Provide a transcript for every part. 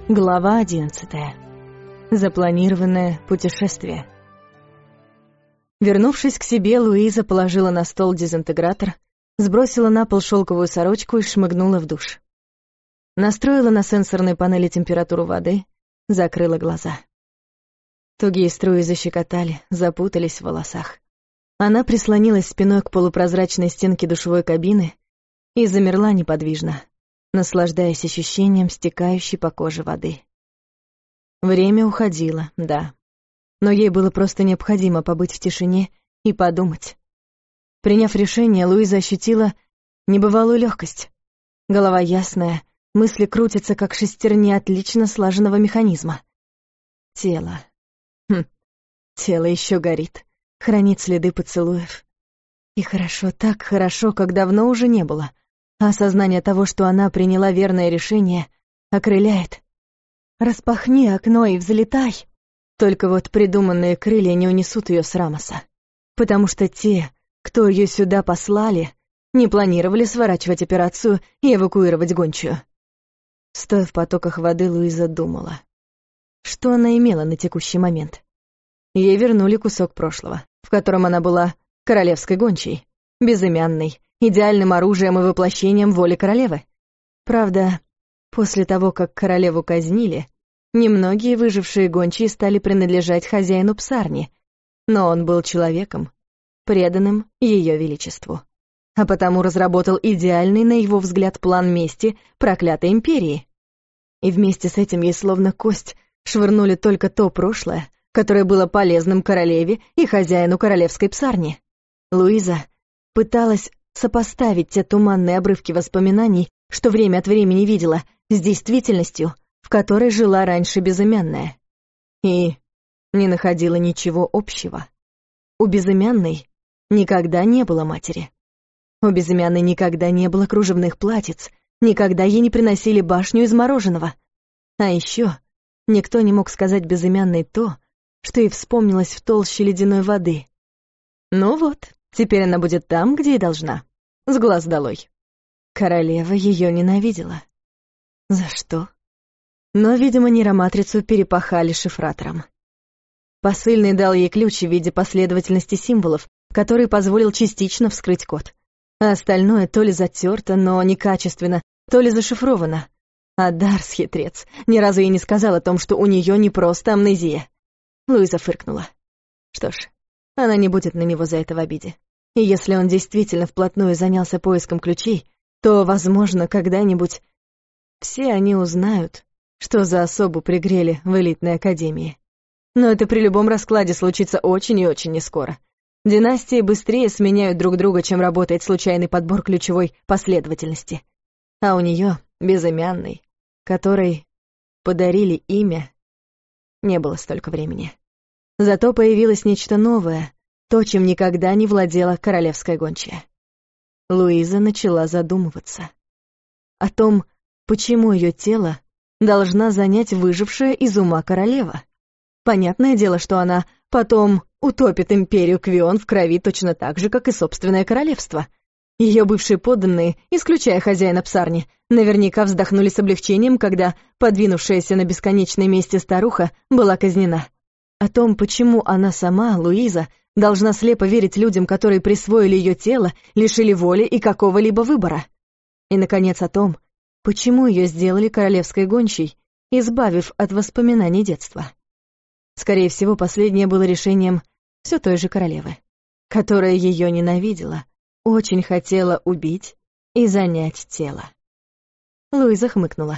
Глава 11. Запланированное путешествие. Вернувшись к себе, Луиза положила на стол дезинтегратор, сбросила на пол шелковую сорочку и шмыгнула в душ. Настроила на сенсорной панели температуру воды, закрыла глаза. Тугие струи защекотали, запутались в волосах. Она прислонилась спиной к полупрозрачной стенке душевой кабины и замерла неподвижно, наслаждаясь ощущением стекающей по коже воды. Время уходило, да, но ей было просто необходимо побыть в тишине и подумать. Приняв решение, Луиза ощутила небывалую легкость. Голова ясная, мысли крутятся, как шестерни отлично слаженного механизма. Тело. Тело еще горит, хранит следы поцелуев. И хорошо, так хорошо, как давно уже не было. А осознание того, что она приняла верное решение, окрыляет. Распахни окно и взлетай. Только вот придуманные крылья не унесут ее с Рамоса. Потому что те, кто ее сюда послали, не планировали сворачивать операцию и эвакуировать гончую. Стоя в потоках воды, Луиза думала. Что она имела на текущий момент? Ей вернули кусок прошлого, в котором она была королевской гончей, безымянной, идеальным оружием и воплощением воли королевы. Правда, после того, как королеву казнили, немногие выжившие гончие стали принадлежать хозяину псарни, но он был человеком, преданным ее величеству, а потому разработал идеальный, на его взгляд, план мести проклятой империи. И вместе с этим ей словно кость швырнули только то прошлое, которое было полезным королеве и хозяину королевской псарни. Луиза пыталась сопоставить те туманные обрывки воспоминаний, что время от времени видела, с действительностью, в которой жила раньше безымянная. И не находила ничего общего. У безымянной никогда не было матери. У безымянной никогда не было кружевных платьиц, никогда ей не приносили башню из мороженого. А еще никто не мог сказать безымянной то, что ей вспомнилось в толще ледяной воды. Ну вот, теперь она будет там, где и должна. С глаз долой. Королева ее ненавидела. За что? Но, видимо, нейроматрицу перепахали шифратором. Посыльный дал ей ключ в виде последовательности символов, который позволил частично вскрыть код. А остальное то ли затерто, но некачественно, то ли зашифровано. А Дарс, хитрец, ни разу ей не сказал о том, что у нее не просто амнезия. Луиза фыркнула. Что ж, она не будет на него за это в обиде. И если он действительно вплотную занялся поиском ключей, то, возможно, когда-нибудь все они узнают, что за особу пригрели в элитной академии. Но это при любом раскладе случится очень и очень нескоро. Династии быстрее сменяют друг друга, чем работает случайный подбор ключевой последовательности. А у нее безымянной, которой подарили имя, не было столько времени. Зато появилось нечто новое, то, чем никогда не владела королевская гончая. Луиза начала задумываться о том, почему ее тело должна занять выжившая из ума королева. Понятное дело, что она потом утопит империю Квион в крови точно так же, как и собственное королевство. Ее бывшие подданные, исключая хозяина псарни, наверняка вздохнули с облегчением, когда подвинувшаяся на бесконечной месте старуха была казнена. О том, почему она сама, Луиза, должна слепо верить людям, которые присвоили ее тело, лишили воли и какого-либо выбора. И, наконец, о том, почему ее сделали королевской гончей, избавив от воспоминаний детства. Скорее всего, последнее было решением все той же королевы, которая ее ненавидела, очень хотела убить и занять тело. Луиза хмыкнула.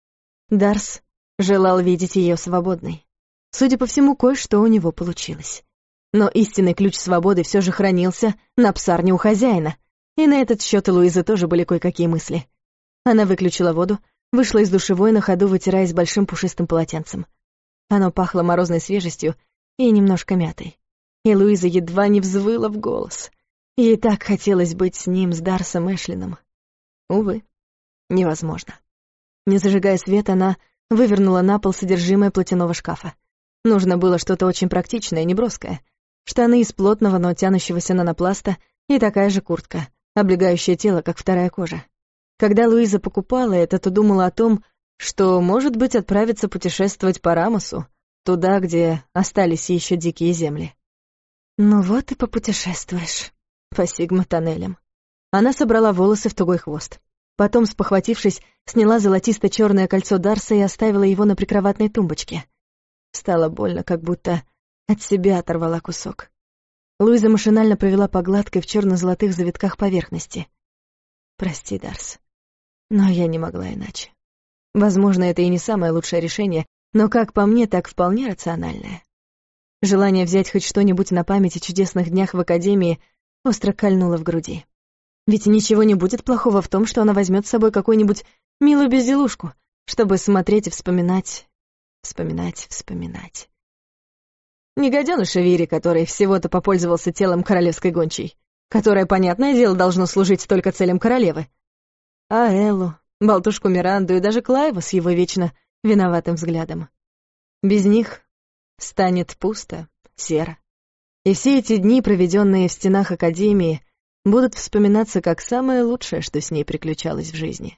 Дарс желал видеть ее свободной. Судя по всему, кое-что у него получилось. Но истинный ключ свободы все же хранился на псарне у хозяина, и на этот счет у Луизы тоже были кое-какие мысли. Она выключила воду, вышла из душевой, на ходу вытираясь большим пушистым полотенцем. Оно пахло морозной свежестью и немножко мятой. И Луиза едва не взвыла в голос. Ей так хотелось быть с ним, с Дарсом Эшлином. Увы, невозможно. Не зажигая свет, она вывернула на пол содержимое платяного шкафа. Нужно было что-то очень практичное, неброское. Штаны из плотного, но тянущегося нанопласта и такая же куртка, облегающая тело, как вторая кожа. Когда Луиза покупала это, то думала о том, что, может быть, отправиться путешествовать по Рамосу, туда, где остались еще дикие земли. Ну вот и попутешествуешь по Сигма-тоннелям. Она собрала волосы в тугой хвост. Потом, спохватившись, сняла золотисто-черное кольцо Дарса и оставила его на прикроватной тумбочке. Стало больно, как будто от себя оторвала кусок. Луиза машинально провела по гладкой в черно-золотых завитках поверхности. «Прости, Дарс, но я не могла иначе. Возможно, это и не самое лучшее решение, но как по мне, так вполне рациональное. Желание взять хоть что-нибудь на память о чудесных днях в академии остро кольнуло в груди. Ведь ничего не будет плохого в том, что она возьмет с собой какую-нибудь милую безделушку, чтобы смотреть и вспоминать. Не гадёныша Вири, который всего-то попользовался телом королевской гончей, которое, понятное дело, должно служить только целям королевы. А Эллу, болтушку Миранду и даже Клайва с его вечно виноватым взглядом. Без них станет пусто, серо. И все эти дни, проведенные в стенах академии, будут вспоминаться как самое лучшее, что с ней приключалось в жизни.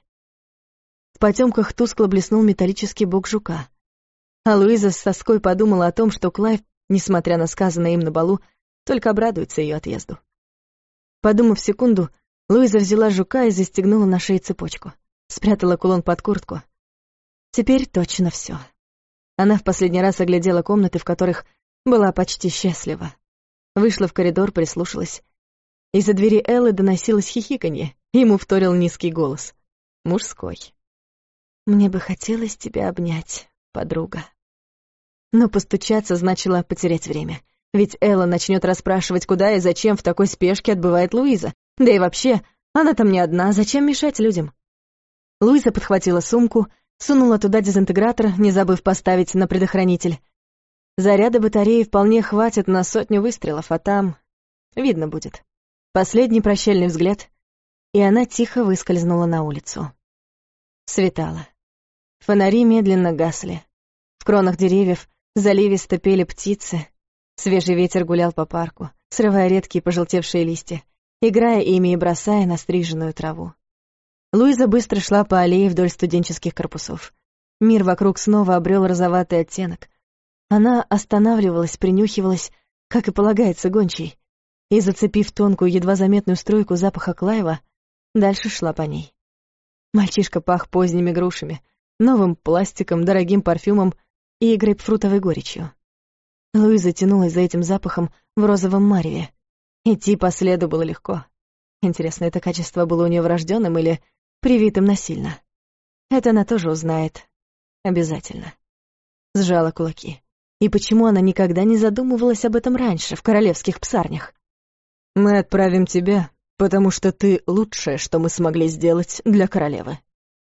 В потемках тускло блеснул металлический бок жука. А Луиза с тоской подумала о том, что Клайв, несмотря на сказанное им на балу, только обрадуется ее отъезду. Подумав секунду, Луиза взяла жука и застегнула на шее цепочку. Спрятала кулон под куртку. Теперь точно все. Она в последний раз оглядела комнаты, в которых была почти счастлива. Вышла в коридор, прислушалась. Из-за двери Эллы доносилось хихиканье, ему вторил низкий голос. Мужской. «Мне бы хотелось тебя обнять, подруга». Но постучаться значило потерять время. Ведь Элла начнет расспрашивать, куда и зачем в такой спешке отбывает Луиза. Да и вообще, она там не одна, зачем мешать людям? Луиза подхватила сумку, сунула туда дезинтегратор, не забыв поставить на предохранитель. Заряда батареи вполне хватит на 100 выстрелов, а там видно будет. Последний прощальный взгляд, и она тихо выскользнула на улицу. Светало. Фонари медленно гасли. В кронах деревьев заливисто пели птицы. Свежий ветер гулял по парку, срывая редкие пожелтевшие листья, играя ими и бросая на стриженную траву. Луиза быстро шла по аллее вдоль студенческих корпусов. Мир вокруг снова обрел розоватый оттенок. Она останавливалась, принюхивалась, как и полагается гончей, и, зацепив тонкую, едва заметную струйку запаха Клайва, дальше шла по ней. Мальчишка пах поздними грушами, новым пластиком, дорогим парфюмом и грейпфрутовой горечью. Луиза тянулась за этим запахом в розовом мареве. Идти по следу было легко. Интересно, это качество было у нее врожденным или привитым насильно? Это она тоже узнает. Обязательно. Сжала кулаки. И почему она никогда не задумывалась об этом раньше, в королевских псарнях? «Мы отправим тебя, потому что ты лучшее, что мы смогли сделать для королевы».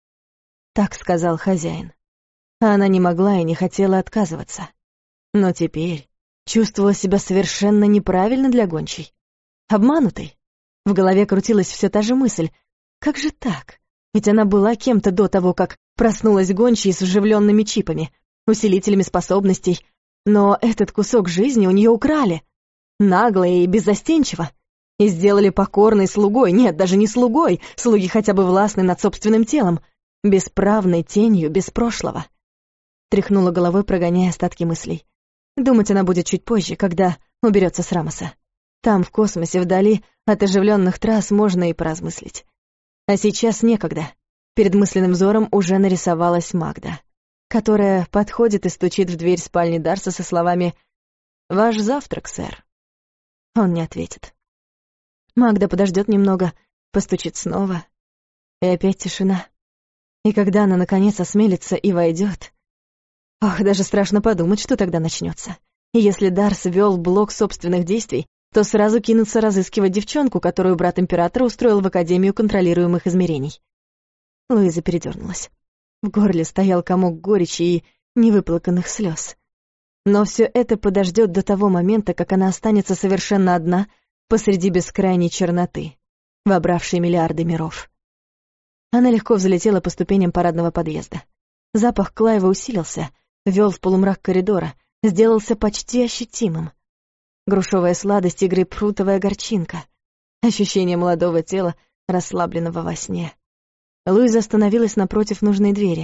Так сказал хозяин. А она не могла и не хотела отказываться. Но теперь чувствовала себя совершенно неправильно для гончей. Обманутой. В голове крутилась все та же мысль. Как же так? Ведь она была кем-то до того, как проснулась гончей с вживленными чипами, усилителями способностей. Но этот кусок жизни у нее украли. Нагло и беззастенчиво. И сделали покорной слугой. Нет, даже не слугой. Слуги хотя бы властны над собственным телом. Бесправной тенью, без прошлого. Тряхнула головой, прогоняя остатки мыслей. Думать она будет чуть позже, когда уберется с Рамоса. Там, в космосе, вдали от оживленных трасс, можно и поразмыслить. А сейчас некогда. Перед мысленным взором уже нарисовалась Магда, которая подходит и стучит в дверь спальни Дарса со словами «Ваш завтрак, сэр». Он не ответит. Магда подождет немного, постучит снова. И опять тишина. И когда она, наконец, осмелится и войдет... Ох, даже страшно подумать, что тогда начнется. И если Дарс вел блок собственных действий, то сразу кинутся разыскивать девчонку, которую брат императора устроил в Академию контролируемых измерений. Луиза передернулась. В горле стоял комок горечи и невыплаканных слез. Но все это подождет до того момента, как она останется совершенно одна посреди бескрайней черноты, вобравшей миллиарды миров. Она легко взлетела по ступеням парадного подъезда. Запах Клайва усилился, вел в полумрак коридора, сделался почти ощутимым. Грушевая сладость и грейпфрутовая горчинка. Ощущение молодого тела, расслабленного во сне. Луиза остановилась напротив нужной двери,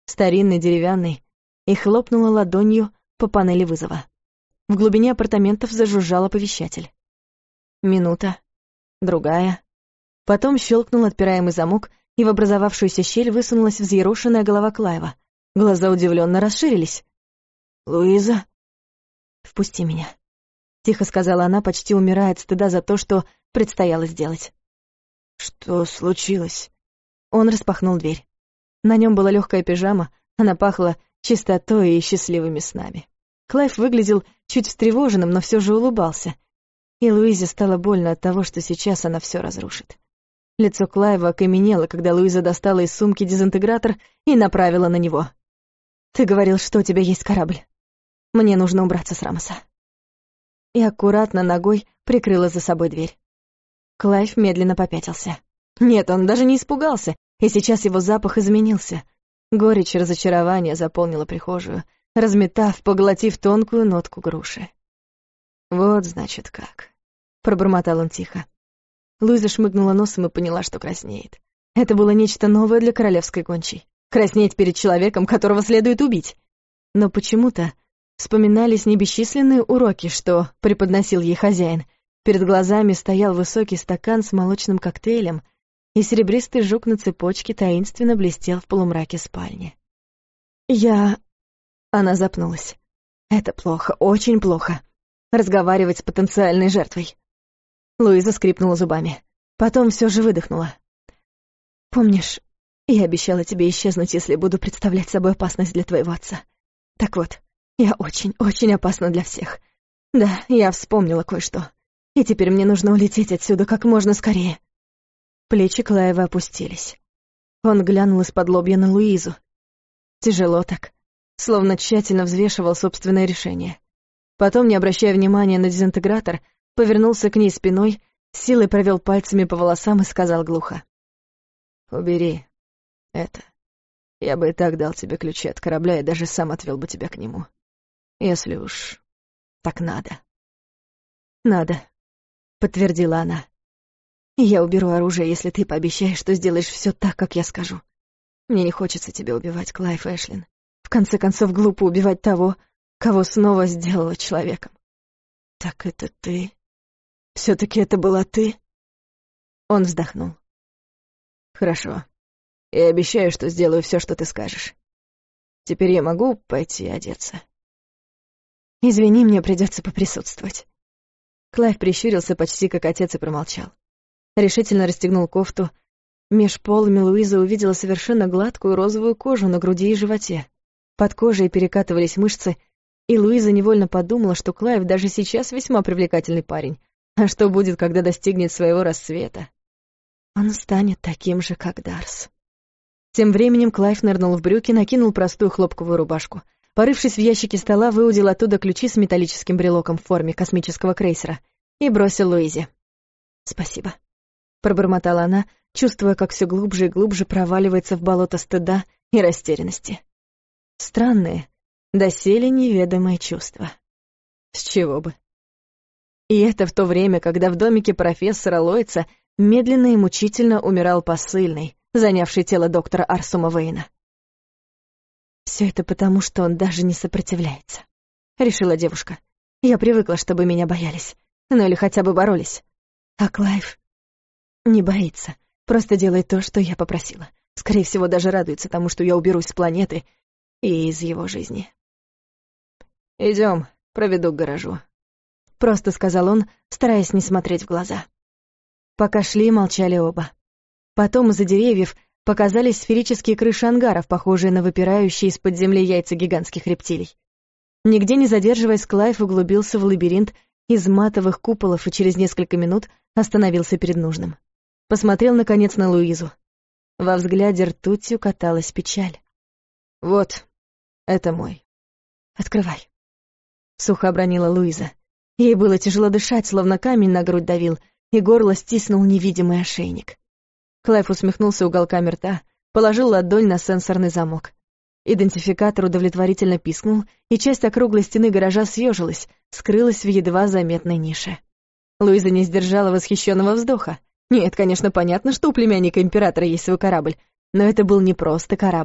старинный, деревянный, и хлопнула ладонью по панели вызова. В глубине апартаментов зажужжал оповещатель. Минута, другая. Потом щелкнул отпираемый замок, и в образовавшуюся щель высунулась взъерошенная голова Клайва. Глаза удивленно расширились. «Луиза?» «Впусти меня», — тихо сказала она, почти умирая от стыда за то, что предстояло сделать. «Что случилось?» Он распахнул дверь. На нем была легкая пижама, она пахла чистотой и счастливыми снами. Клайв выглядел чуть встревоженным, но все же улыбался. И Луизе стало больно от того, что сейчас она все разрушит. Лицо Клайва окаменело, когда Луиза достала из сумки дезинтегратор и направила на него. «Ты говорил, что у тебя есть корабль. Мне нужно убраться с Рамоса». И аккуратно ногой прикрыла за собой дверь. Клайв медленно попятился. Нет, он даже не испугался, и сейчас его запах изменился. Горечь разочарования заполнила прихожую, разметав, поглотив тонкую нотку груши. «Вот, значит, как», — пробормотал он тихо. Луиза шмыгнула носом и поняла, что краснеет. Это было нечто новое для королевской гончей. Краснеть перед человеком, которого следует убить. Но почему-то вспоминались не бесчисленные уроки, что преподносил ей хозяин. Перед глазами стоял высокий стакан с молочным коктейлем, и серебристый жук на цепочке таинственно блестел в полумраке спальни. Она запнулась. «Это плохо, очень плохо. Разговаривать с потенциальной жертвой». Луиза скрипнула зубами. Потом все же выдохнула. «Помнишь, я обещала тебе исчезнуть, если буду представлять собой опасность для твоего отца. Так вот, я очень, очень опасна для всех. Да, я вспомнила кое-что. И теперь мне нужно улететь отсюда как можно скорее». Плечи Клайва опустились. Он глянул из-под лобья на Луизу. Тяжело так, словно тщательно взвешивал собственное решение. Потом, не обращая внимания на дезинтегратор, повернулся к ней спиной, силой провел пальцами по волосам и сказал глухо: «Убери это. Я бы и так дал тебе ключи от корабля и даже сам отвел бы тебя к нему. Если уж так надо». «Надо», — подтвердила она. «Я уберу оружие, если ты пообещаешь, что сделаешь все так, как я скажу. Мне не хочется тебя убивать, Клайв Эшлин. В конце концов, глупо убивать того, кого снова сделала человеком». «Так это ты? Все-таки это была ты?» Он вздохнул. «Хорошо. Я обещаю, что сделаю все, что ты скажешь. Теперь я могу пойти одеться?» «Извини, мне придется поприсутствовать». Клайв прищурился почти как отец и промолчал. Решительно расстегнул кофту. Меж полами Луиза увидела совершенно гладкую розовую кожу на груди и животе. Под кожей перекатывались мышцы, и Луиза невольно подумала, что Клайв даже сейчас весьма привлекательный парень. А что будет, когда достигнет своего расцвета? Он станет таким же, как Дарс. Тем временем Клайв нырнул в брюки, накинул простую хлопковую рубашку. Порывшись в ящике стола, выудил оттуда ключи с металлическим брелоком в форме космического крейсера и бросил Луизе. «Спасибо», — пробормотала она, чувствуя, как все глубже и глубже проваливается в болото стыда и растерянности. Странные, доселе неведомые чувства. С чего бы? И это в то время, когда в домике профессора Лойца медленно и мучительно умирал посыльный, занявший тело доктора Арсума Вейна. «Все это потому, что он даже не сопротивляется», — решила девушка. «Я привыкла, чтобы меня боялись, ну или хотя бы боролись. А Клайв не боится, просто делает то, что я попросила. Скорее всего, даже радуется тому, что я уберусь с планеты и из его жизни». «Идем, проведу к гаражу», — просто сказал он, стараясь не смотреть в глаза. Пока шли, молчали оба. Потом из-за деревьев показались сферические крыши ангаров, похожие на выпирающие из-под земли яйца гигантских рептилий. Нигде не задерживаясь, Клайв углубился в лабиринт из матовых куполов и через несколько минут остановился перед нужным. Посмотрел, наконец, на Луизу. Во взгляде ртутью каталась печаль. «Вот, это мой». «Открывай», — сухо обронила Луиза. Ей было тяжело дышать, словно камень на грудь давил, и горло стиснул невидимый ошейник. Клайв усмехнулся уголками рта, положил ладонь на сенсорный замок. Идентификатор удовлетворительно пискнул, и часть округлой стены гаража съежилась, скрылась в едва заметной нише. Луиза не сдержала восхищенного вздоха. Нет, конечно, понятно, что у племянника императора есть свой корабль, но это был не просто корабль,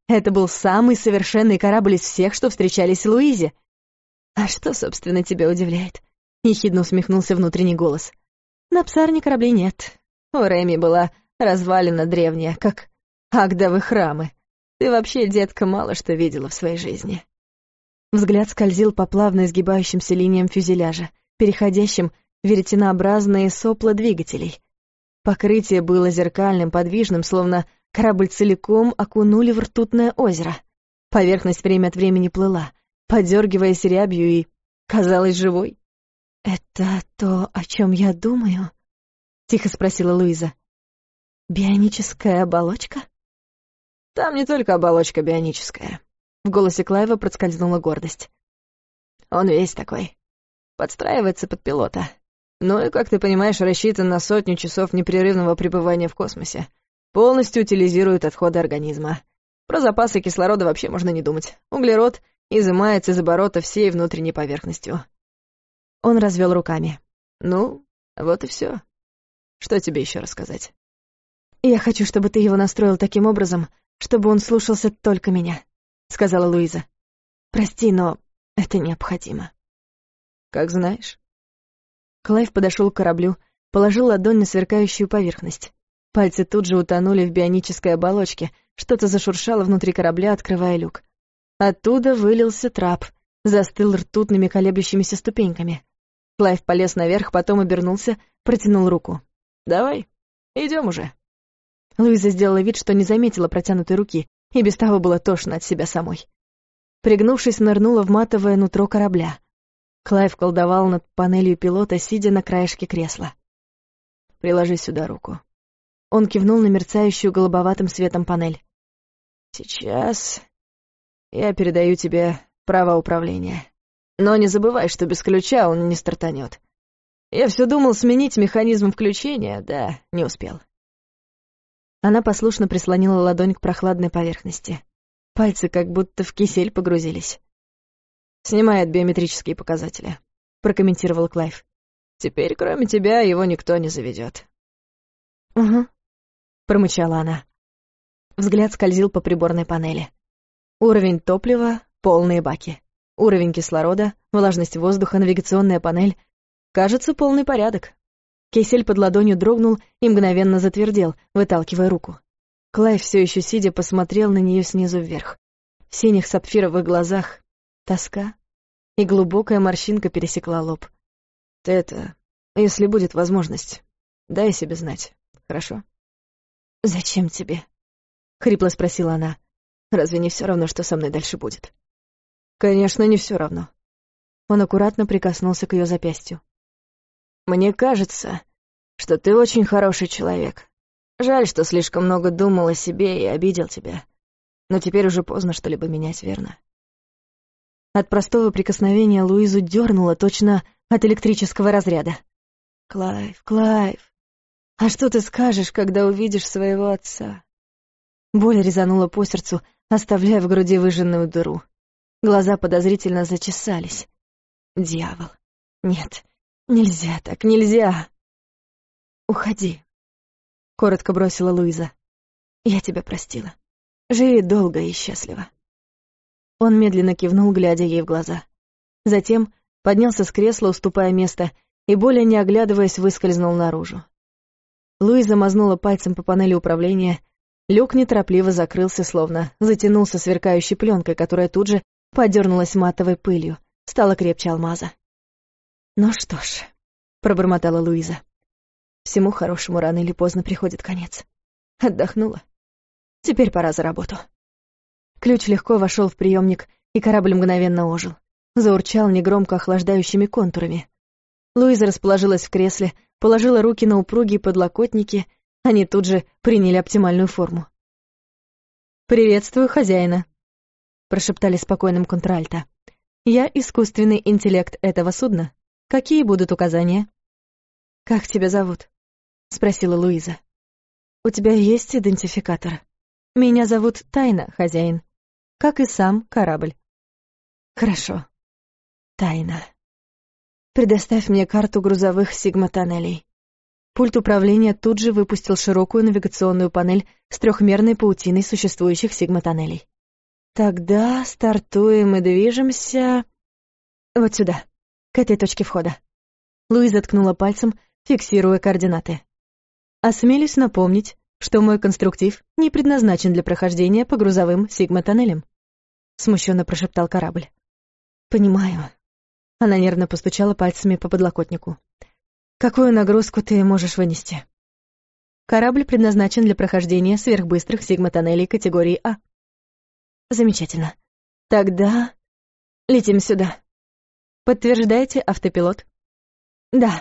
Это был самый совершенный корабль из всех, что встречались Луизе. «А что, собственно, тебя удивляет?» — ехидно усмехнулся внутренний голос. «На Псарне кораблей нет. У Реми была развалина древняя, как Агдовы храмы. Ты вообще, детка, мало что видела в своей жизни». Взгляд скользил по плавно изгибающимся линиям фюзеляжа, переходящим в веретенообразные сопла двигателей. Покрытие было зеркальным, подвижным, словно корабль целиком окунули в ртутное озеро. Поверхность время от времени плыла, подергиваясь рябью и казалась живой. «Это то, о чем я думаю?» — тихо спросила Луиза. «Бионическая оболочка?» «Там не только оболочка бионическая». В голосе Клайва проскользнула гордость. «Он весь такой. Подстраивается под пилота. Ну и, как ты понимаешь, рассчитан на 100 часов непрерывного пребывания в космосе. Полностью утилизирует отходы организма. Про запасы кислорода вообще можно не думать. Углерод изымается из оборота всей внутренней поверхностью». Он развел руками. «Ну, вот и все. Что тебе еще рассказать?» «Я хочу, чтобы ты его настроил таким образом, чтобы он слушался только меня», — сказала Луиза. «Прости, но это необходимо». «Как знаешь». Клайв подошел к кораблю, положил ладонь на сверкающую поверхность. Пальцы тут же утонули в бионической оболочке, что-то зашуршало внутри корабля, открывая люк. Оттуда вылился трап, застыл ртутными колеблющимися ступеньками. Клайв полез наверх, потом обернулся, протянул руку. «Давай, идем уже». Луиза сделала вид, что не заметила протянутой руки, и без того было тошно от себя самой. Пригнувшись, нырнула в матовое нутро корабля. Клайв колдовал над панелью пилота, сидя на краешке кресла. «Приложи сюда руку». Он кивнул на мерцающую голубоватым светом панель. «Сейчас я передаю тебе права управления. Но не забывай, что без ключа он не стартанет. Я все думал сменить механизм включения, да, не успел». Она послушно прислонила ладонь к прохладной поверхности. Пальцы как будто в кисель погрузились. «Снимает биометрические показатели», — прокомментировал Клайв. «Теперь, кроме тебя, его никто не заведет». «Угу», — промычала она. Взгляд скользил по приборной панели. Уровень топлива — полные баки. Уровень кислорода, влажность воздуха, навигационная панель. Кажется, полный порядок. Кисель под ладонью дрогнул и мгновенно затвердел, выталкивая руку. Клайв, все еще сидя, посмотрел на нее снизу вверх. В синих сапфировых глазах тоска, и глубокая морщинка пересекла лоб. «Ты это, если будет возможность, дай себе знать, хорошо?» «Зачем тебе?» — хрипло спросила она. «Разве не все равно, что со мной дальше будет?» «Конечно, не все равно». Он аккуратно прикоснулся к ее запястью. «Мне кажется, что ты очень хороший человек. Жаль, что слишком много думал о себе и обидел тебя. Но теперь уже поздно что-либо менять, верно?» От простого прикосновения Луизу дернуло точно от электрического разряда. «Клайв, Клайв, а что ты скажешь, когда увидишь своего отца?» Боль резанула по сердцу, оставляя в груди выжженную дыру. Глаза подозрительно зачесались. «Дьявол! Нет, нельзя так, нельзя!» «Уходи», — коротко бросила Луиза. «Я тебя простила. Живи долго и счастливо». Он медленно кивнул, глядя ей в глаза. Затем поднялся с кресла, уступая место, и, более не оглядываясь, выскользнул наружу. Луиза мазнула пальцем по панели управления. Люк неторопливо закрылся, словно затянулся сверкающей пленкой, которая тут же подернулась матовой пылью, стала крепче алмаза. «Ну что ж», — пробормотала Луиза, — «всему хорошему рано или поздно приходит конец. Отдохнула. Теперь пора за работу». Ключ легко вошел в приемник, и корабль мгновенно ожил. Заурчал негромко охлаждающими контурами. Луиза расположилась в кресле, положила руки на упругие подлокотники, они тут же приняли оптимальную форму. «Приветствую хозяина», — прошептали спокойным контральто. «Я искусственный интеллект этого судна. Какие будут указания?» «Как тебя зовут?» — спросила Луиза. «У тебя есть идентификатор?» «Меня зовут Тайна, хозяин. Как и сам корабль». «Хорошо. Тайна. Предоставь мне карту грузовых сигма-тоннелей». Пульт управления тут же выпустил широкую навигационную панель с трехмерной паутиной существующих сигма-тоннелей. Тогда стартуем и движемся... Вот сюда, к этой точке входа. Луиза ткнула пальцем, фиксируя координаты. Осмелюсь напомнить, что мой конструктив не предназначен для прохождения по грузовым сигма-тоннелям. Смущенно прошептал корабль. Понимаю. Она нервно постучала пальцами по подлокотнику. Какую нагрузку ты можешь вынести? Корабль предназначен для прохождения сверхбыстрых сигма-тоннелей категории А. Замечательно. Тогда летим сюда. Подтверждаете автопилот? Да.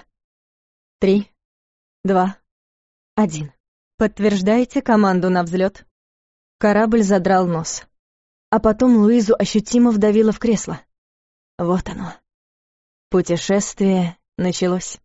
3, 2, 1. Подтверждаете команду на взлет? Корабль задрал нос. А потом Луизу ощутимо вдавило в кресло. Вот оно. Путешествие началось.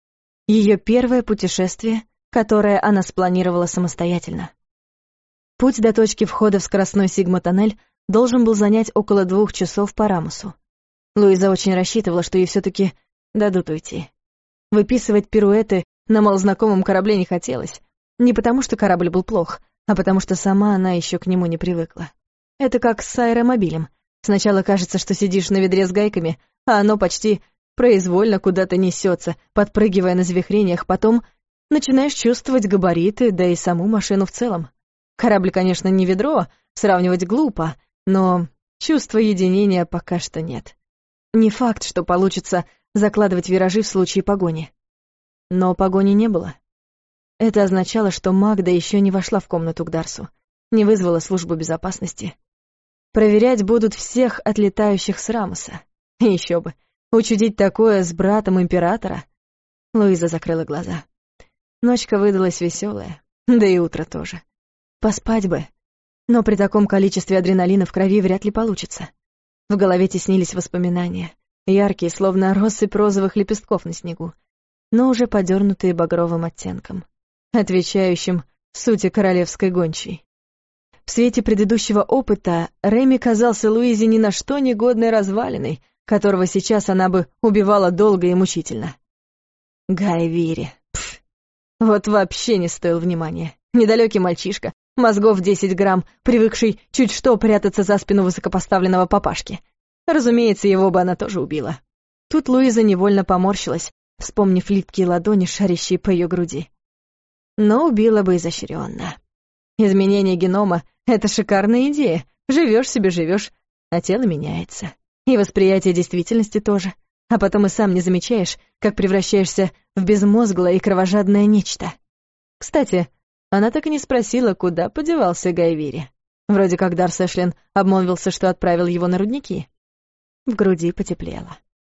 Ее первое путешествие, которое она спланировала самостоятельно. Путь до точки входа в скоростной сигма-тоннель должен был занять около 2 часов по Рамусу. Луиза очень рассчитывала, что ей все-таки дадут уйти. Выписывать пируэты на малознакомом корабле не хотелось. Не потому, что корабль был плох, а потому что сама она еще к нему не привыкла. Это как с аэромобилем. Сначала кажется, что сидишь на ведре с гайками, а оно почти произвольно куда-то несется, подпрыгивая на завихрениях, потом начинаешь чувствовать габариты, да и саму машину в целом. Корабль, конечно, не ведро, сравнивать глупо, но чувства единения пока что нет. Не факт, что получится закладывать виражи в случае погони. Но погони не было. Это означало, что Магда еще не вошла в комнату к Дарсу, не вызвала службу безопасности. Проверять будут всех отлетающих с Рамуса. Еще бы, учудить такое с братом императора. Луиза закрыла глаза. Ночка выдалась веселая, да и утро тоже. Поспать бы, но при таком количестве адреналина в крови вряд ли получится. В голове теснились воспоминания, яркие, словно россыпь розовых лепестков на снегу, но уже подернутые багровым оттенком, отвечающим сути королевской гончей. В свете предыдущего опыта Реми казался Луизе ни на что негодной развалиной, которого сейчас она бы убивала долго и мучительно. Гай Вири. Пф, вот вообще не стоил внимания. Недалекий мальчишка, мозгов 10 грамм, привыкший чуть что прятаться за спину высокопоставленного папашки. Разумеется, его бы она тоже убила. Тут Луиза невольно поморщилась, вспомнив липкие ладони, шарящие по ее груди. Но убила бы изощренно. Изменение генома — это шикарная идея. Живешь себе живешь, а тело меняется. И восприятие действительности тоже. А потом и сам не замечаешь, как превращаешься в безмозглое и кровожадное нечто. Кстати, она так и не спросила, куда подевался Гай Вири. Вроде как Дарс Эшлин обмолвился, что отправил его на рудники. В груди потеплело.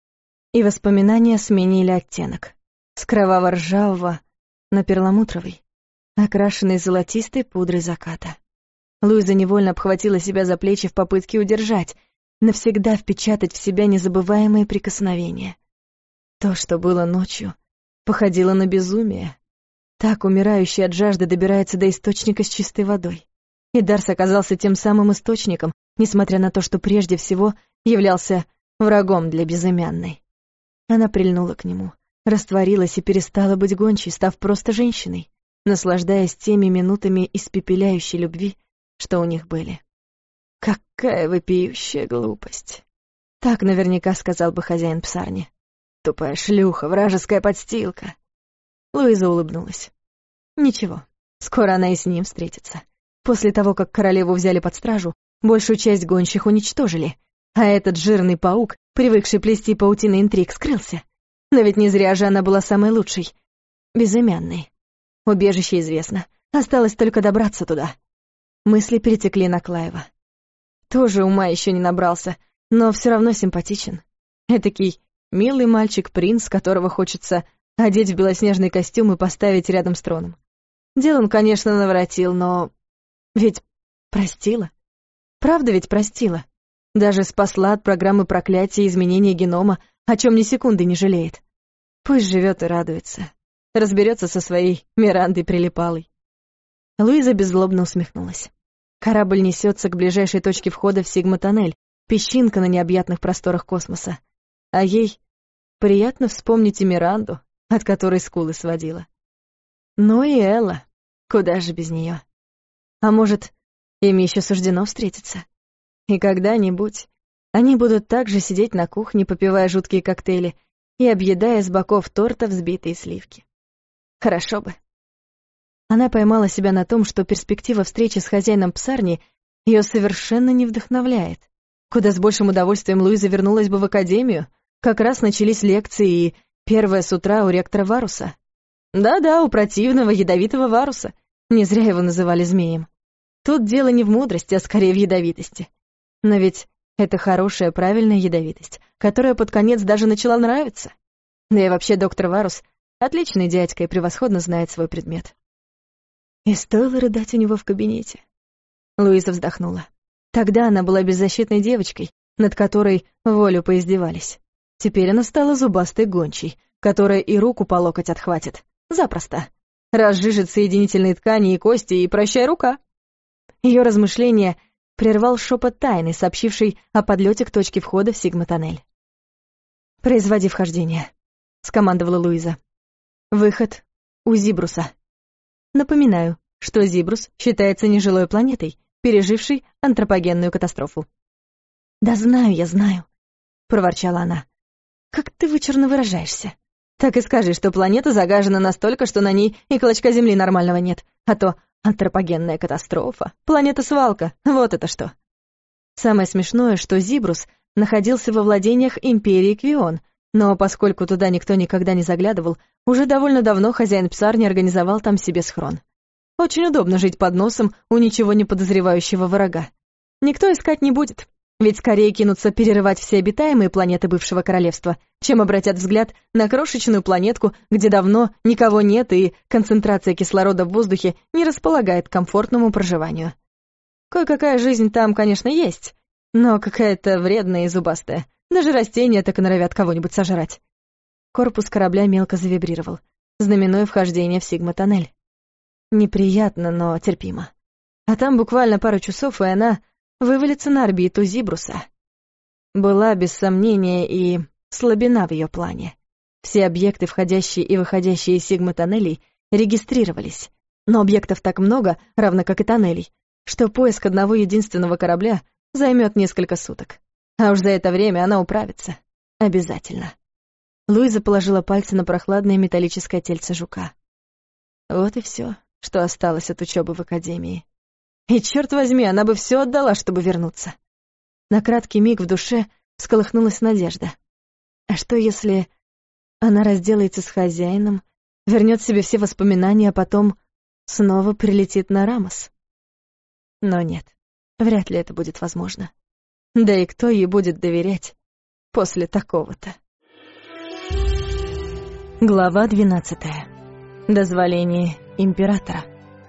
И воспоминания сменили оттенок. С кроваво-ржавого на перламутровый, окрашенный золотистой пудрой заката. Луиза невольно обхватила себя за плечи в попытке удержать, навсегда впечатать в себя незабываемые прикосновения. То, что было ночью, походило на безумие. Так умирающий от жажды добирается до источника с чистой водой. И Дарс оказался тем самым источником, несмотря на то, что прежде всего являлся врагом для безымянной. Она прильнула к нему, растворилась и перестала быть гончей, став просто женщиной, наслаждаясь теми минутами испепеляющей любви, что у них были. Какая вопиющая глупость. Так наверняка сказал бы хозяин псарни. Тупая шлюха, вражеская подстилка. Луиза улыбнулась. Ничего, скоро она и с ним встретится. После того, как королеву взяли под стражу, большую часть гонщих уничтожили, а этот жирный паук, привыкший плести паутины интриг, скрылся. Но ведь не зря же она была самой лучшей. Безымянной. Убежище известно, осталось только добраться туда. Мысли перетекли на Клайва. Тоже ума еще не набрался, но все равно симпатичен. Этакий милый мальчик-принц, которого хочется одеть в белоснежный костюм и поставить рядом с троном. Дилан, конечно, наворотил, но... Ведь простила. Правда ведь простила. Даже спасла от программы проклятия и изменения генома, о чем ни секунды не жалеет. Пусть живет и радуется. Разберется со своей Мирандой прилипалой. Луиза беззлобно усмехнулась. Корабль несется к ближайшей точке входа в Сигма-тоннель, песчинка на необъятных просторах космоса. А ей приятно вспомнить и Миранду, от которой скулы сводила. Ну и Элла, куда же без нее? А может, им еще суждено встретиться? И когда-нибудь они будут также сидеть на кухне, попивая жуткие коктейли и объедая с боков торта взбитые сливки. Хорошо бы. Она поймала себя на том, что перспектива встречи с хозяином псарни ее совершенно не вдохновляет. Куда с большим удовольствием Луиза вернулась бы в академию. Как раз начались лекции, и первая с утра у ректора Варуса. Да-да, у противного ядовитого Варуса. Не зря его называли змеем. Тут дело не в мудрости, а скорее в ядовитости. Но ведь это хорошая, правильная ядовитость, которая под конец даже начала нравиться. Да и вообще доктор Варус — отличный дядька и превосходно знает свой предмет. И стоило рыдать у него в кабинете. Луиза вздохнула. Тогда она была беззащитной девочкой, над которой волю поиздевались. Теперь она стала зубастой гончей, которая и руку по локоть отхватит. Запросто. Разжижит соединительные ткани и кости, и прощай рука. Ее размышления прервал шепот тайны, сообщивший о подлете к точке входа в Сигма-тоннель. «Производи вхождение», — скомандовала Луиза. «Выход у Зибруса. Напоминаю, что Зибрус считается нежилой планетой, пережившей антропогенную катастрофу». «Да знаю, я знаю», — проворчала она. «Как ты вычурно выражаешься. Так и скажи, что планета загажена настолько, что на ней и клочка Земли нормального нет, а то антропогенная катастрофа, планета-свалка, вот это что». Самое смешное, что Зибрус находился во владениях Империи Квион, но поскольку туда никто никогда не заглядывал, уже довольно давно хозяин псарни организовал там себе схрон. Очень удобно жить под носом у ничего не подозревающего врага. Никто искать не будет, ведь скорее кинутся перерывать все обитаемые планеты бывшего королевства, чем обратят взгляд на крошечную планетку, где давно никого нет и концентрация кислорода в воздухе не располагает к комфортному проживанию. Кое-какая жизнь там, конечно, есть, но какая-то вредная и зубастая. Даже растения так и норовят кого-нибудь сожрать. Корпус корабля мелко завибрировал, знаменуя вхождение в Сигма-тоннель. Неприятно, но терпимо. А там буквально пару часов, и она вывалится на орбиту Зибруса. Была, без сомнения, и слабина в ее плане. Все объекты, входящие и выходящие из Сигма-тоннелей, регистрировались. Но объектов так много, равно как и тоннелей, что поиск одного единственного корабля займет несколько суток. А уж за это время она управится. Обязательно. Луиза положила пальцы на прохладное металлическое тельце жука. Вот и все, что осталось от учебы в академии. И, черт возьми, она бы все отдала, чтобы вернуться. На краткий миг в душе всколыхнулась надежда. А что, если она разделается с хозяином, вернет себе все воспоминания, а потом снова прилетит на Рамос? Но нет, вряд ли это будет возможно. Да и кто ей будет доверять после такого-то? Глава 12. Дозволение императора.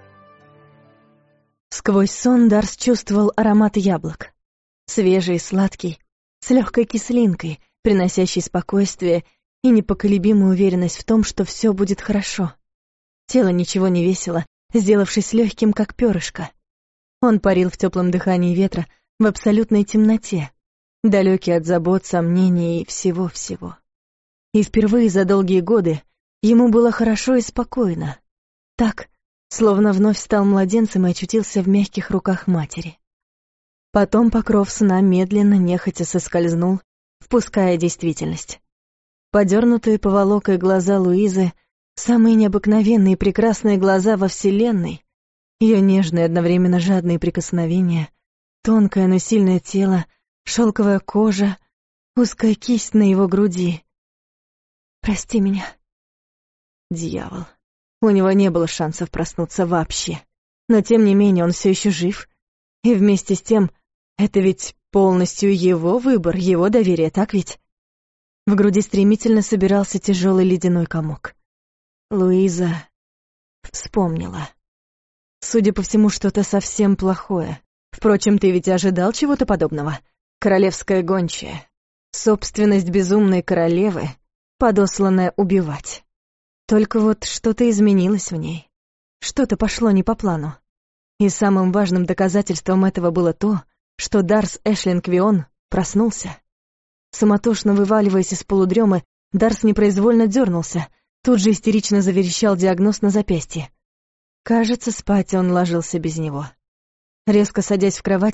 Сквозь сон Дарс чувствовал аромат яблок. Свежий, сладкий, с легкой кислинкой, приносящий спокойствие и непоколебимую уверенность в том, что все будет хорошо. Тело ничего не весило, сделавшись легким, как перышко. Он парил в теплом дыхании ветра, в абсолютной темноте, далекий от забот, сомнений и всего-всего. И впервые за долгие годы ему было хорошо и спокойно. Так, словно вновь стал младенцем и очутился в мягких руках матери. Потом покров сна медленно, нехотя соскользнул, впуская действительность. Подернутые поволокой глаза Луизы, самые необыкновенные и прекрасные глаза во Вселенной, ее нежные, одновременно жадные прикосновения, тонкое, но сильное тело, шелковая кожа, узкая кисть на его груди. «Прости меня». Дьявол. У него не было шансов проснуться вообще. Но тем не менее он все еще жив. И вместе с тем, это ведь полностью его выбор, его доверие, так ведь? В груди стремительно собирался тяжелый ледяной комок. Луиза вспомнила. Судя по всему, что-то совсем плохое. Впрочем, ты ведь ожидал чего-то подобного? Королевская гончая. Собственность безумной королевы, подосланная убивать. Только вот что-то изменилось в ней. Что-то пошло не по плану. И самым важным доказательством этого было то, что Дарс Эшлин-Квион проснулся. Суматошно вываливаясь из полудремы, Дарс непроизвольно дернулся, тут же истерично заверещал диагноз на запястье. Кажется, спать он ложился без него. Резко садясь в кровати,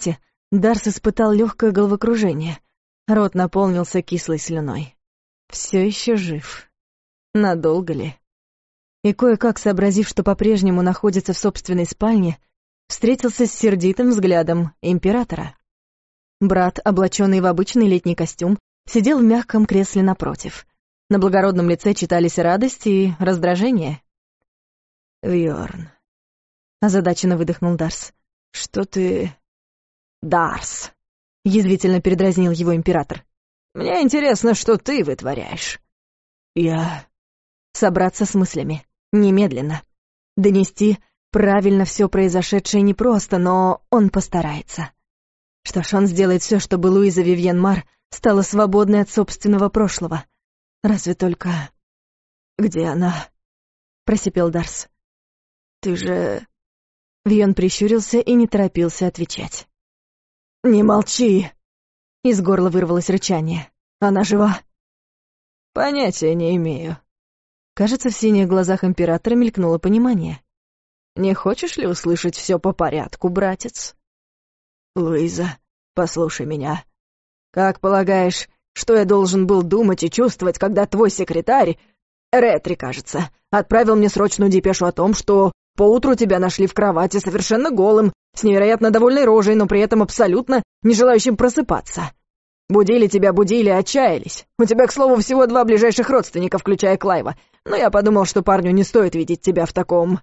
Дарс испытал легкое головокружение. Рот наполнился кислой слюной. Все еще жив. Надолго ли? И кое-как сообразив, что по-прежнему находится в собственной спальне, встретился с сердитым взглядом императора. Брат, облаченный в обычный летний костюм, сидел в мягком кресле напротив. На благородном лице читались радость и раздражение. «Вьорн», — озадаченно выдохнул Дарс. «Что ты...» «Дарс», — язвительно передразнил его император. «Мне интересно, что ты вытворяешь». «Я...» Собраться с мыслями. Немедленно. Донести правильно все произошедшее непросто, но он постарается. Что ж, он сделает все, чтобы Луиза Вивьен Мар стала свободной от собственного прошлого. Разве только... «Где она?» — просипел Дарс. «Ты же...» Вьон прищурился и не торопился отвечать. «Не молчи!» — из горла вырвалось рычание. «Она жива?» «Понятия не имею». Кажется, в синих глазах императора мелькнуло понимание. «Не хочешь ли услышать все по порядку, братец?» «Луиза, послушай меня. Как полагаешь, что я должен был думать и чувствовать, когда твой секретарь, Ретри, кажется, отправил мне срочную депешу о том, что поутру тебя нашли в кровати совершенно голым, с невероятно довольной рожей, но при этом абсолютно не желающим просыпаться? Будили тебя, будили, отчаялись. У тебя, к слову, всего 2 ближайших родственника, включая Клайва, но я подумал, что парню не стоит видеть тебя в таком...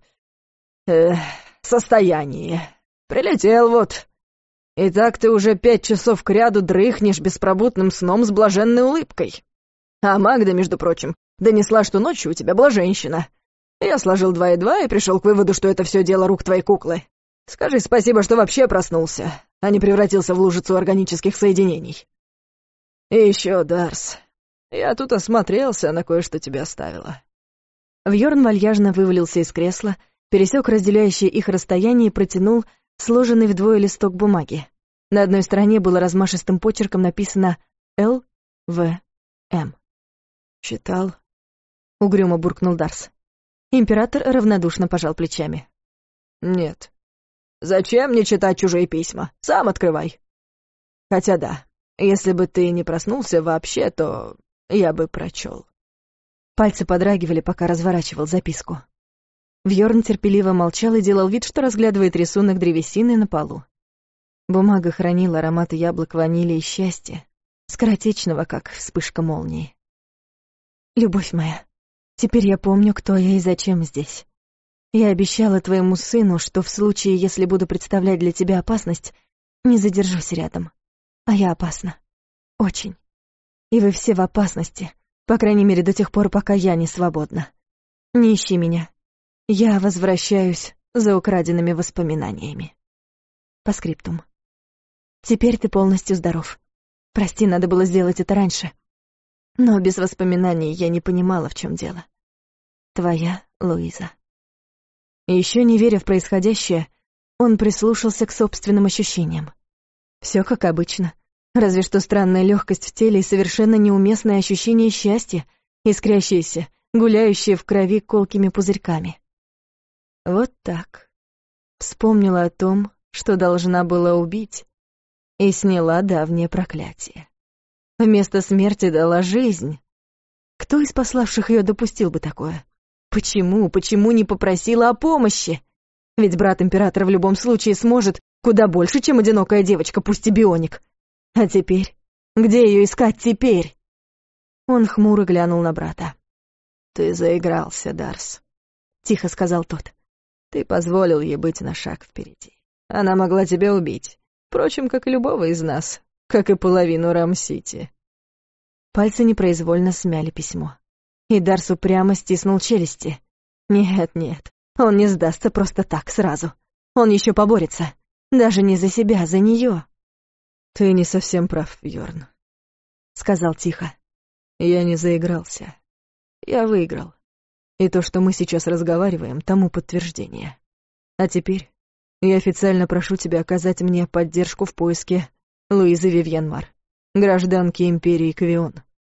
состоянии. Прилетел вот. И так ты уже 5 часов кряду дрыхнешь беспробудным сном с блаженной улыбкой. А Магда, между прочим, донесла, что ночью у тебя была женщина. Я сложил 2 и 2 и пришел к выводу, что это все дело рук твоей куклы. Скажи спасибо, что вообще проснулся, а не превратился в лужицу органических соединений. И еще, Дарс, я тут осмотрелся на кое-что тебе оставила». Вьорн вальяжно вывалился из кресла, пересек разделяющее их расстояние и протянул сложенный вдвое листок бумаги. На одной стороне было размашистым почерком написано «Л.В.М». «Читал?» — угрюмо буркнул Дарс. Император равнодушно пожал плечами. «Нет. Зачем мне читать чужие письма? Сам открывай. Хотя да, если бы ты не проснулся вообще, то я бы прочел». Пальцы подрагивали, пока разворачивал записку. Вьорн терпеливо молчал и делал вид, что разглядывает рисунок древесины на полу. Бумага хранила аромат яблок, ванили и счастья, скоротечного, как вспышка молнии. «Любовь моя, теперь я помню, кто я и зачем здесь. Я обещала твоему сыну, что в случае, если буду представлять для тебя опасность, не задержусь рядом. А я опасна. Очень. И вы все в опасности, по крайней мере, до тех пор, пока я не свободна. Не ищи меня. Я возвращаюсь за украденными воспоминаниями. По скриптум. Теперь ты полностью здоров. Прости, надо было сделать это раньше. Но без воспоминаний я не понимала, в чем дело. Твоя Луиза». Еще не веря в происходящее, он прислушался к собственным ощущениям. Все как обычно, разве что странная легкость в теле и совершенно неуместное ощущение счастья, искрящееся, гуляющее в крови колкими пузырьками. Вот так. Вспомнила о том, что должна была убить, и сняла давнее проклятие. Вместо смерти дала жизнь. Кто из пославших ее допустил бы такое? Почему не попросила о помощи? Ведь брат императора в любом случае сможет куда больше, чем одинокая девочка, пусть и бионик. А теперь? Где ее искать теперь? Он хмуро глянул на брата. «Ты заигрался, Дарс», — тихо сказал тот. «Ты позволил ей быть на шаг впереди. Она могла тебя убить, впрочем, как и любого из нас, как и половину Рам-Сити». Пальцы непроизвольно смяли письмо. И Дарс упрямо стиснул челюсти. Нет, он не сдастся просто так сразу. Он еще поборется. Даже не за себя, за нее. «Ты не совсем прав, Вьорн», — сказал тихо. «Я не заигрался. Я выиграл. И то, что мы сейчас разговариваем, тому подтверждение. А теперь я официально прошу тебя оказать мне поддержку в поиске Луизы Вивьен Мар, гражданки Империи Квион».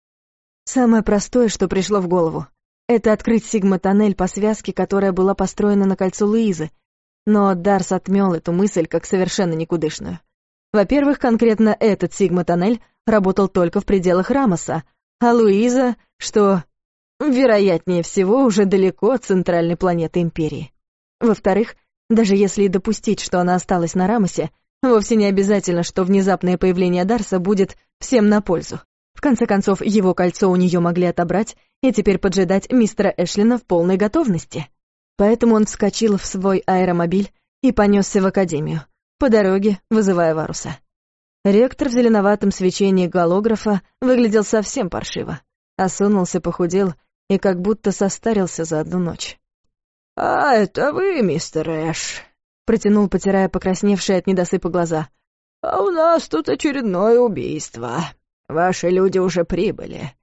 Самое простое, что пришло в голову, это открыть Сигма-тоннель по связке, которая была построена на кольцо Луизы, но Дарс отмёл эту мысль как совершенно никудышную. Во-первых, конкретно этот Сигма-тоннель работал только в пределах Рамоса, а Луиза, что, вероятнее всего, уже далеко от центральной планеты Империи. Во-вторых, даже если и допустить, что она осталась на Рамосе, вовсе не обязательно, что внезапное появление Дарса будет всем на пользу. В конце концов, его кольцо у нее могли отобрать и теперь поджидать мистера Эшлина в полной готовности. Поэтому он вскочил в свой аэромобиль и понесся в академию, по дороге вызывая Варуса. Ректор в зеленоватом свечении голографа выглядел совсем паршиво, осунулся, похудел и как будто состарился за одну ночь. «А это вы, мистер Эш?» — протянул, потирая покрасневшие от недосыпа глаза. «А у нас тут очередное убийство. Ваши люди уже прибыли.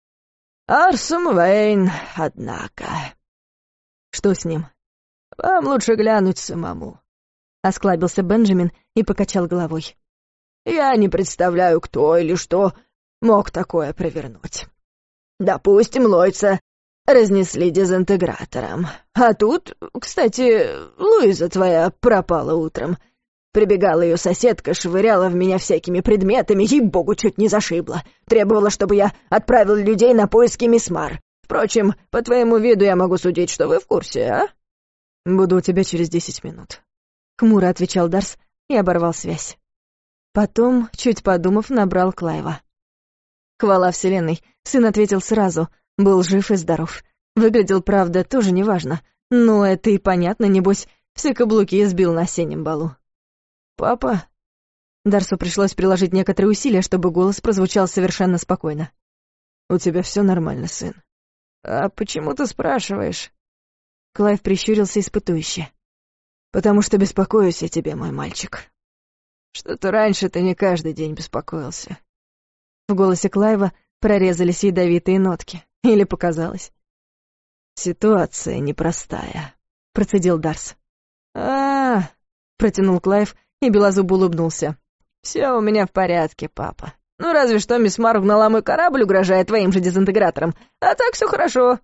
Арсум Вейн, однако». «Что с ним?» «Вам лучше глянуть самому», — осклабился Бенджамин и покачал головой. «Я не представляю, кто или что мог такое провернуть. Допустим, Лойца разнесли дезинтегратором. А тут, кстати, Луиза твоя пропала утром. Прибегала ее соседка, швыряла в меня всякими предметами, ей-богу, чуть не зашибла. Требовала, чтобы я отправил людей на поиски мисс Мар. Впрочем, по твоему виду я могу судить, что вы в курсе, а?» «Буду у тебя через 10 минут», — хмуро отвечал Дарс и оборвал связь. Потом, чуть подумав, набрал Клайва. Хвала вселенной, сын ответил сразу, был жив и здоров. Выглядел, правда, тоже неважно, но это и понятно, небось, все каблуки сбил на осеннем балу. «Папа?» Дарсу пришлось приложить некоторые усилия, чтобы голос прозвучал совершенно спокойно. «У тебя все нормально, сын?» «А почему ты спрашиваешь?» Клайв прищурился испытующе. «Потому что беспокоюсь о тебе, мой мальчик. Что-то раньше ты не каждый день беспокоился». В голосе Клайва прорезались ядовитые нотки. Или показалось? «Ситуация непростая», — процедил Дарс. Протянул Клайв и белозубо улыбнулся. «Все у меня в порядке, папа. Ну, разве что мисс Мар угнала мой корабль, угрожая твоим же дезинтегратором. А так все хорошо».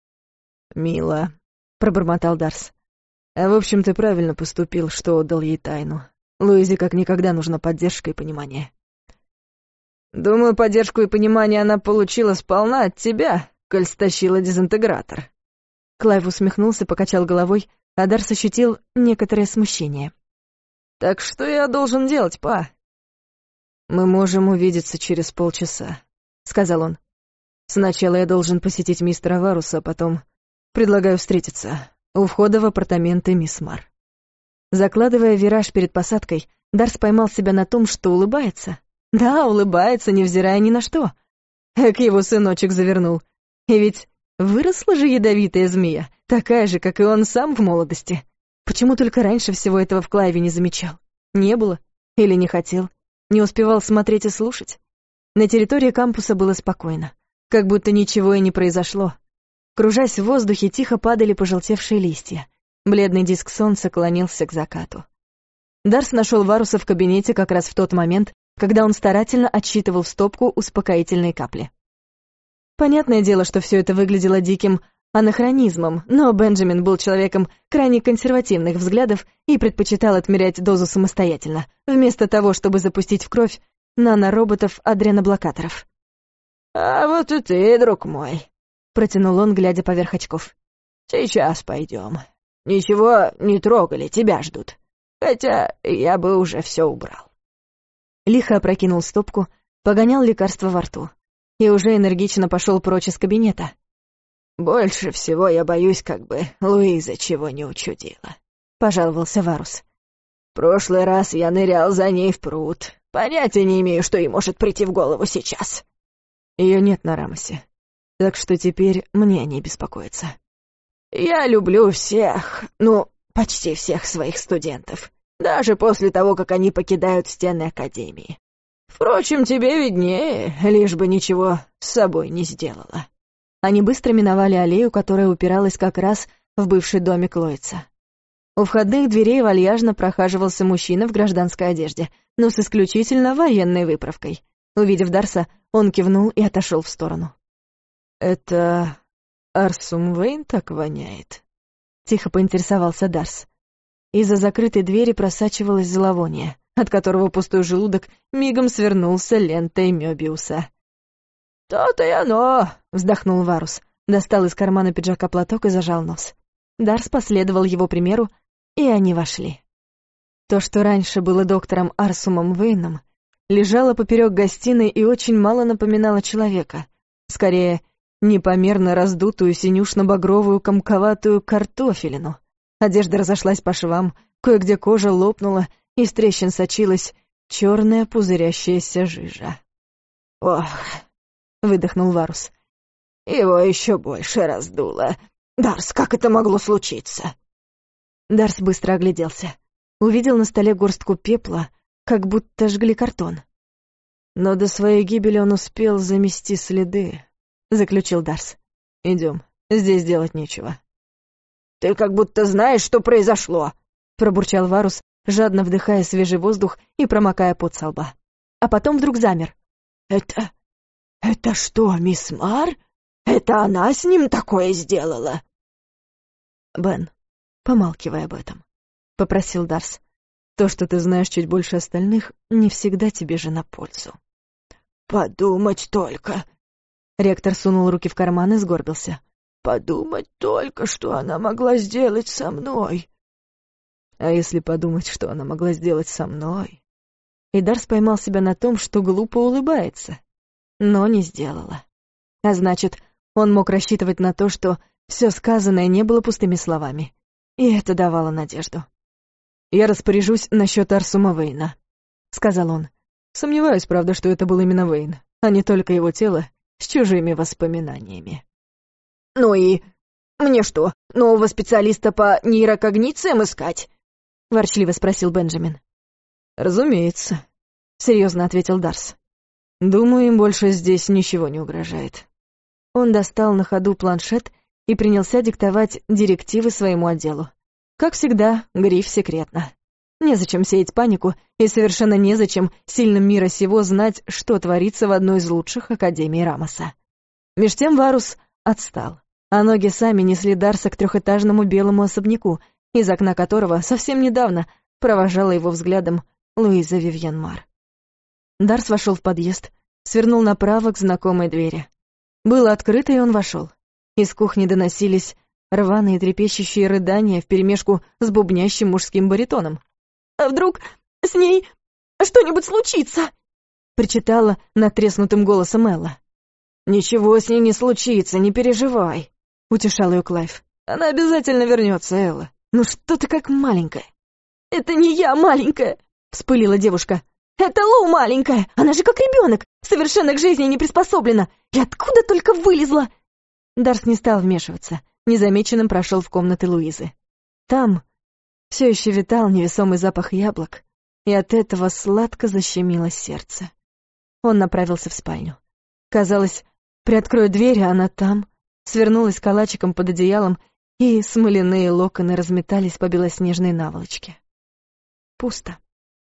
«Мило», — пробормотал Дарс. «В общем, ты правильно поступил, что отдал ей тайну. Луизе как никогда нужна поддержка и понимание». «Думаю, поддержку и понимание она получила сполна от тебя, коль стащила дезинтегратор». Клайв усмехнулся, покачал головой, а Дарс ощутил некоторое смущение. «Так что я должен делать, па?» «Мы можем увидеться через полчаса», — сказал он. «Сначала я должен посетить мистера Варуса, а потом предлагаю встретиться у входа в апартаменты мисс Мар». Закладывая вираж перед посадкой, Дарс поймал себя на том, что улыбается. Да, улыбается, невзирая ни на что. Эк, его сыночек завернул. И ведь выросла же ядовитая змея, такая же, как и он сам в молодости. Почему только раньше всего этого в Клайве не замечал? Не было? Или не хотел? Не успевал смотреть и слушать? На территории кампуса было спокойно, как будто ничего и не произошло. Кружась в воздухе, тихо падали пожелтевшие листья. Бледный диск солнца клонился к закату. Дарс нашел Варуса в кабинете как раз в тот момент, когда он старательно отсчитывал в стопку успокоительные капли. Понятное дело, что все это выглядело диким анахронизмом, но Бенджамин был человеком крайне консервативных взглядов и предпочитал отмерять дозу самостоятельно, вместо того, чтобы запустить в кровь нанороботов-адреноблокаторов. «А вот и ты, друг мой», — протянул он, глядя поверх очков. «Сейчас пойдем. Ничего не трогали, тебя ждут. Хотя я бы уже все убрал». Лихо опрокинул стопку, погонял лекарство во рту и уже энергично пошел прочь из кабинета. «Больше всего я боюсь, как бы Луиза чего не учудила», — пожаловался Варус. «В прошлый раз я нырял за ней в пруд. Понятия не имею, что ей может прийти в голову сейчас». Ее нет на Рамосе, так что теперь мне о ней беспокоиться. «Я люблю всех, ну, почти всех своих студентов, даже после того, как они покидают стены Академии. Впрочем, тебе виднее, лишь бы ничего с собой не сделала». Они быстро миновали аллею, которая упиралась как раз в бывший домик Лойца. У входных дверей вальяжно прохаживался мужчина в гражданской одежде, но с исключительно военной выправкой. Увидев Дарса, он кивнул и отошел в сторону. «Это Арсум Вейн так воняет?» — тихо поинтересовался Дарс. Из-за закрытой двери просачивалось зловоние, от которого пустой желудок мигом свернулся лентой Мёбиуса. «То-то и оно!» — вздохнул Варус, достал из кармана пиджака платок и зажал нос. Дарс последовал его примеру, и они вошли. То, что раньше было доктором Арсумом Вейном, лежало поперек гостиной и очень мало напоминало человека. Скорее, непомерно раздутую синюшно-багровую комковатую картофелину. Одежда разошлась по швам, кое-где кожа лопнула, из трещин сочилась черная пузырящаяся жижа. «Ох!» — выдохнул Варус. «Его еще больше раздуло. Дарс, как это могло случиться?» Дарс быстро огляделся. Увидел на столе горстку пепла, как будто жгли картон. «Но до своей гибели он успел замести следы», — заключил Дарс. «Идем, здесь делать нечего». «Ты как будто знаешь, что произошло», — пробурчал Варус, жадно вдыхая свежий воздух и промокая пот со лба. А потом вдруг замер. «Это что, мисс Мар? Это она с ним такое сделала?» «Бен, помалкивай об этом», — попросил Дарс. «То, что ты знаешь чуть больше остальных, не всегда тебе же на пользу». «Подумать только!» Ректор сунул руки в карман и сгорбился. «Подумать только, что она могла сделать со мной!» «А если подумать, что она могла сделать со мной?» И Дарс поймал себя на том, что глупо улыбается, но не сделала. А значит, он мог рассчитывать на то, что все сказанное не было пустыми словами. И это давало надежду. «Я распоряжусь насчет Арсума Вейна», — сказал он. «Сомневаюсь, правда, что это был именно Вейн, а не только его тело с чужими воспоминаниями». «Ну и мне что, нового специалиста по нейрокогнициям искать?» — ворчливо спросил Бенджамин. «Разумеется», — серьезно ответил Дарс. «Думаю, им больше здесь ничего не угрожает». Он достал на ходу планшет и принялся диктовать директивы своему отделу. Как всегда, гриф «секретно». Незачем сеять панику, и совершенно незачем сильным мира сего знать, что творится в одной из лучших академий Рамоса. Меж тем Варус отстал, а ноги сами несли Дарса к трехэтажному белому особняку, из окна которого совсем недавно провожала его взглядом Луиза Вивьен Мар. Дарс вошел в подъезд, свернул направо к знакомой двери. Было открыто, и он вошел. Из кухни доносились рваные трепещущие рыдания вперемешку с бубнящим мужским баритоном. «А вдруг с ней что-нибудь случится?» — причитала надтреснутым голосом Элла. «Ничего с ней не случится, не переживай», — утешал ее Клайв. «Она обязательно вернется, Элла. Ну что ты как маленькая?» «Это не я маленькая», — вспылила девушка. «Это Лу маленькая, она же как ребенок, совершенно к жизни не приспособлена. И откуда только вылезла?» Дарс не стал вмешиваться, незамеченным прошел в комнаты Луизы. Там все еще витал невесомый запах яблок, и от этого сладко защемило сердце. Он направился в спальню. Казалось, приоткрою дверь, а она там, свернулась калачиком под одеялом, и смоляные локоны разметались по белоснежной наволочке. Пусто.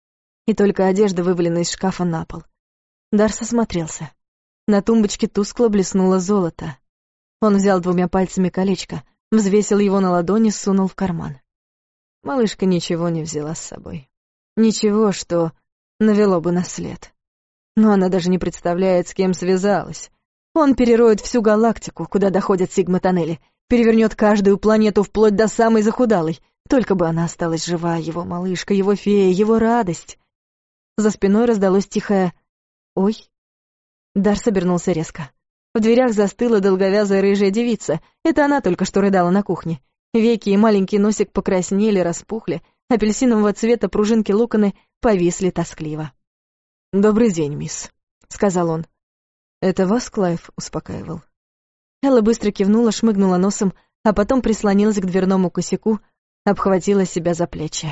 И только одежда вывалена из шкафа на пол. Дарс осмотрелся. На тумбочке тускло блеснуло золото. Он взял 2 пальцами колечко, взвесил его на ладони, сунул в карман. Малышка ничего не взяла с собой. Ничего, что навело бы на след. Но она даже не представляет, с кем связалась. Он перероет всю галактику, куда доходят сигма-тоннели, перевернет каждую планету вплоть до самой захудалой. Только бы она осталась жива, его малышка, его фея, его радость. За спиной раздалось тихое «Ой». Дарс обернулся резко. В дверях застыла долговязая рыжая девица. Это она только что рыдала на кухне. Веки и маленький носик покраснели, распухли, апельсинового цвета пружинки-локоны повисли тоскливо. «Добрый день, мисс», — сказал он. «Это вас Клайв успокаивал?» Элла быстро кивнула, шмыгнула носом, а потом прислонилась к дверному косяку, обхватила себя за плечи.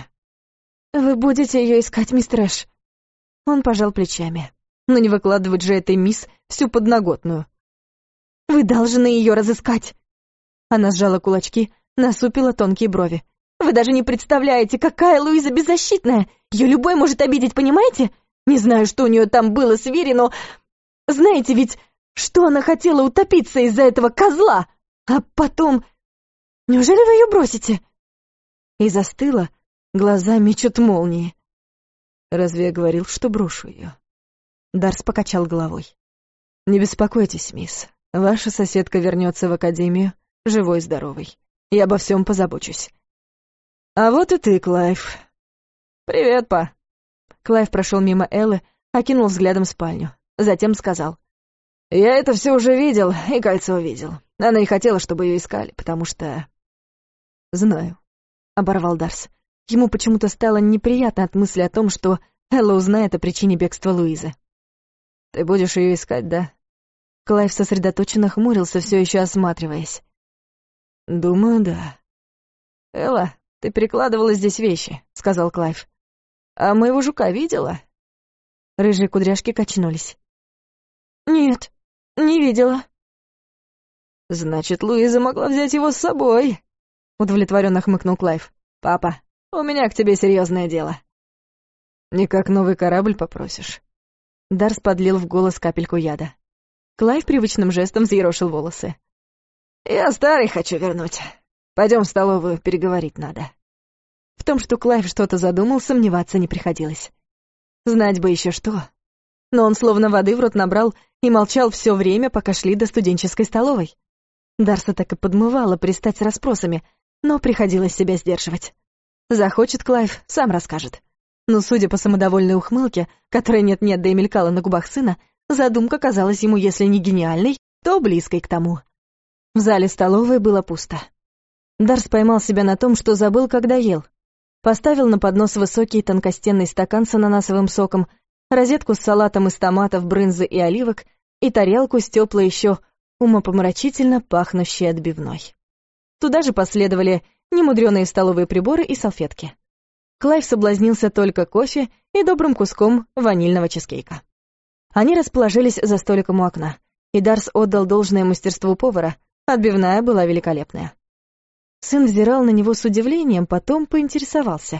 «Вы будете ее искать, мистер Эш?» Он пожал плечами. «Но не выкладывать же этой мисс всю подноготную». «Вы должны ее разыскать!» Она сжала кулачки, насупила тонкие брови. «Вы даже не представляете, какая Луиза беззащитная! Ее любой может обидеть, понимаете? Не знаю, что у нее там было с Вери, но... Знаете ведь, что она хотела утопиться из-за этого козла? А потом... Неужели вы ее бросите?» И застыла, глаза мечут молнии. Разве я говорил, что брошу ее? Дарс покачал головой. Не беспокойтесь, мисс. Ваша соседка вернется в академию, живой и здоровой. Я обо всем позабочусь. А вот и ты, Клайв. Привет, па. Клайв прошел мимо Эллы, окинул взглядом спальню. Затем сказал. Я это все уже видел, и кольцо видел. Она не хотела, чтобы ее искали, потому что... Знаю, оборвал Дарс. Ему почему-то стало неприятно от мысли о том, что Элла узнает о причине бегства Луизы. Ты будешь ее искать, да? Клайв сосредоточенно хмурился, все еще осматриваясь. Думаю, да. Элла, ты перекладывала здесь вещи, сказал Клайв. А моего жука видела? Рыжие кудряшки качнулись. Нет, не видела. Значит, Луиза могла взять его с собой, удовлетворенно хмыкнул Клайв. Папа, у меня к тебе серьезное дело. Никак новый корабль попросишь. Дарс подлил в голос капельку яда. Клайв привычным жестом взъерошил волосы. Я старый хочу вернуть. Пойдем в столовую, переговорить надо. В том, что Клайв что-то задумал, сомневаться не приходилось. Знать бы еще что. Но он словно воды в рот набрал и молчал все время, пока шли до студенческой столовой. Дарса так и подмывала пристать с расспросами, но приходилось себя сдерживать. Захочет Клайв, сам расскажет. Но, судя по самодовольной ухмылке, которая нет-нет да и мелькала на губах сына, задумка казалась ему, если не гениальной, то близкой к тому. В зале столовой было пусто. Дарс поймал себя на том, что забыл, когда ел. Поставил на поднос высокий тонкостенный стакан с ананасовым соком, розетку с салатом из томатов, брынзы и оливок и тарелку с теплой еще умопомрачительно пахнущей отбивной. Туда же последовали немудреные столовые приборы и салфетки. Клайв соблазнился только кофе и добрым куском ванильного чизкейка. Они расположились за столиком у окна, и Дарс отдал должное мастерству повара, отбивная была великолепная. Сын взирал на него с удивлением, потом поинтересовался.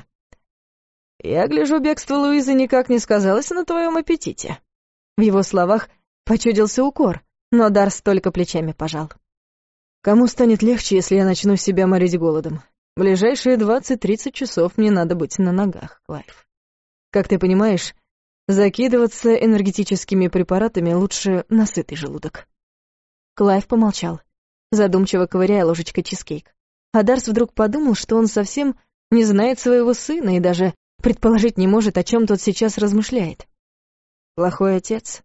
«Я гляжу, бегство Луизы никак не сказалось на твоем аппетите». В его словах почудился укор, но Дарс только плечами пожал. «Кому станет легче, если я начну себя морить голодом? Ближайшие 20-30 часов мне надо быть на ногах, Клайв. Как ты понимаешь, закидываться энергетическими препаратами лучше на сытый желудок». Клайв помолчал, задумчиво ковыряя ложечкой чизкейк. А Дарс вдруг подумал, что он совсем не знает своего сына и даже предположить не может, о чем тот сейчас размышляет. Плохой отец?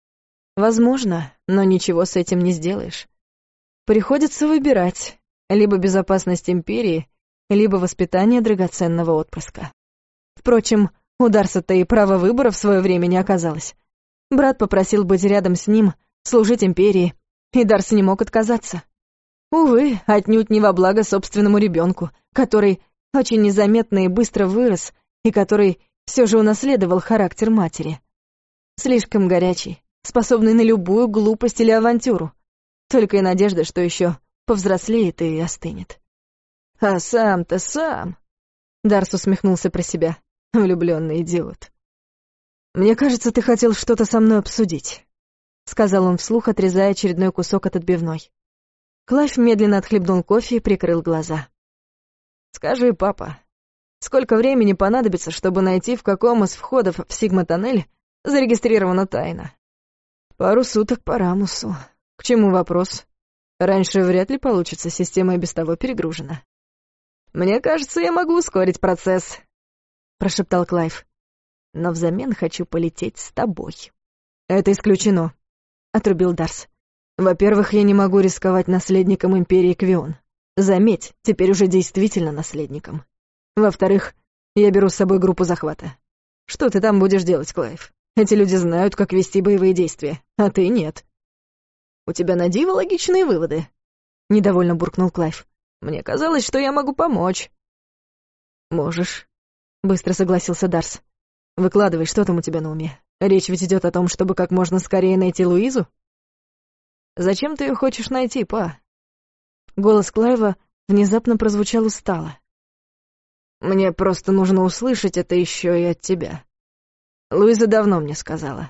Возможно, но ничего с этим не сделаешь. Приходится выбирать либо безопасность империи, либо воспитание драгоценного отпрыска. Впрочем, у Дарса-то и права выбора в свое время не оказалось. Брат попросил быть рядом с ним, служить империи, и Дарс не мог отказаться. Увы, отнюдь не во благо собственному ребенку, который очень незаметно и быстро вырос, и который все же унаследовал характер матери. Слишком горячий, способный на любую глупость или авантюру. Только и надежда, что еще повзрослеет и остынет. А сам-то сам... Дарс усмехнулся про себя. Влюбленный идиот. «Мне кажется, ты хотел что-то со мной обсудить», — сказал он вслух, отрезая очередной кусок от отбивной. Клайв медленно отхлебнул кофе и прикрыл глаза. «Скажи, папа, сколько времени понадобится, чтобы найти, в каком из входов в Сигма-тоннель зарегистрирована тайна?» «Пару суток по Рамусу. К чему вопрос? Раньше вряд ли получится, система и без того перегружена». «Мне кажется, я могу ускорить процесс», — прошептал Клайв. «Но взамен хочу полететь с тобой». «Это исключено», — отрубил Дарс. «Во-первых, я не могу рисковать наследником империи Квион. Заметь, теперь уже действительно наследником. Во-вторых, я беру с собой группу захвата. Что ты там будешь делать, Клайв? Эти люди знают, как вести боевые действия, а ты нет». «У тебя на диво логичные выводы», — недовольно буркнул Клайв. «Мне казалось, что я могу помочь». «Можешь», — быстро согласился Дарс. «Выкладывай, что там у тебя на уме. Речь ведь идет о том, чтобы как можно скорее найти Луизу?» «Зачем ты ее хочешь найти, па?» Голос Клайва внезапно прозвучал устало. «Мне просто нужно услышать это еще и от тебя. Луиза давно мне сказала.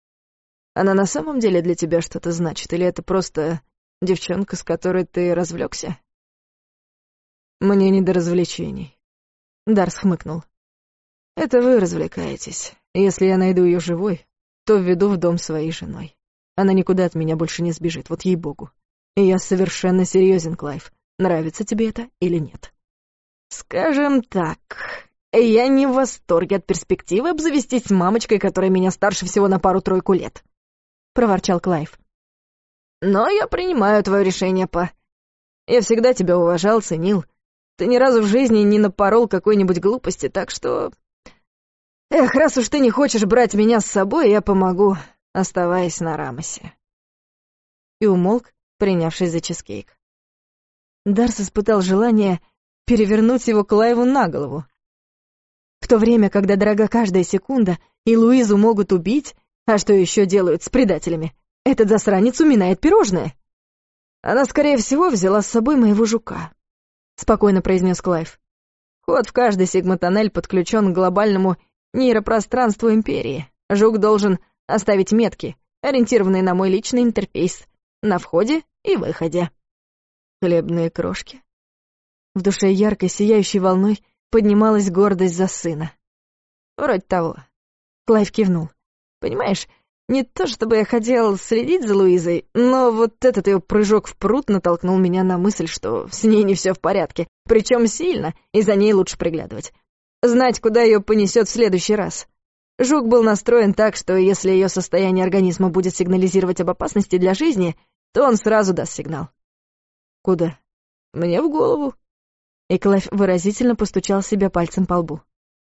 Она на самом деле для тебя что-то значит, или это просто девчонка, с которой ты развлекся?» «Мне не до развлечений», — Дарс хмыкнул. Это вы развлекаетесь. Если я найду ее живой, то введу в дом своей женой. Она никуда от меня больше не сбежит, вот ей-богу. И я совершенно серьезен, Клайв. Нравится тебе это или нет? Скажем так, я не в восторге от перспективы обзавестись с мамочкой, которая меня старше всего на пару-тройку лет, — проворчал Клайв. Но я принимаю твое решение, па. Я всегда тебя уважал, ценил. Ты ни разу в жизни не напорол какой-нибудь глупости, так что... Эх, раз уж ты не хочешь брать меня с собой, я помогу, оставаясь на Рамосе. И умолк, принявшись за чизкейк. Дарс испытал желание перевернуть его Клайву на голову. В то время, когда дорога каждая секунда, и Луизу могут убить, а что еще делают с предателями, этот засранец уминает пирожное. Она, скорее всего, взяла с собой моего жука, — спокойно произнес Клайв. Вход в каждый сигма-тоннель подключен к глобальному нейропространству Империи. Жук должен оставить метки, ориентированные на мой личный интерфейс, на входе и выходе. Хлебные крошки. В душе яркой, сияющей волной поднималась гордость за сына. Вроде того. Клайв кивнул. Понимаешь, не то чтобы я хотел следить за Луизой, но вот этот ее прыжок в пруд натолкнул меня на мысль, что с ней не все в порядке, причем сильно, и за ней лучше приглядывать. Знать, куда ее понесет в следующий раз. Жук был настроен так, что если ее состояние организма будет сигнализировать об опасности для жизни, то он сразу даст сигнал. Куда? Мне в голову. И Клайв выразительно постучал себя пальцем по лбу.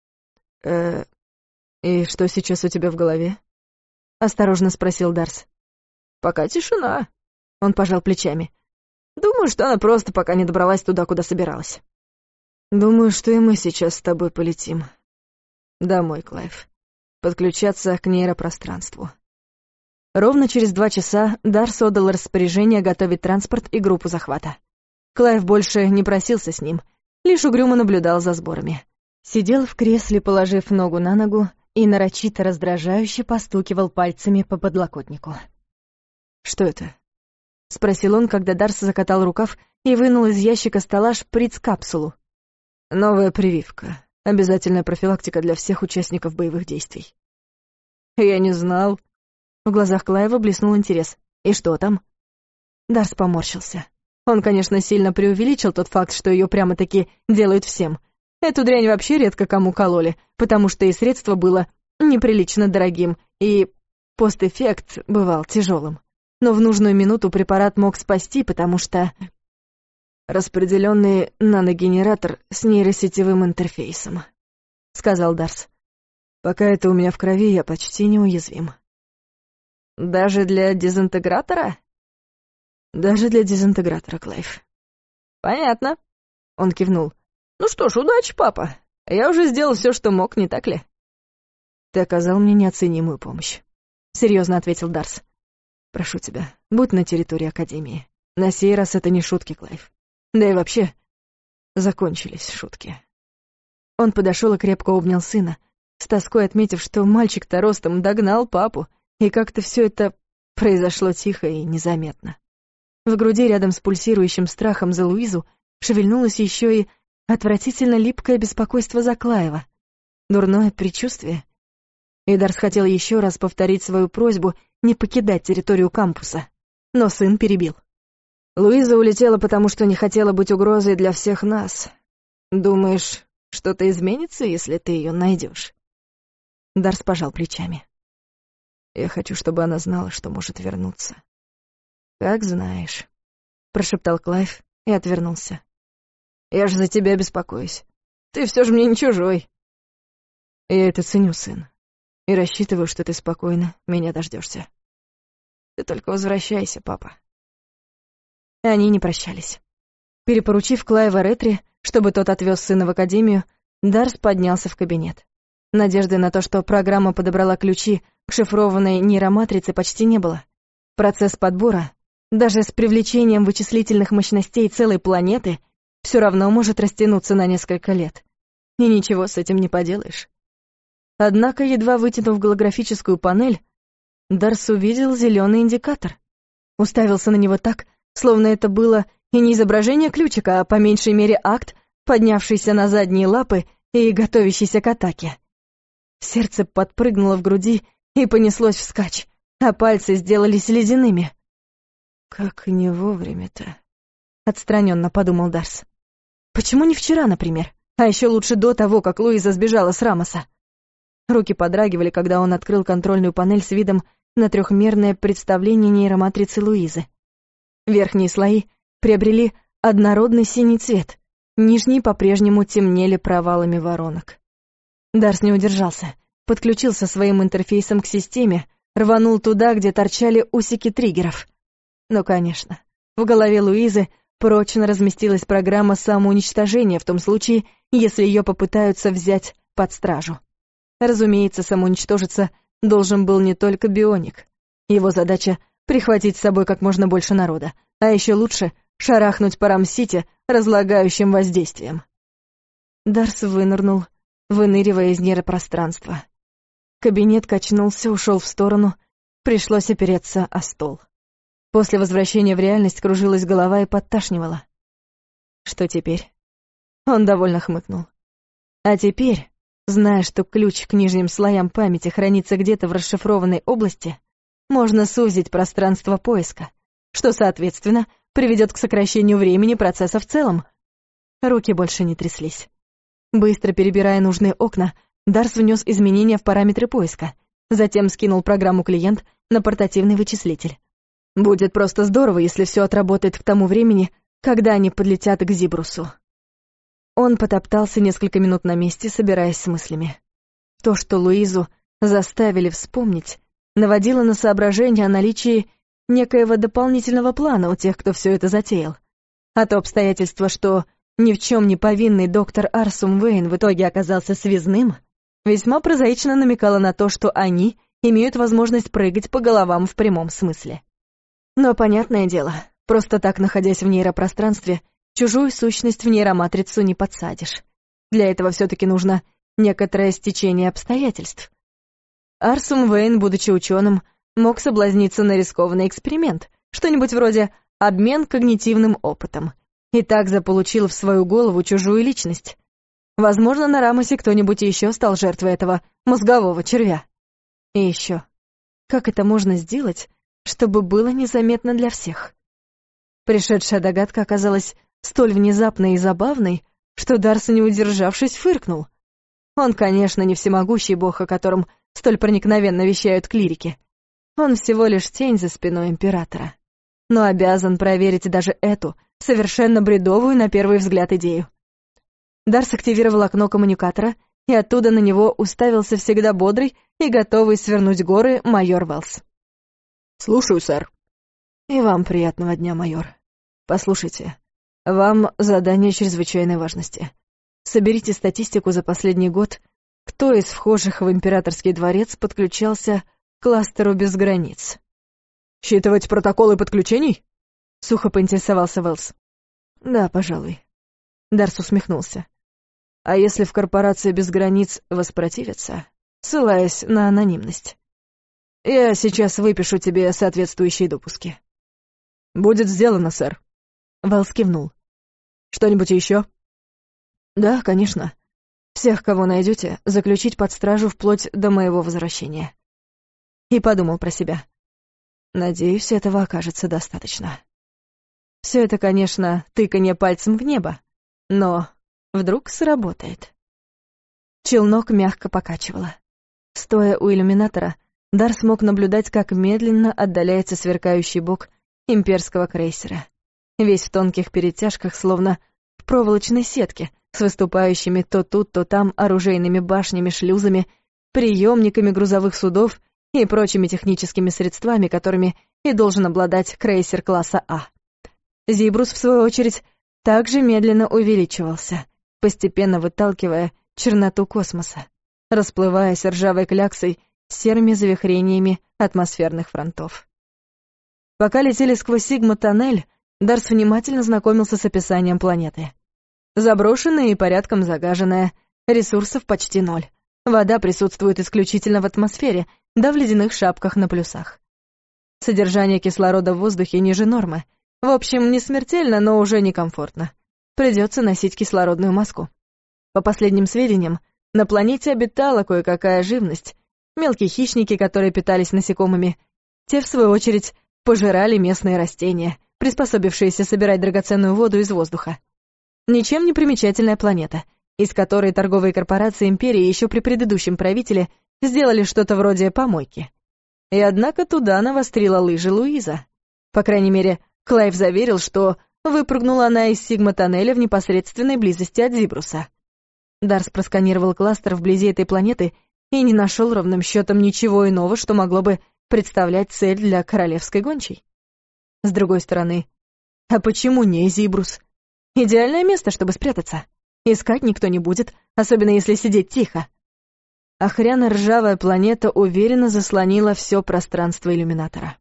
И что сейчас у тебя в голове? Осторожно спросил Дарс. Пока тишина. Он пожал плечами. Думаю, что она просто пока не добралась туда, куда собиралась. Думаю, что и мы сейчас с тобой полетим. Домой, Клайв. Подключаться к нейропространству. Ровно через 2 часа Дарс отдал распоряжение готовить транспорт и группу захвата. Клайв больше не просился с ним, лишь угрюмо наблюдал за сборами. Сидел в кресле, положив ногу на ногу, и нарочито раздражающе постукивал пальцами по подлокотнику. «Что это?» — спросил он, когда Дарс закатал рукав и вынул из ящика стола шприц-капсулу. «Новая прививка. Обязательная профилактика для всех участников боевых действий». «Я не знал». В глазах Клайва блеснул интерес. «И что там?» Дарс поморщился. Он, конечно, сильно преувеличил тот факт, что ее прямо-таки делают всем. Эту дрянь вообще редко кому кололи, потому что и средство было неприлично дорогим, и постэффект бывал тяжелым. Но в нужную минуту препарат мог спасти, потому что... «Распределенный наногенератор с нейросетевым интерфейсом», — сказал Дарс. «Пока это у меня в крови, я почти неуязвим». «Даже для дезинтегратора?» «Даже для дезинтегратора, Клайв». «Понятно», — он кивнул. «Ну что ж, удачи, папа. Я уже сделал все, что мог, не так ли?» «Ты оказал мне неоценимую помощь», — серьезно ответил Дарс. «Прошу тебя, будь на территории Академии. На сей раз это не шутки, Клайв. Да и вообще, закончились шутки». Он подошел и крепко обнял сына, с тоской отметив, что мальчик-то ростом догнал папу, и как-то все это произошло тихо и незаметно. В груди рядом с пульсирующим страхом за Луизу шевельнулось еще и отвратительно липкое беспокойство за Клайва, дурное предчувствие. И Дарс хотел еще раз повторить свою просьбу не покидать территорию кампуса, но сын перебил. «Луиза улетела, потому что не хотела быть угрозой для всех нас. Думаешь, что-то изменится, если ты ее найдешь?» Дарс пожал плечами. «Я хочу, чтобы она знала, что может вернуться». «Как знаешь», — прошептал Клайв и отвернулся. «Я же за тебя беспокоюсь. Ты все же мне не чужой». «Я это ценю, сын, и рассчитываю, что ты спокойно меня дождешься. Ты только возвращайся, папа». Они не прощались. Перепоручив Клайва Ретри, чтобы тот отвез сына в академию, Дарс поднялся в кабинет. Надежды на то, что программа подобрала ключи к шифрованной нейроматрице, почти не было. Процесс подбора, даже с привлечением вычислительных мощностей целой планеты, все равно может растянуться на несколько лет. И ничего с этим не поделаешь. Однако, едва вытянув голографическую панель, Дарс увидел зеленый индикатор. Уставился на него так, словно это было и не изображение ключика, а по меньшей мере акт, поднявшийся на задние лапы и готовящийся к атаке. Сердце подпрыгнуло в груди и понеслось вскачь, а пальцы сделались ледяными. «Как не вовремя-то», — отстраненно подумал Дарс. «Почему не вчера, например? А еще лучше до того, как Луиза сбежала с Рамоса». Руки подрагивали, когда он открыл контрольную панель с видом на трехмерное представление нейроматрицы Луизы. Верхние слои приобрели однородный синий цвет, нижние по-прежнему темнели провалами воронок. Дарс не удержался, подключился своим интерфейсом к системе, рванул туда, где торчали усики триггеров. Ну, конечно, в голове Луизы прочно разместилась программа самоуничтожения в том случае, если ее попытаются взять под стражу. Разумеется, самоуничтожиться должен был не только бионик. Его задача — прихватить с собой как можно больше народа, а еще лучше — шарахнуть по Рам-Сити разлагающим воздействием. Дарс вынырнул, выныривая из нейропространства. Кабинет качнулся, ушел в сторону, пришлось опереться о стол. После возвращения в реальность кружилась голова и подташнивала. Что теперь? Он довольно хмыкнул. А теперь, зная, что ключ к нижним слоям памяти хранится где-то в расшифрованной области, можно сузить пространство поиска, что, соответственно, приведет к сокращению времени процесса в целом. Руки больше не тряслись. Быстро перебирая нужные окна, Дарс внес изменения в параметры поиска, затем скинул программу «Клиент» на портативный вычислитель. Будет просто здорово, если все отработает к тому времени, когда они подлетят к Зибрусу. Он потоптался несколько минут на месте, собираясь с мыслями. То, что Луизу заставили вспомнить, наводило на соображение о наличии некоего дополнительного плана у тех, кто все это затеял. А то обстоятельство, что ни в чем не повинный доктор Арсум Вейн в итоге оказался связным, весьма прозаично намекало на то, что они имеют возможность прыгать по головам в прямом смысле. Но, понятное дело, просто так, находясь в нейропространстве, чужую сущность в нейроматрицу не подсадишь. Для этого все-таки нужно некоторое стечение обстоятельств. Арсум Вейн, будучи ученым, мог соблазниться на рискованный эксперимент, что-нибудь вроде «обмен когнитивным опытом», и так заполучил в свою голову чужую личность. Возможно, на Рамосе кто-нибудь еще стал жертвой этого мозгового червя. И еще, как это можно сделать, чтобы было незаметно для всех? Пришедшая догадка оказалась столь внезапной и забавной, что Дарс, не удержавшись, фыркнул. Он, конечно, не всемогущий бог, о котором столь проникновенно вещают клирики. Он всего лишь тень за спиной императора. Но обязан проверить даже эту, совершенно бредовую на первый взгляд идею. Дарс активировал окно коммуникатора, и оттуда на него уставился всегда бодрый и готовый свернуть горы майор Велс. «Слушаю, сэр». «И вам приятного дня, майор. Послушайте, вам задание чрезвычайной важности. Соберите статистику за последний год, кто из вхожих в императорский дворец подключался к кластеру без границ». «Считывать протоколы подключений?» — сухо поинтересовался Велс. «Да, пожалуй». Дарс усмехнулся. «А если в корпорации без границ воспротивятся, ссылаясь на анонимность? Я сейчас выпишу тебе соответствующие допуски». «Будет сделано, сэр». Велс кивнул. «Что-нибудь еще?» «Да, конечно. Всех, кого найдете, заключить под стражу вплоть до моего возвращения». И подумал про себя. Надеюсь, этого окажется достаточно. Все это, конечно, тыканье пальцем в небо, но вдруг сработает. Челнок мягко покачивало. Стоя у иллюминатора, Дарс мог наблюдать, как медленно отдаляется сверкающий бок имперского крейсера. Весь в тонких перетяжках, словно в проволочной сетке, с выступающими то тут, то там оружейными башнями, шлюзами, приемниками грузовых судов и прочими техническими средствами, которыми и должен обладать крейсер класса А. Зибрус, в свою очередь, также медленно увеличивался, постепенно выталкивая черноту космоса, расплываясь ржавой кляксой с серыми завихрениями атмосферных фронтов. Пока летели сквозь Сигма-тоннель, Дарс внимательно знакомился с описанием планеты. Заброшенная и порядком загаженная, ресурсов почти ноль. Вода присутствует исключительно в атмосфере, да в ледяных шапках на плюсах. Содержание кислорода в воздухе ниже нормы. В общем, не смертельно, но уже некомфортно. Придется носить кислородную маску. По последним сведениям, На планете обитала кое-какая живность, мелкие хищники, которые питались насекомыми. Те, в свою очередь, пожирали местные растения, приспособившиеся собирать драгоценную воду из воздуха. Ничем не примечательная планета, из которой торговые корпорации империи еще при предыдущем правителе сделали что-то вроде помойки. И однако туда навострила лыжи Луиза. По крайней мере, Клайв заверил, что выпрыгнула она из Сигма-тоннеля в непосредственной близости от Зибруса. Дарс просканировал кластер вблизи этой планеты и не нашел ровным счетом ничего иного, что могло бы представлять цель для королевской гончей. С другой стороны, а почему не Зибрус? Идеальное место, чтобы спрятаться. Искать никто не будет, особенно если сидеть тихо. Охряно-ржавая планета уверенно заслонила все пространство иллюминатора.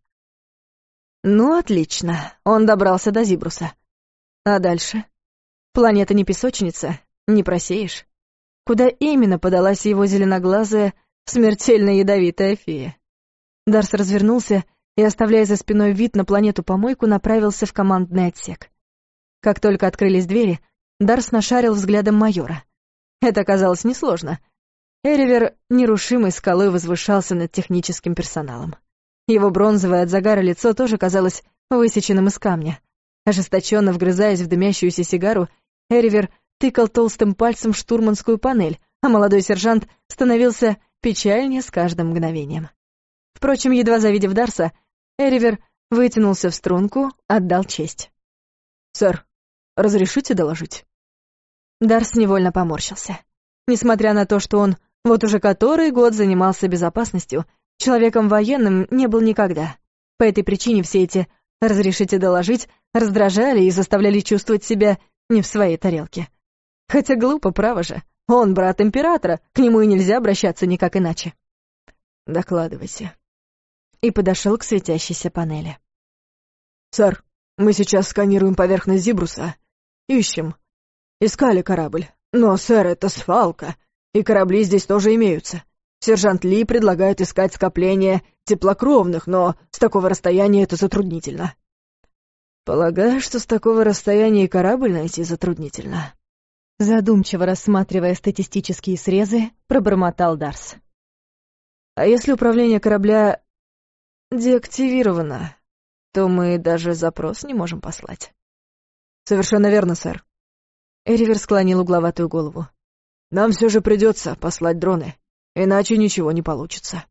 Ну, отлично, он добрался до Зибруса. А дальше? Планета не песочница, не просеешь. Куда именно подалась его зеленоглазая, смертельно ядовитая фея? Дарс развернулся и, оставляя за спиной вид на планету-помойку, направился в командный отсек. Как только открылись двери, Дарс нашарил взглядом майора. Это оказалось несложно. Эривер нерушимой скалой возвышался над техническим персоналом. Его бронзовое от загара лицо тоже казалось высеченным из камня. Ожесточенно вгрызаясь в дымящуюся сигару, Эривер тыкал толстым пальцем в штурманскую панель, а молодой сержант становился печальнее с каждым мгновением. Впрочем, едва завидев Дарса, Эривер вытянулся в струнку, отдал честь. «Сэр, разрешите доложить?» Дарс невольно поморщился. Несмотря на то, что он вот уже который год занимался безопасностью, человеком военным не был никогда. По этой причине все эти «разрешите доложить» раздражали и заставляли чувствовать себя не в своей тарелке. Хотя глупо, право же. Он брат императора, к нему и нельзя обращаться никак иначе. «Докладывайте». И подошел к светящейся панели. «Сэр, мы сейчас сканируем поверхность Зибруса. Ищем. Искали корабль. Но, сэр, это свалка, и корабли здесь тоже имеются. Сержант Ли предлагает искать скопление теплокровных, но с такого расстояния это затруднительно». «Полагаю, что с такого расстояния и корабль найти затруднительно». Задумчиво рассматривая статистические срезы, пробормотал Дарс. «А если управление корабля деактивировано, то мы даже запрос не можем послать». «Совершенно верно, сэр». Эривер склонил угловатую голову. «Нам все же придется послать дроны, иначе ничего не получится».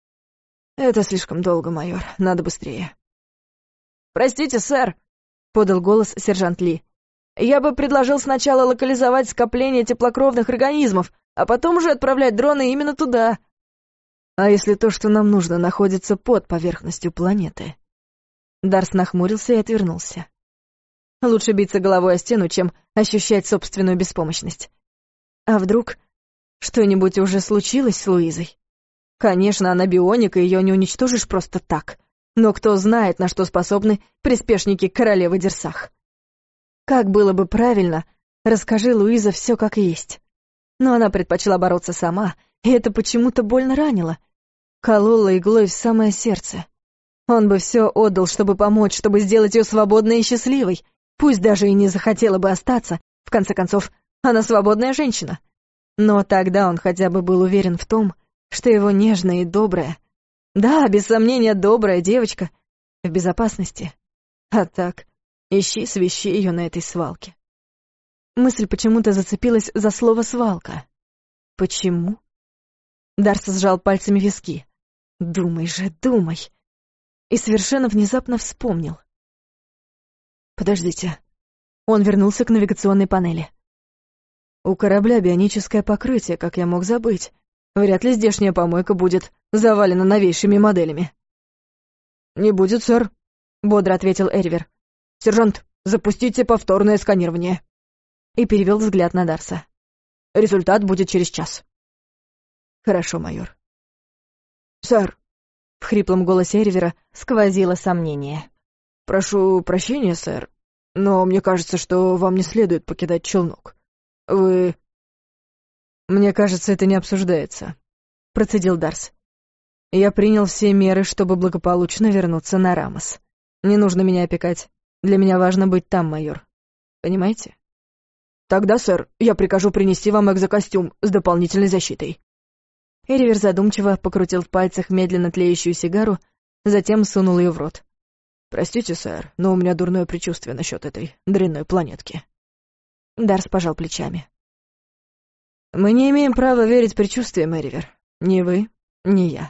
«Это слишком долго, майор, надо быстрее». «Простите, сэр», — подал голос сержант Ли. «Я бы предложил сначала локализовать скопление теплокровных организмов, а потом уже отправлять дроны именно туда». «А если то, что нам нужно, находится под поверхностью планеты?» Дарс нахмурился и отвернулся. Лучше биться головой о стену, чем ощущать собственную беспомощность. А вдруг что-нибудь уже случилось с Луизой? Конечно, она бионик, и ее не уничтожишь просто так. Но кто знает, на что способны приспешники королевы Дерсах. Как было бы правильно, расскажи Луиза все как есть. Но она предпочла бороться сама, и это почему-то больно ранило. Колола иглой в самое сердце. Он бы все отдал, чтобы помочь, чтобы сделать ее свободной и счастливой. Пусть даже и не захотела бы остаться, в конце концов, она свободная женщина. Но тогда он хотя бы был уверен в том, что его нежная и добрая, да, без сомнения, добрая девочка, в безопасности. А так, ищи-свищи ее на этой свалке. Мысль почему-то зацепилась за слово «свалка». Почему? Дарс сжал пальцами виски. Думай же, думай. И совершенно внезапно вспомнил. Подождите. Он вернулся к навигационной панели. У корабля бионическое покрытие, как я мог забыть. Вряд ли здешняя помойка будет завалена новейшими моделями. «Не будет, сэр», — бодро ответил Эривер. «Сержант, запустите повторное сканирование». И перевел взгляд на Дарса. «Результат будет через час». «Хорошо, майор». «Сэр», — в хриплом голосе Эривера сквозило сомнение. «Прошу прощения, сэр, но мне кажется, что вам не следует покидать челнок. Вы...» «Мне кажется, это не обсуждается», — процедил Дарс. «Я принял все меры, чтобы благополучно вернуться на Рамос. Не нужно меня опекать. Для меня важно быть там, майор. Понимаете?» Тогда, сэр, я прикажу принести вам экзокостюм с дополнительной защитой». Эривер задумчиво покрутил в пальцах медленно тлеющую сигару, затем сунул ее в рот. «Простите, сэр, но у меня дурное предчувствие насчет этой дрянной планетки». Дарс пожал плечами. «Мы не имеем права верить предчувствиям, Эривер. Ни вы, ни я».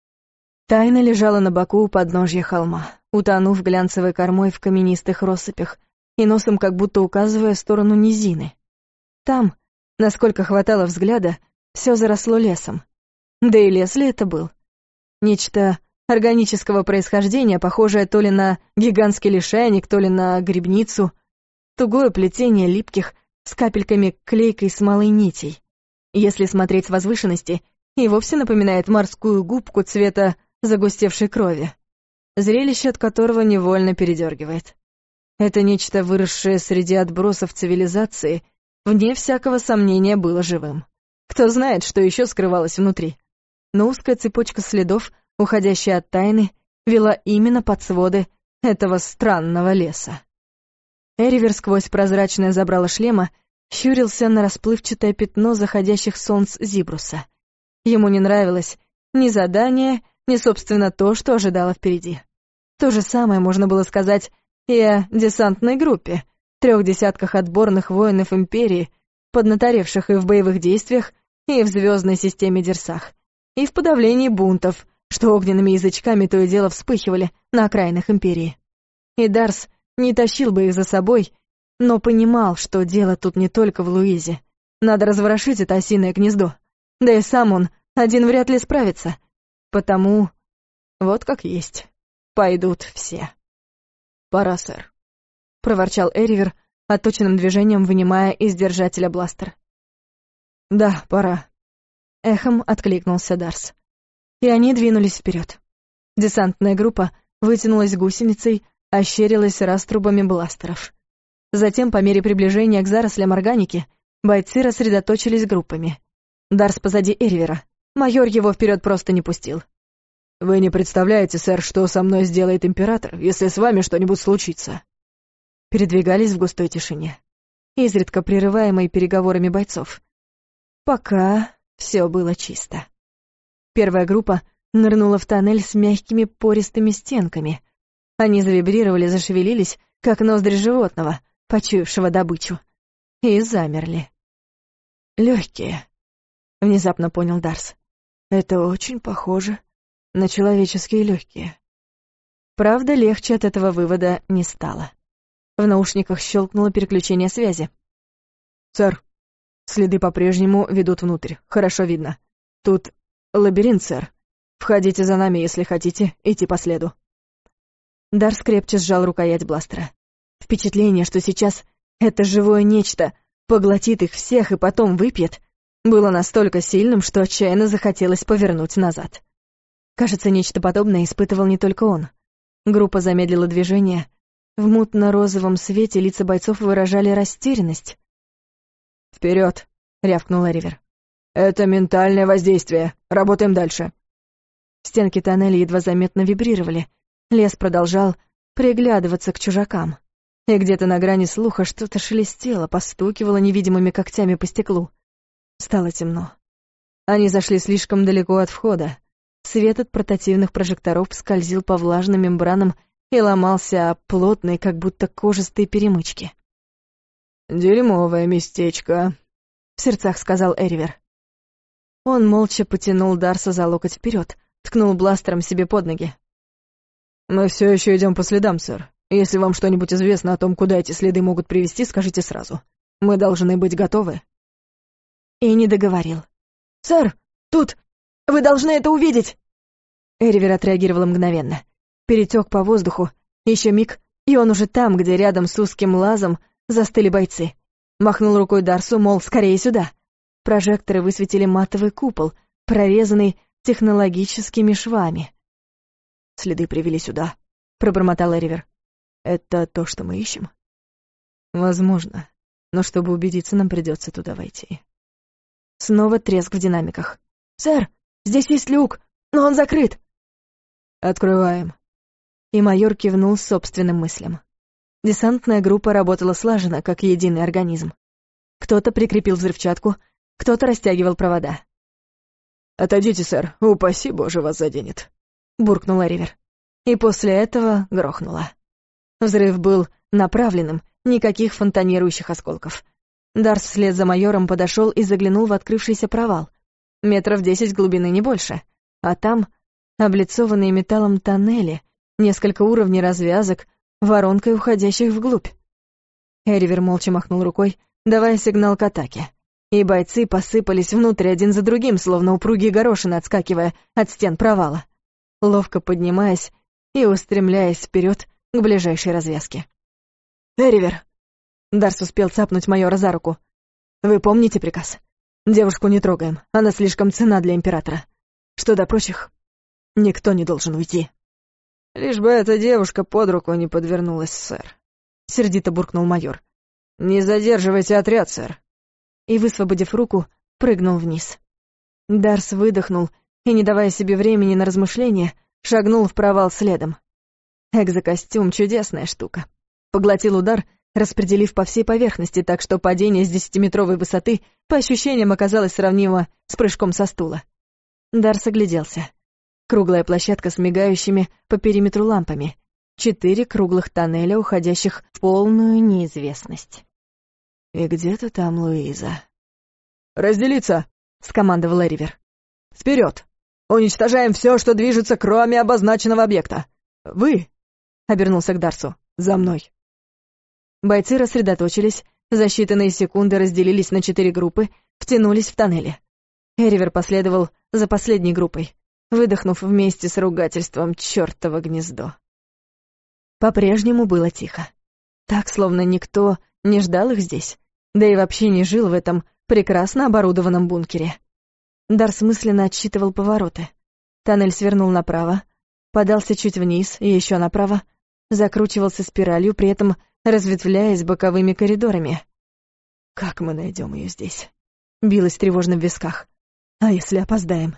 Тайна лежала на боку у подножья холма, утонув глянцевой кормой в каменистых россыпях и носом как будто указывая в сторону низины. Там, насколько хватало взгляда, все заросло лесом. Да и лес ли это был? Нечто органического происхождения, похожее то ли на гигантский лишайник, то ли на грибницу, тугое плетение липких с капельками клейкой смолы нитей. Если смотреть с возвышенности, и вовсе напоминает морскую губку цвета загустевшей крови, зрелище от которого невольно передергивает. Это нечто, выросшее среди отбросов цивилизации, вне всякого сомнения было живым. Кто знает, что еще скрывалось внутри. Но узкая цепочка следов, уходящая от тайны, вела именно под своды этого странного леса. Эривер сквозь прозрачное забрало шлема щурился на расплывчатое пятно заходящих солнц Зибруса. Ему не нравилось ни задание, ни, собственно, то, что ожидало впереди. То же самое можно было сказать и о десантной группе, 3 десятках отборных воинов Империи, поднаторевших и в боевых действиях, и в звездной системе Дерсах, и в подавлении бунтов, что огненными язычками то и дело вспыхивали на окраинах Империи. И Дарс не тащил бы их за собой, но понимал, что дело тут не только в Луизе. Надо разворошить это осиное гнездо. Да и сам он один вряд ли справится. Потому вот как есть. Пойдут все. «Пора, сэр», — проворчал Эривер, отточенным движением вынимая из держателя бластер. «Да, пора», — эхом откликнулся Дарс. И они двинулись вперед. Десантная группа вытянулась гусеницей, ощерилась раструбами бластеров. Затем, по мере приближения к зарослям органики, бойцы рассредоточились группами. Дарс позади Эривера. Майор его вперед просто не пустил. «Вы не представляете, сэр, что со мной сделает император, если с вами что-нибудь случится». Передвигались в густой тишине, изредка прерываемой переговорами бойцов. Пока все было чисто. Первая группа нырнула в тоннель с мягкими пористыми стенками. Они завибрировали, зашевелились, как ноздри животного, почуявшего добычу, и замерли. «Легкие», — внезапно понял Дарс. «Это очень похоже на человеческие легкие». Правда, легче от этого вывода не стало. В наушниках щелкнуло переключение связи. «Сэр, следы по-прежнему ведут внутрь, хорошо видно. Тут лабиринт, сэр. Входите за нами, если хотите идти по следу». Дарс крепче сжал рукоять бластера. Впечатление, что сейчас это живое нечто поглотит их всех и потом выпьет, было настолько сильным, что отчаянно захотелось повернуть назад. Кажется, нечто подобное испытывал не только он. Группа замедлила движение. В мутно-розовом свете лица бойцов выражали растерянность. «Вперед!» — рявкнул Эривер. «Это ментальное воздействие. Работаем дальше». Стенки тоннеля едва заметно вибрировали. Лес продолжал приглядываться к чужакам. И где-то на грани слуха что-то шелестело, постукивало невидимыми когтями по стеклу. Стало темно. Они зашли слишком далеко от входа. Свет от портативных прожекторов скользил по влажным мембранам и ломался о плотные, как будто кожистые перемычки. «Дерьмовое местечко», — в сердцах сказал Эривер. Он молча потянул Дарса за локоть вперед, ткнул бластером себе под ноги. «Мы все еще идем по следам, сэр. Если вам что-нибудь известно о том, куда эти следы могут привести, скажите сразу. Мы должны быть готовы». И не договорил. «Сэр, тут! Вы должны это увидеть!» Эривер отреагировал мгновенно. Перетек по воздуху. Еще миг, и он уже там, где рядом с узким лазом застыли бойцы. Махнул рукой Дарсу, мол, скорее сюда. Прожекторы высветили матовый купол, прорезанный технологическими швами. «Следы привели сюда», — пробормотал Эривер. «Это то, что мы ищем?» «Возможно, но чтобы убедиться, нам придется туда войти». Снова треск в динамиках. «Сэр, здесь есть люк, но он закрыт». «Открываем». И майор кивнул собственным мыслям. Десантная группа работала слаженно, как единый организм. Кто-то прикрепил взрывчатку, кто-то растягивал провода. «Отойдите, сэр, упаси Боже, вас заденет», — буркнул Оливер. И после этого грохнуло. Взрыв был направленным, никаких фонтанирующих осколков. Дарс вслед за майором подошел и заглянул в открывшийся провал. 10 метров глубины, не больше. А там облицованные металлом тоннели, несколько уровней развязок, воронкой уходящих вглубь. Оливер молча махнул рукой, давая сигнал к атаке. И бойцы посыпались внутрь один за другим, словно упругие горошины, отскакивая от стен провала, ловко поднимаясь и устремляясь вперед к ближайшей развязке. «Оливер!» Дарс успел цапнуть майора за руку. «Вы помните приказ? Девушку не трогаем, она слишком ценна для императора. Что до прочих, никто не должен уйти». «Лишь бы эта девушка под руку не подвернулась, сэр», — сердито буркнул майор. «Не задерживайте отряд, сэр». И, высвободив руку, прыгнул вниз. Дарс выдохнул и, не давая себе времени на размышления, шагнул в провал следом. Экзокостюм — чудесная штука. Поглотил удар, распределив по всей поверхности, так что падение с 10-метровой высоты по ощущениям оказалось сравнимо с прыжком со стула. Дарс огляделся. Круглая площадка с мигающими по периметру лампами. 4 круглых тоннеля, уходящих в полную неизвестность. И где-то там Луиза. «Разделиться!» — скомандовал Оливер. «Вперед! Уничтожаем все, что движется, кроме обозначенного объекта! Вы!» — обернулся к Дарсу. «За мной!» Бойцы рассредоточились, за считанные секунды разделились на 4 группы, втянулись в тоннели. Оливер последовал за последней группой, выдохнув вместе с ругательством «чёртово гнездо». По-прежнему было тихо. Так, словно никто не ждал их здесь, да и вообще не жил в этом прекрасно оборудованном бункере. Дарс мысленно отсчитывал повороты. Тоннель свернул направо, подался чуть вниз и еще направо, закручивался спиралью, при этом разветвляясь боковыми коридорами. «Как мы найдем ее здесь?» — билось тревожно в висках. «А если опоздаем?»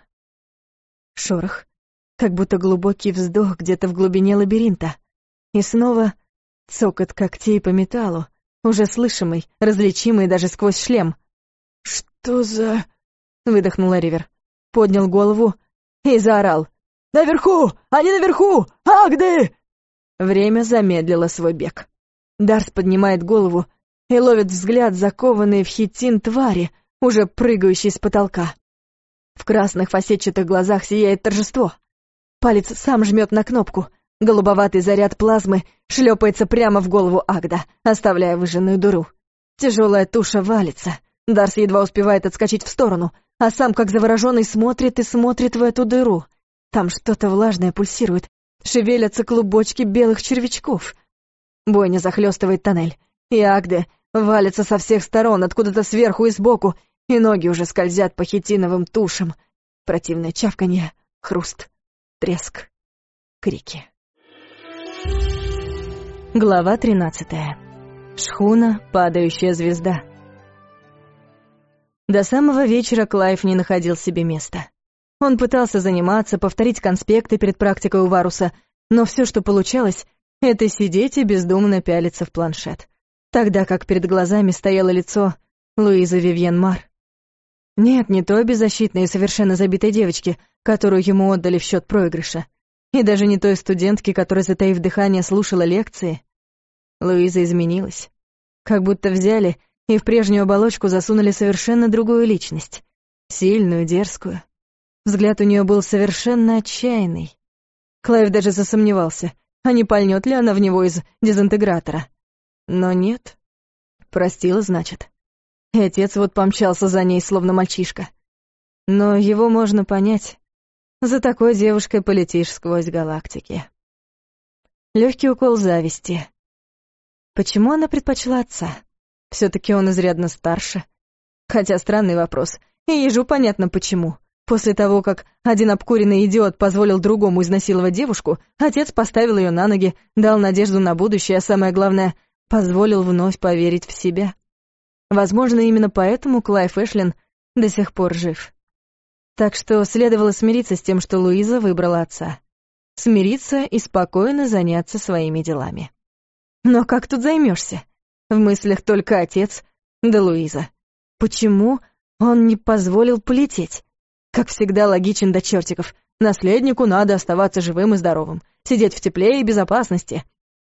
Шорох, как будто глубокий вздох где-то в глубине лабиринта. И снова цокот когтей по металлу, уже слышимый, различимый даже сквозь шлем. «Что за...» — выдохнул Оливер, поднял голову и заорал. «Наверху! Они наверху! Агды!» Время замедлило свой бег. Дарс поднимает голову и ловит взгляд закованной в хитин твари, уже прыгающей с потолка. В красных фасетчатых глазах сияет торжество. Палец сам жмет на кнопку. Голубоватый заряд плазмы шлепается прямо в голову Агда, оставляя выжженную дыру. Тяжелая туша валится. Дарс едва успевает отскочить в сторону, а сам, как завороженный, смотрит и смотрит в эту дыру. Там что-то влажное пульсирует, шевелятся клубочки белых червячков. Бойня захлестывает тоннель, и Агды валятся со всех сторон, откуда-то сверху и сбоку, и ноги уже скользят по хитиновым тушам. Противное чавканье, хруст, треск, крики. Глава 13. Шхуна «Падающая звезда». До самого вечера Клайв не находил себе места. Он пытался заниматься, повторить конспекты перед практикой у Варуса, но все, что получалось, это сидеть и бездумно пялиться в планшет, тогда как перед глазами стояло лицо Луизы Вивьен Мар. Нет, не той беззащитной и совершенно забитой девочки, которую ему отдали в счет проигрыша, и даже не той студентки, которая, затаив дыхание, слушала лекции. Луиза изменилась. Как будто взяли и в прежнюю оболочку засунули совершенно другую личность. Сильную, дерзкую. Взгляд у нее был совершенно отчаянный. Клайв даже засомневался, а не пальнет ли она в него из дезинтегратора. Но нет. Простила, значит. И отец вот помчался за ней, словно мальчишка. Но его можно понять. За такой девушкой полетишь сквозь галактики. Легкий укол зависти. Почему она предпочла отца? Все-таки он изрядно старше. Хотя странный вопрос. И ежу понятно почему. После того, как один обкуренный идиот позволил другому изнасиловать девушку, отец поставил ее на ноги, дал надежду на будущее, а самое главное, позволил вновь поверить в себя. Возможно, именно поэтому Клайв Эшлин до сих пор жив. Так что следовало смириться с тем, что Луиза выбрала отца. Смириться и спокойно заняться своими делами. Но как тут займешься? В мыслях только отец, Да, Луиза, почему он не позволил полететь? Как всегда, логичен до чертиков. Наследнику надо оставаться живым и здоровым, сидеть в тепле и безопасности.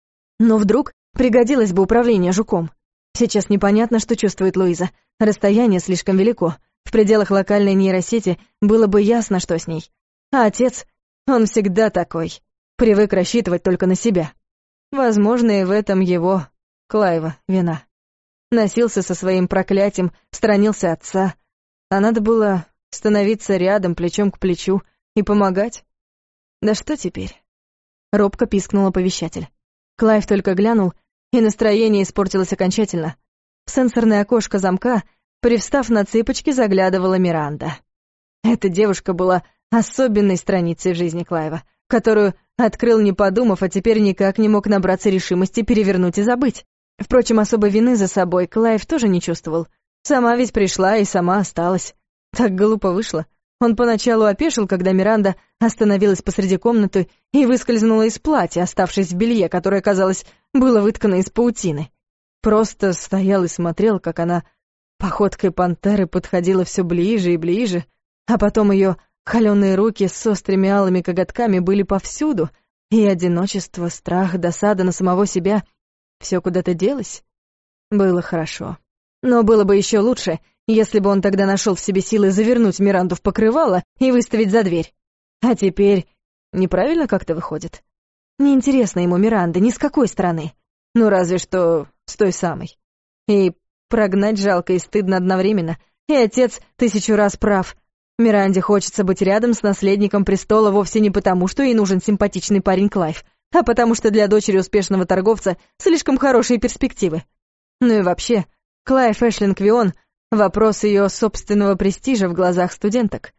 Но вдруг пригодилось бы управление жуком. Сейчас непонятно, что чувствует Луиза. Расстояние слишком велико. В пределах локальной нейросети было бы ясно, что с ней. А отец, он всегда такой. Привык рассчитывать только на себя. Возможно, и в этом его, Клайва, вина. Носился со своим проклятием, сторонился отца. А надо было становиться рядом, плечом к плечу, и помогать. Да что теперь? Робко пискнул оповещатель. Клайв только глянул, и настроение испортилось окончательно. В сенсорное окошко замка, привстав на цыпочки, заглядывала Миранда. Эта девушка была особенной страницей в жизни Клайва, которую открыл не подумав, а теперь никак не мог набраться решимости перевернуть и забыть. Впрочем, особой вины за собой Клайв тоже не чувствовал. Сама ведь пришла и сама осталась. Так глупо вышло. Он поначалу опешил, когда Миранда остановилась посреди комнаты и выскользнула из платья, оставшись в белье, которое, казалось, было выткано из паутины. Просто стоял и смотрел, как она походкой пантеры подходила все ближе и ближе, а потом ее холеные руки с острыми алыми коготками были повсюду, и одиночество, страх, досада на самого себя — все куда-то делось. Было хорошо. Но было бы еще лучше, если бы он тогда нашел в себе силы завернуть Миранду в покрывало и выставить за дверь. А теперь неправильно как-то выходит. Неинтересна ему Миранда ни с какой стороны. Ну, разве что с той самой. И прогнать жалко и стыдно одновременно. И отец 1000 раз прав. Миранде хочется быть рядом с наследником престола вовсе не потому, что ей нужен симпатичный парень Клайв, а потому что для дочери успешного торговца слишком хорошие перспективы. Ну и вообще, Клайв Эшлинг-Вион — вопрос ее собственного престижа в глазах студенток.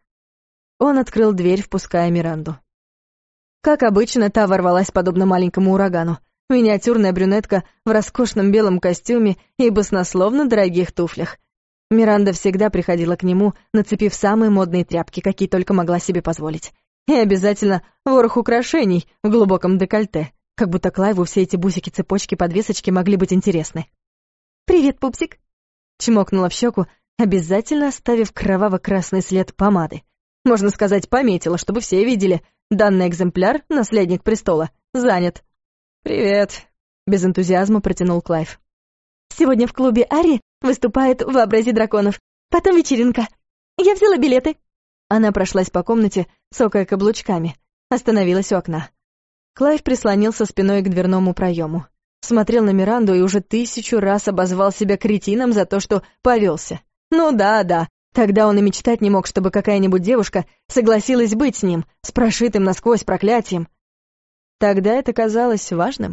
Он открыл дверь, впуская Миранду. Как обычно, та ворвалась подобно маленькому урагану. Миниатюрная брюнетка в роскошном белом костюме и баснословно дорогих туфлях. Миранда всегда приходила к нему, нацепив самые модные тряпки, какие только могла себе позволить. И обязательно ворох украшений в глубоком декольте, как будто Клайву все эти бусики, подвесочки могли быть интересны. «Привет, пупсик!» Чмокнула в щеку, обязательно оставив кроваво-красный след помады. Можно сказать, пометила, чтобы все видели. Данный экземпляр, наследник престола, занят. «Привет», — без энтузиазма протянул Клайв. «Сегодня в клубе Ари выступает «Вообрази драконов». Потом вечеринка. Я взяла билеты». Она прошлась по комнате, цокая каблучками. Остановилась у окна. Клайв прислонился спиной к дверному проему. Смотрел на Миранду и уже 1000 раз обозвал себя кретином за то, что повелся. Ну да, тогда он и мечтать не мог, чтобы какая-нибудь девушка согласилась быть с ним, с прошитым насквозь проклятием. Тогда это казалось важным.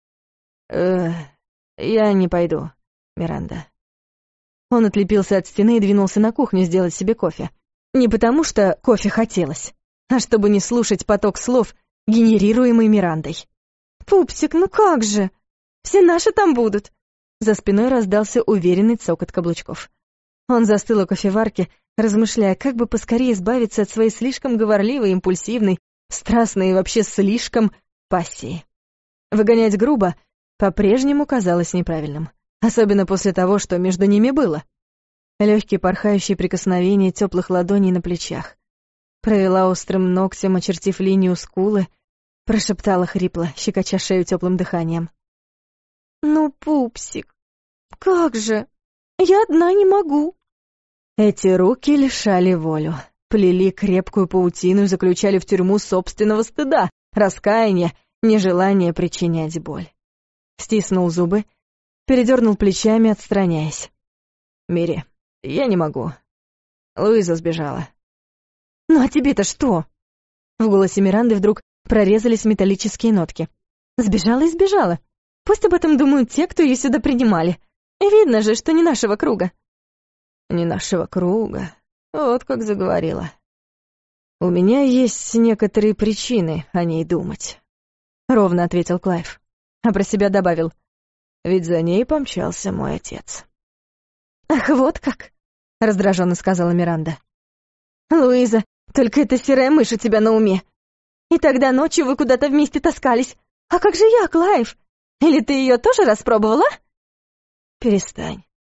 Я не пойду, Миранда». Он отлепился от стены и двинулся на кухню сделать себе кофе. Не потому что кофе хотелось, а чтобы не слушать поток слов, генерируемый Мирандой. «Пупсик, ну как же? Все наши там будут!» За спиной раздался уверенный цокот каблучков. Он застыл у кофеварки, размышляя, как бы поскорее избавиться от своей слишком говорливой, импульсивной, страстной и вообще слишком пассии. Выгонять грубо по-прежнему казалось неправильным, особенно после того, что между ними было. Легкие порхающие прикосновения теплых ладоней на плечах. Провела острым ногтем, очертив линию скулы, прошептала хрипло, щекоча шею теплым дыханием. «Ну, пупсик, как же? Я одна не могу». Эти руки лишали волю, плели крепкую паутину и заключали в тюрьму собственного стыда, раскаяния, нежелания причинять боль. Стиснул зубы, передернул плечами, отстраняясь. «Мири, я не могу. Луиза сбежала». «Ну а тебе-то что?» В голосе Миранды вдруг прорезались металлические нотки. «Сбежала и сбежала. Пусть об этом думают те, кто ее сюда принимали. Видно же, что не нашего круга». «Не нашего круга? Вот как заговорила. У меня есть некоторые причины о ней думать», — ровно ответил Клайв, а про себя добавил. «Ведь за ней помчался мой отец». «Ах, вот как!» — раздраженно сказала Миранда. «Луиза, только эта серая мышь у тебя на уме. И тогда ночью вы куда-то вместе таскались. А как же я, Клайв? Или ты ее тоже распробовала?» «Перестань.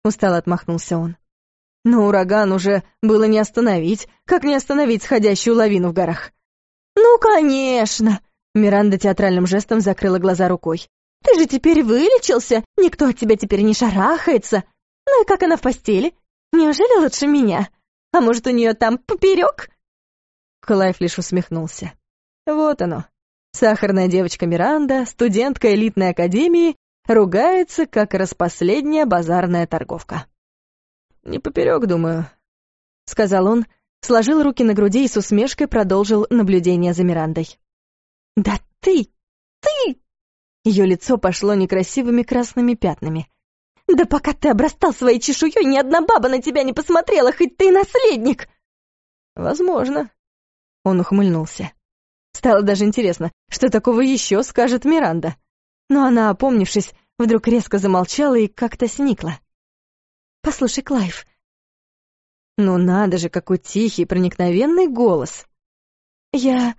устало отмахнулся он. Но ураган уже было не остановить. Как не остановить сходящую лавину в горах? «Ну, конечно!» Миранда театральным жестом закрыла глаза рукой. «Ты же теперь вылечился, никто от тебя теперь не шарахается. Ну и как она в постели? Неужели лучше меня? А может, у нее там поперек?» Клайв лишь усмехнулся. Вот оно. Сахарная девочка Миранда, студентка элитной академии, ругается, как распоследняя базарная торговка. «Не поперек, думаю», — сказал он, сложил руки на груди и с усмешкой продолжил наблюдение за Мирандой. «Да ты! Ее лицо пошло некрасивыми красными пятнами. «Да пока ты обрастал своей чешуей, ни одна баба на тебя не посмотрела, хоть ты и наследник!» «Возможно», — он ухмыльнулся. Стало даже интересно, что такого еще скажет Миранда. Но она, опомнившись, вдруг резко замолчала и как-то сникла. «Послушай, Клайв...» Ну надо же, какой тихий, проникновенный голос. Я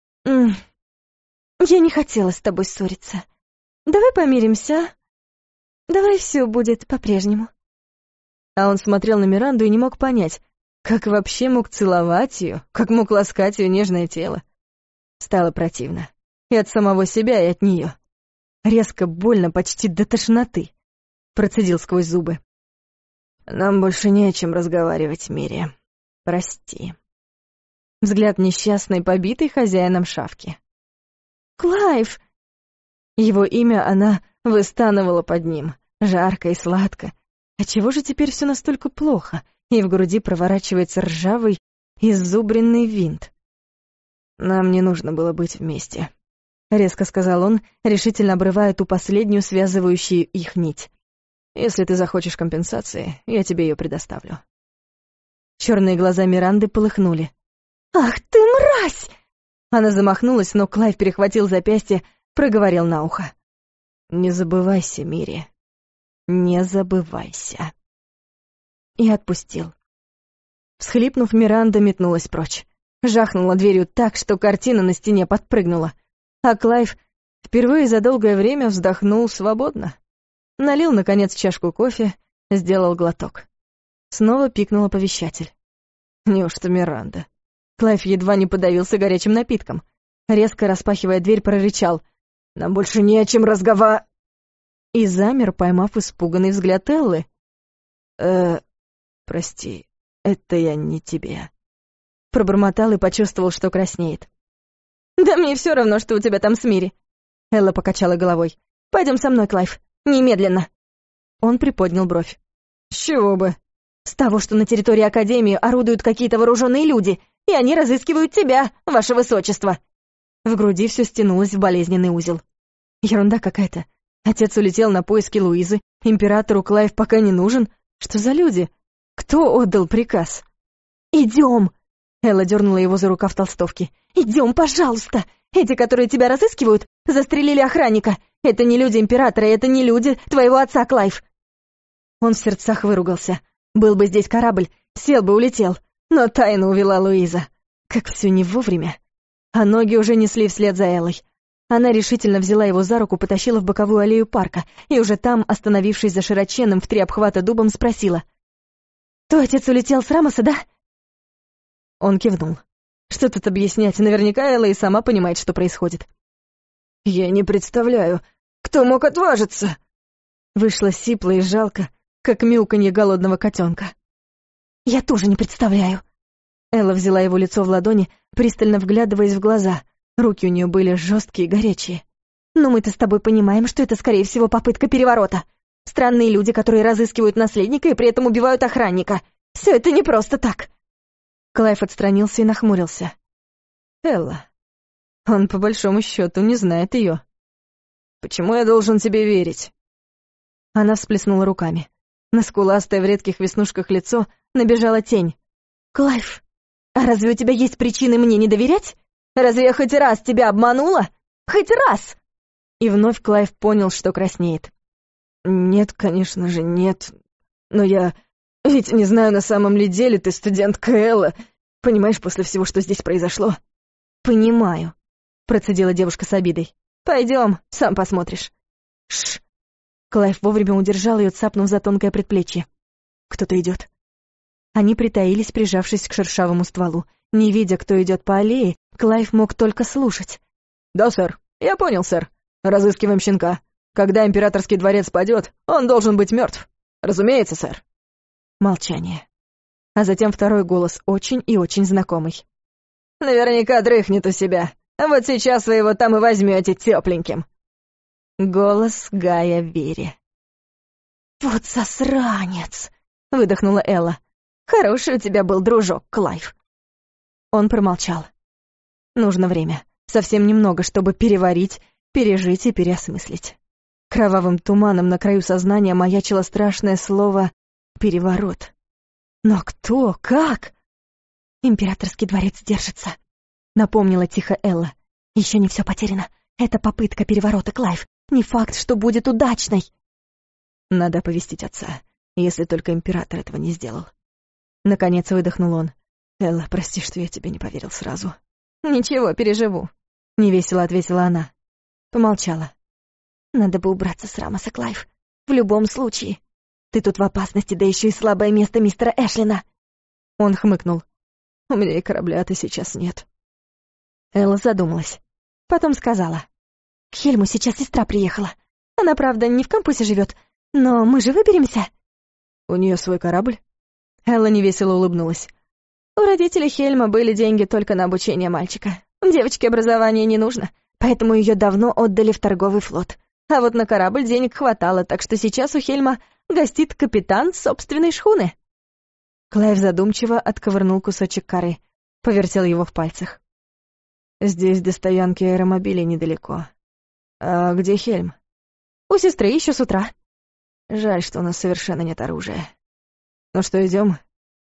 не хотела с тобой ссориться. Давай помиримся, а? Давай все будет по-прежнему». А он смотрел на Миранду и не мог понять, как вообще мог целовать ее, как мог ласкать ее нежное тело. Стало противно. И от самого себя, и от нее. Резко, больно, почти до тошноты. Процедил сквозь зубы. «Нам больше не о чем разговаривать, Мири. Прости». Взгляд несчастной, побитой хозяином шавки. «Клайв!» Его имя она выстанывала под ним, жарко и сладко. А чего же теперь все настолько плохо, и в груди проворачивается ржавый, иззубренный винт? «Нам не нужно было быть вместе», — резко сказал он, решительно обрывая ту последнюю связывающую их нить. «Если ты захочешь компенсации, я тебе ее предоставлю». Черные глаза Миранды полыхнули. «Ах ты мразь!» Она замахнулась, но Клайв перехватил запястье, проговорил на ухо. «Не забывайся, Мири, не забывайся». И отпустил. Всхлипнув, Миранда метнулась прочь. Жахнула дверью так, что картина на стене подпрыгнула. А Клайв впервые за долгое время вздохнул свободно. Налил, наконец, чашку кофе, сделал глоток. Снова пикнул оповещатель. Неужто Миранда? Клайв едва не подавился горячим напитком. Резко распахивая дверь, прорычал: «Нам больше не о чем разговаривать!» И замер, поймав испуганный взгляд Эллы. Прости, это я не тебе». Пробормотал и почувствовал, что краснеет. «Да мне все равно, что у тебя там с Мири». Элла покачала головой. «Пойдем со мной, Клайв. Немедленно». Он приподнял бровь. «С чего бы?» «С того, что на территории Академии орудуют какие-то вооруженные люди, и они разыскивают тебя, ваше высочество». В груди все стянулось в болезненный узел. Ерунда какая-то. Отец улетел на поиски Луизы, императору Клайв пока не нужен. Что за люди? Кто отдал приказ? «Идем!» Элла дернула его за рукав толстовки. «Идем, пожалуйста! Эти, которые тебя разыскивают, застрелили охранника. Это не люди императора, это не люди твоего отца, Клайв». Он в сердцах выругался. Был бы здесь корабль, сел бы, улетел. Но тайну увела Луиза. Как все не вовремя. А ноги уже несли вслед за Эллой. Она решительно взяла его за руку, потащила в боковую аллею парка, и уже там, остановившись за широченным в 3 обхвата дубом, спросила: «Твой отец улетел с Рамоса, да?» Он кивнул. Что тут объяснять, наверняка Элла и сама понимает, что происходит. «Я не представляю, кто мог отважиться?» Вышло сипло и жалко, как мяуканье голодного котенка. «Я тоже не представляю». Элла взяла его лицо в ладони, пристально вглядываясь в глаза. Руки у нее были жесткие и горячие. «Но мы-то с тобой понимаем, что это, скорее всего, попытка переворота. Странные люди, которые разыскивают наследника и при этом убивают охранника. Все это не просто так». Клайв отстранился и нахмурился. «Элла, он по большому счету не знает ее. Почему я должен тебе верить?» Она всплеснула руками. На скуластое в редких веснушках лицо набежала тень. «Клайв, а разве у тебя есть причины мне не доверять? Разве я хоть раз тебя обманула? Хоть раз?» И вновь Клайв понял, что краснеет. «Нет, конечно же, нет. Но я ведь не знаю, на самом ли деле ты студентка Элла. Понимаешь, после всего, что здесь произошло?» «Понимаю», — процедила девушка с обидой. «Пойдем, сам посмотришь». «Шш». Клайв вовремя удержал ее, цапнув за тонкое предплечье. Кто-то идет. Они притаились, прижавшись к шершавому стволу. Не видя, кто идет по аллее, Клайв мог только слушать. «Да, сэр. Я понял, сэр. Разыскиваем щенка. Когда императорский дворец падет, он должен быть мертв. Разумеется, сэр». Молчание. А затем второй голос, очень и очень знакомый. «Наверняка дрыхнет у себя. Вот сейчас вы его там и возьмете тепленьким». Голос Гая Вири. «Вот засранец!» — выдохнула Элла. «Хороший у тебя был дружок, Клайв». Он промолчал. Нужно время. Совсем немного, чтобы переварить, пережить и переосмыслить. Кровавым туманом на краю сознания маячило страшное слово «переворот». Но кто? Как? «Императорский дворец держится», — напомнила тихо Элла. «Еще не все потеряно. Это попытка переворота, Клайв. Не факт, что будет удачной». Надо оповестить отца, если только император этого не сделал. Наконец выдохнул он. «Элла, прости, что я тебе не поверил сразу». «Ничего, переживу», — невесело ответила она. Помолчала. «Надо бы убраться с Рамоса, Клайв. В любом случае. Ты тут в опасности, да еще и слабое место мистера Эшлина». Он хмыкнул. «У меня и корабля-то сейчас нет». Элла задумалась. Потом сказала. «К Хельму сейчас сестра приехала. Она, правда, не в кампусе живет, но мы же выберемся». «У нее свой корабль?» Элла невесело улыбнулась. «У родителей Хельма были деньги только на обучение мальчика. Девочке образование не нужно, поэтому ее давно отдали в торговый флот. А вот на корабль денег хватало, так что сейчас у Хельма гостит капитан собственной шхуны». Клайв задумчиво отковырнул кусочек коры, повертел его в пальцах. «Здесь до стоянки аэромобилей недалеко. А где Хельм?» «У сестры еще с утра». «Жаль, что у нас совершенно нет оружия. Ну что, идем?»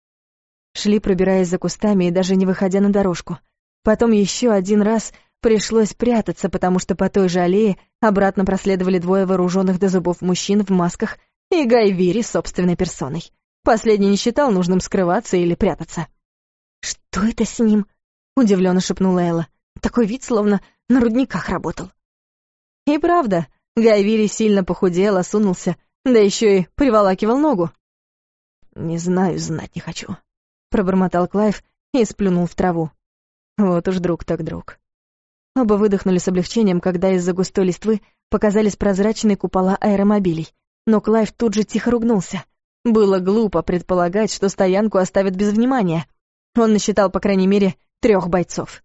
Шли, пробираясь за кустами и даже не выходя на дорожку. Потом еще один раз пришлось прятаться, потому что по той же аллее обратно проследовали двое вооруженных до зубов мужчин в масках и Гай Вири собственной персоной. Последний не считал нужным скрываться или прятаться. «Что это с ним?» — удивленно шепнула Элла. «Такой вид, словно на рудниках работал». И правда, Гай Вири сильно похудел, осунулся, да еще и приволакивал ногу. «Не знаю, знать не хочу», — пробормотал Клайв и сплюнул в траву. Вот уж друг так друг. Оба выдохнули с облегчением, когда из-за густой листвы показались прозрачные купола аэромобилей. Но Клайв тут же тихо ругнулся. Было глупо предполагать, что стоянку оставят без внимания. Он насчитал, по крайней мере, 3 бойцов.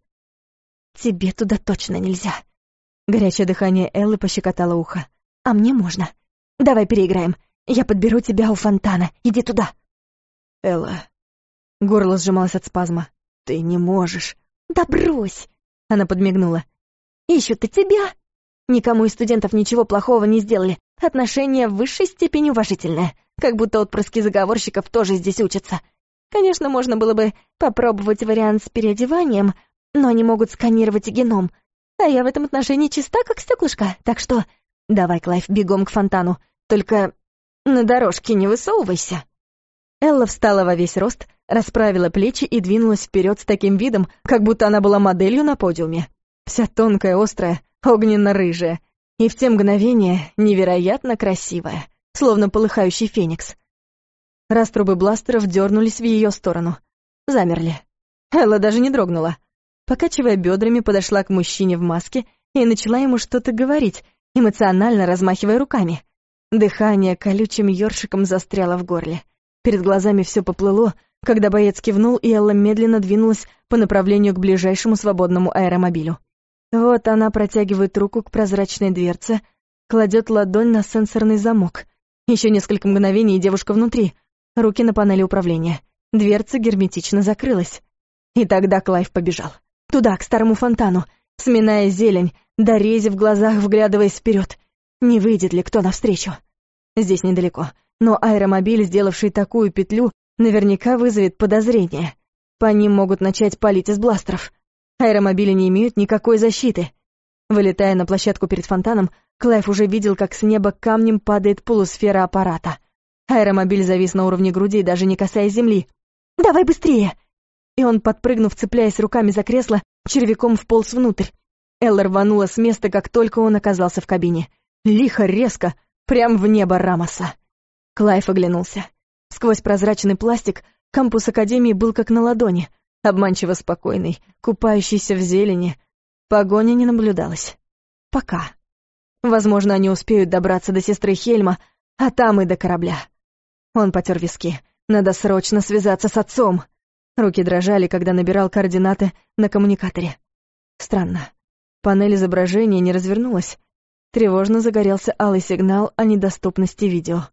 «Тебе туда точно нельзя». Горячее дыхание Эллы пощекотало ухо. «А мне можно. Давай переиграем. Я подберу тебя у фонтана. Иди туда». «Элла...» Горло сжималось от спазма. «Ты не можешь». «Да брось!» Она подмигнула. «Ищут-то тебя. Никому из студентов ничего плохого не сделали. Отношение в высшей степени уважительное. Как будто отпрыски заговорщиков тоже здесь учатся. Конечно, можно было бы попробовать вариант с переодеванием, но они могут сканировать и геном. А я в этом отношении чиста, как стеклышко. Так что давай, Клайв, бегом к фонтану. Только на дорожке не высовывайся». Элла встала во весь рост, расправила плечи и двинулась вперед с таким видом, как будто она была моделью на подиуме. Вся тонкая, острая, огненно-рыжая. И в те мгновения невероятно красивая, словно полыхающий феникс. Раструбы бластеров дернулись в ее сторону. Замерли. Элла даже не дрогнула. Покачивая бедрами, подошла к мужчине в маске и начала ему что-то говорить, эмоционально размахивая руками. Дыхание колючим ёршиком застряло в горле. Перед глазами все поплыло, когда боец кивнул, и Элла медленно двинулась по направлению к ближайшему свободному аэромобилю. Вот она протягивает руку к прозрачной дверце, кладет ладонь на сенсорный замок. Еще несколько мгновений, и девушка внутри. Руки на панели управления. Дверца герметично закрылась. И тогда Клайв побежал. Туда, к старому фонтану, сминая зелень, до рези в глазах вглядываясь вперед. Не выйдет ли кто навстречу? Здесь недалеко. Но аэромобиль, сделавший такую петлю, наверняка вызовет подозрение. По ним могут начать палить из бластеров. Аэромобили не имеют никакой защиты. Вылетая на площадку перед фонтаном, Клайв уже видел, как с неба камнем падает полусфера аппарата. Аэромобиль завис на уровне груди, даже не касаясь земли. «Давай быстрее!» И он, подпрыгнув, цепляясь руками за кресло, червяком вполз внутрь. Элла рванула с места, как только он оказался в кабине. Лихо, резко, прям в небо Рамоса. Клайв оглянулся. С Сквозь прозрачный пластик кампус Академии был как на ладони, обманчиво спокойный, купающийся в зелени. Погони не наблюдалось. Пока. Возможно, они успеют добраться до сестры Хельма, а там и до корабля. Он потер виски. Надо срочно связаться с отцом. Руки дрожали, когда набирал координаты на коммуникаторе. Странно. Панель изображения не развернулась. Тревожно загорелся алый сигнал о недоступности видео.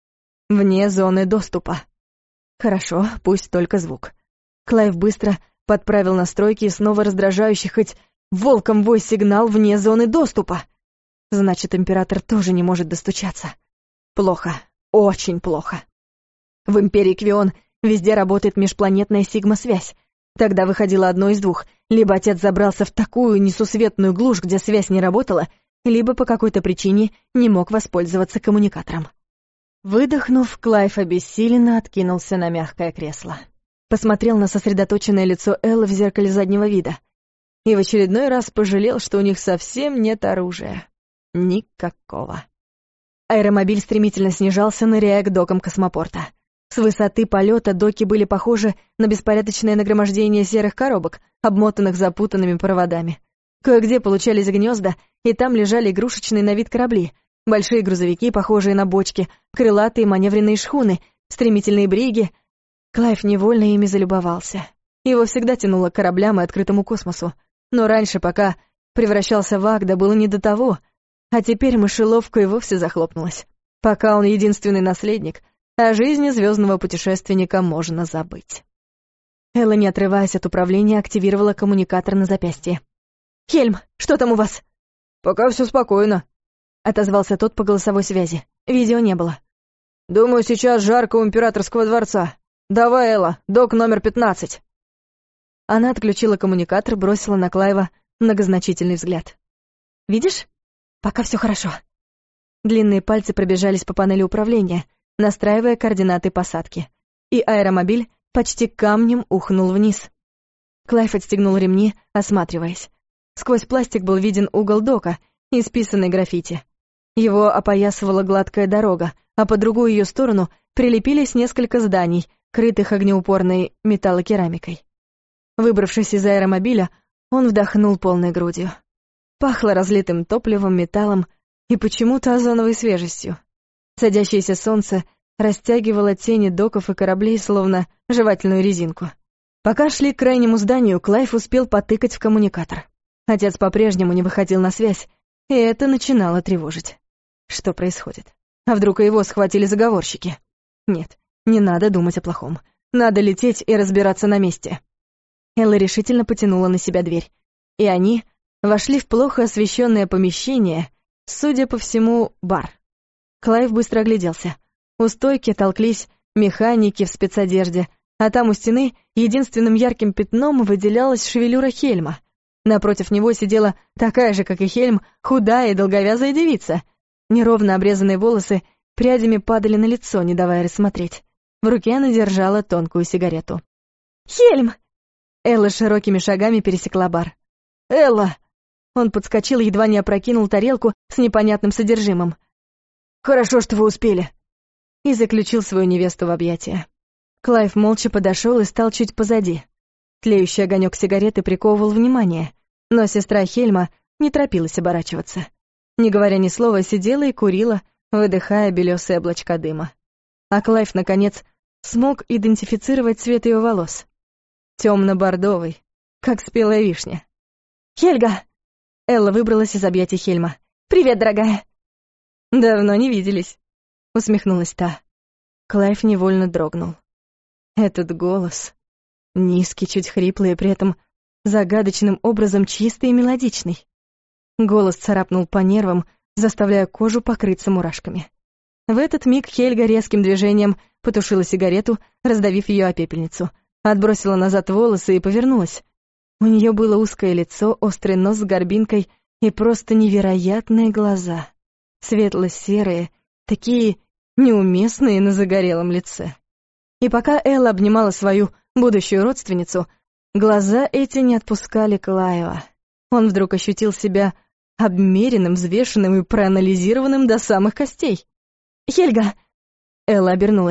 Вне зоны доступа. Хорошо, пусть только звук. Клайв быстро подправил настройки и снова раздражающий, хоть волком вой сигнал вне зоны доступа. Значит, император тоже не может достучаться. Плохо, очень плохо. В Империи Квион везде работает межпланетная сигма-связь. Тогда выходило одно из двух. Либо отец забрался в такую несусветную глушь, где связь не работала, либо по какой-то причине не мог воспользоваться коммуникатором. Выдохнув, Клайв обессиленно откинулся на мягкое кресло. Посмотрел на сосредоточенное лицо Эллы в зеркале заднего вида. И в очередной раз пожалел, что у них совсем нет оружия. Никакого. Аэромобиль стремительно снижался, ныряя к докам космопорта. С высоты полета доки были похожи на беспорядочное нагромождение серых коробок, обмотанных запутанными проводами. Кое-где получались гнезда, и там лежали игрушечные на вид корабли, большие грузовики, похожие на бочки, крылатые маневренные шхуны, стремительные бриги. Клайв невольно ими залюбовался. Его всегда тянуло к кораблям и открытому космосу. Но раньше, пока превращался в Агда, было не до того, а теперь мышеловка и вовсе захлопнулась. Пока он единственный наследник, о жизни звездного путешественника можно забыть. Элла, не отрываясь от управления, активировала коммуникатор на запястье. «Хельм, что там у вас?» «Пока все спокойно», — отозвался тот по голосовой связи. Видео не было. «Думаю, сейчас жарко у императорского дворца. Давай, Элла, док номер 15». Она отключила коммуникатор, бросила на Клайва многозначительный взгляд. «Видишь? Пока все хорошо». Длинные пальцы пробежались по панели управления, настраивая координаты посадки. И аэромобиль почти камнем ухнул вниз. Клайв отстегнул ремни, осматриваясь. Сквозь пластик был виден угол дока, исписанный граффити. Его опоясывала гладкая дорога, а по другую ее сторону прилепились несколько зданий, крытых огнеупорной металлокерамикой. Выбравшись из аэромобиля, он вдохнул полной грудью. Пахло разлитым топливом, металлом и почему-то озоновой свежестью. Садящееся солнце растягивало тени доков и кораблей, словно жевательную резинку. Пока шли к крайнему зданию, Клайв успел потыкать в коммуникатор. Отец по-прежнему не выходил на связь, и это начинало тревожить. Что происходит? А вдруг и его схватили заговорщики? Нет, не надо думать о плохом. Надо лететь и разбираться на месте. Элла решительно потянула на себя дверь, и они вошли в плохо освещенное помещение, судя по всему, бар. Клайв быстро огляделся. У стойки толклись механики в спецодежде, а там у стены единственным ярким пятном выделялась шевелюра Хельма. Напротив него сидела такая же, как и Хельм, худая и долговязая девица. Неровно обрезанные волосы прядями падали на лицо, не давая рассмотреть. В руке она держала тонкую сигарету. «Хельм!» Элла широкими шагами пересекла бар. «Элла!» Он подскочил, едва не опрокинул тарелку с непонятным содержимым. «Хорошо, что вы успели!» И заключил свою невесту в объятия. Клайв молча подошел и стал чуть позади. Тлеющий огонек сигареты приковывал внимание, но сестра Хельма не торопилась оборачиваться. Не говоря ни слова, сидела и курила, выдыхая белесые облачка дыма. А Клайв, наконец, смог идентифицировать цвет ее волос. Темно-бордовый, как спелая вишня. «Хельга!» Элла выбралась из объятий Хельма. «Привет, дорогая!» «Давно не виделись», — усмехнулась та. Клайв невольно дрогнул. Этот голос, низкий, чуть хриплый, и при этом загадочным образом чистый и мелодичный. Голос царапнул по нервам, заставляя кожу покрыться мурашками. В этот миг Хельга резким движением потушила сигарету, раздавив ее о пепельницу, отбросила назад волосы и повернулась. У нее было узкое лицо, острый нос с горбинкой и просто невероятные глаза. Светло-серые, такие неуместные на загорелом лице. И пока Элла обнимала свою будущую родственницу, глаза эти не отпускали Клайва. Он вдруг ощутил себя обмеренным, взвешенным и проанализированным до самых костей. «Хельга!» Элла обернулась.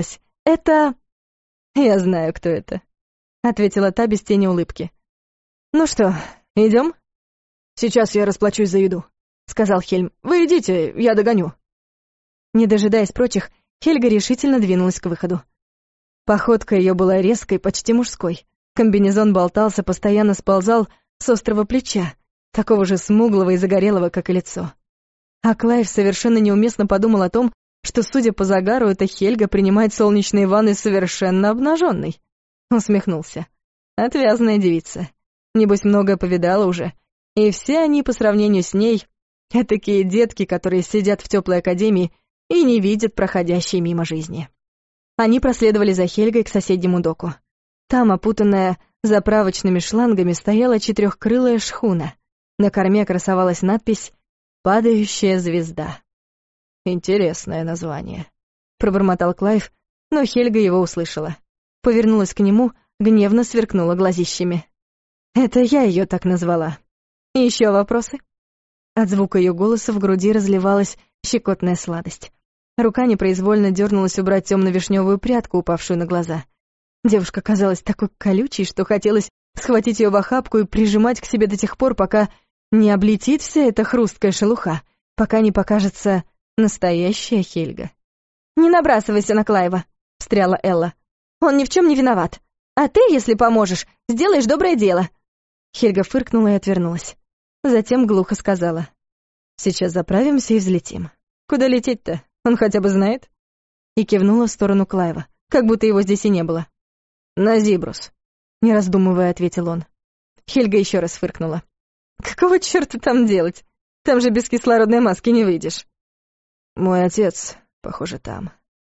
Это... Я знаю, кто это, ответила та без тени улыбки. Ну что, идем? Сейчас я расплачусь за еду, сказал Хельм. Вы идите, я догоню. Не дожидаясь прочих, Хельга решительно двинулась к выходу. Походка ее была резкой, почти мужской. Комбинезон болтался, постоянно сползал с острого плеча, такого же смуглого и загорелого, как и лицо. А Клайв совершенно неуместно подумал о том, что, судя по загару, эта Хельга принимает солнечные ванны совершенно обнаженной. Усмехнулся. Отвязная девица. Небось, многое повидала уже. И все они, по сравнению с ней, этакие детки, которые сидят в теплой академии и не видят проходящей мимо жизни. Они проследовали за Хельгой к соседнему доку. Там, опутанная заправочными шлангами, стояла четырехкрылая шхуна. На корме красовалась надпись «Падающая звезда». «Интересное название», — пробормотал Клайв, но Хельга его услышала. Повернулась к нему, гневно сверкнула глазищами. «Это я ее так назвала. Еще вопросы?» От звука ее голоса в груди разливалась щекотная сладость. Рука непроизвольно дернулась убрать темно-вишневую прядку, упавшую на глаза. Девушка казалась такой колючей, что хотелось схватить ее в охапку и прижимать к себе до тех пор, пока не облетит вся эта хрусткая шелуха, пока не покажется настоящая Хельга. «Не набрасывайся на Клайва», — встряла Элла. «Он ни в чем не виноват. А ты, если поможешь, сделаешь доброе дело». Хельга фыркнула и отвернулась. Затем глухо сказала: «Сейчас заправимся и взлетим. Куда лететь-то? Он хотя бы знает?» И кивнула в сторону Клайва, как будто его здесь и не было. «На Зибрус», — не раздумывая, ответил он. Хельга еще раз фыркнула. «Какого черта там делать? Там же без кислородной маски не выйдешь». «Мой отец, похоже, там.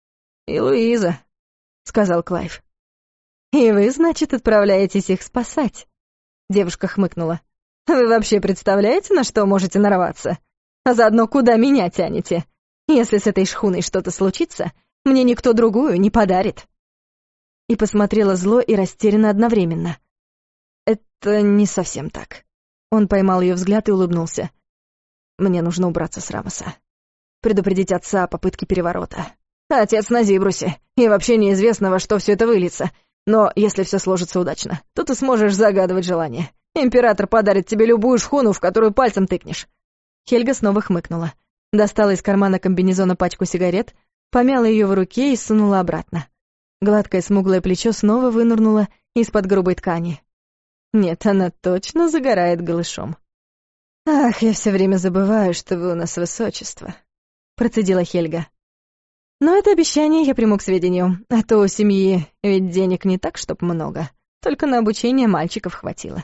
И Луиза», — сказал Клайв. «И вы, значит, отправляетесь их спасать?» Девушка хмыкнула. «Вы вообще представляете, на что можете нарваться? А заодно куда меня тянете? Если с этой шхуной что-то случится, мне никто другую не подарит». И посмотрела зло и растерянно одновременно. «Это не совсем так». Он поймал ее взгляд и улыбнулся. «Мне нужно убраться с Рамоса. Предупредить отца о попытке переворота. Отец на Зибрусе, и вообще неизвестно, во что все это выльется. Но если все сложится удачно, то ты сможешь загадывать желание. Император подарит тебе любую шхуну, в которую пальцем тыкнешь». Хельга снова хмыкнула. Достала из кармана комбинезона пачку сигарет, помяла ее в руке и сунула обратно. Гладкое смуглое плечо снова вынырнуло из-под грубой ткани. Нет, она точно загорает голышом. «Ах, я все время забываю, что вы у нас высочество», — процедила Хельга. «Но это обещание я приму к сведению, а то у семьи ведь денег не так, чтоб много, только на обучение мальчиков хватило».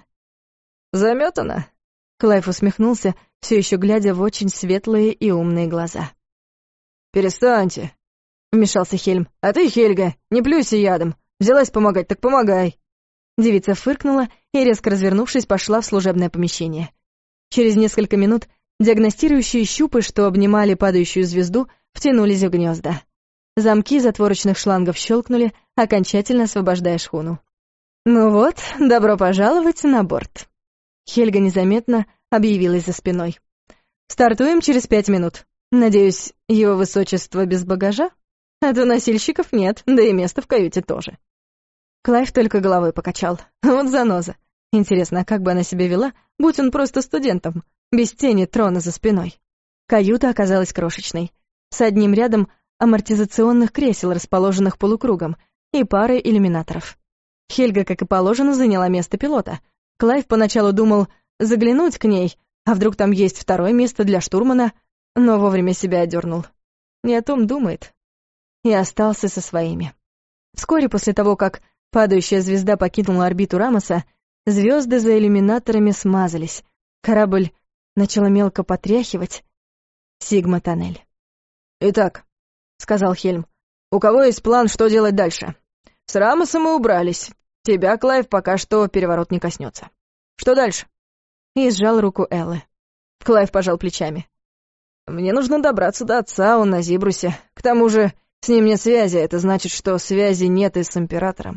«Замётано?» — Клайв усмехнулся, все еще глядя в очень светлые и умные глаза. «Перестаньте», — вмешался Хельм. «А ты, Хельга, не плюйся ядом. Взялась помогать, так помогай». Девица фыркнула и, резко развернувшись, пошла в служебное помещение. Через несколько минут диагностирующие щупы, что обнимали падающую звезду, втянулись в гнезда. Замки затворочных шлангов щелкнули, окончательно освобождая шхуну. «Ну вот, добро пожаловать на борт». Хельга незаметно объявилась за спиной. «Стартуем через 5 минут. Надеюсь, его высочество без багажа? А то носильщиков нет, да и места в каюте тоже». Клайв только головой покачал. Вот заноза. Интересно, а как бы она себя вела, будь он просто студентом, без тени трона за спиной? Каюта оказалась крошечной, с одним рядом амортизационных кресел, расположенных полукругом, и парой иллюминаторов. Хельга, как и положено, заняла место пилота. Клайв поначалу думал заглянуть к ней, а вдруг там есть второе место для штурмана, но вовремя себя одернул. Не о том думает. И остался со своими. Вскоре после того, как падающая звезда покинула орбиту Рамоса, звезды за иллюминаторами смазались, корабль начал мелко потряхивать. Сигма-тоннель. «Итак», — сказал Хельм, — «у кого есть план, что делать дальше? С Рамосом мы убрались. Тебя, Клайв, пока что переворот не коснется. Что дальше?» И сжал руку Эллы. Клайв пожал плечами. «Мне нужно добраться до отца, он на Зибрусе. К тому же с ним нет связи, это значит, что связи нет и с Императором».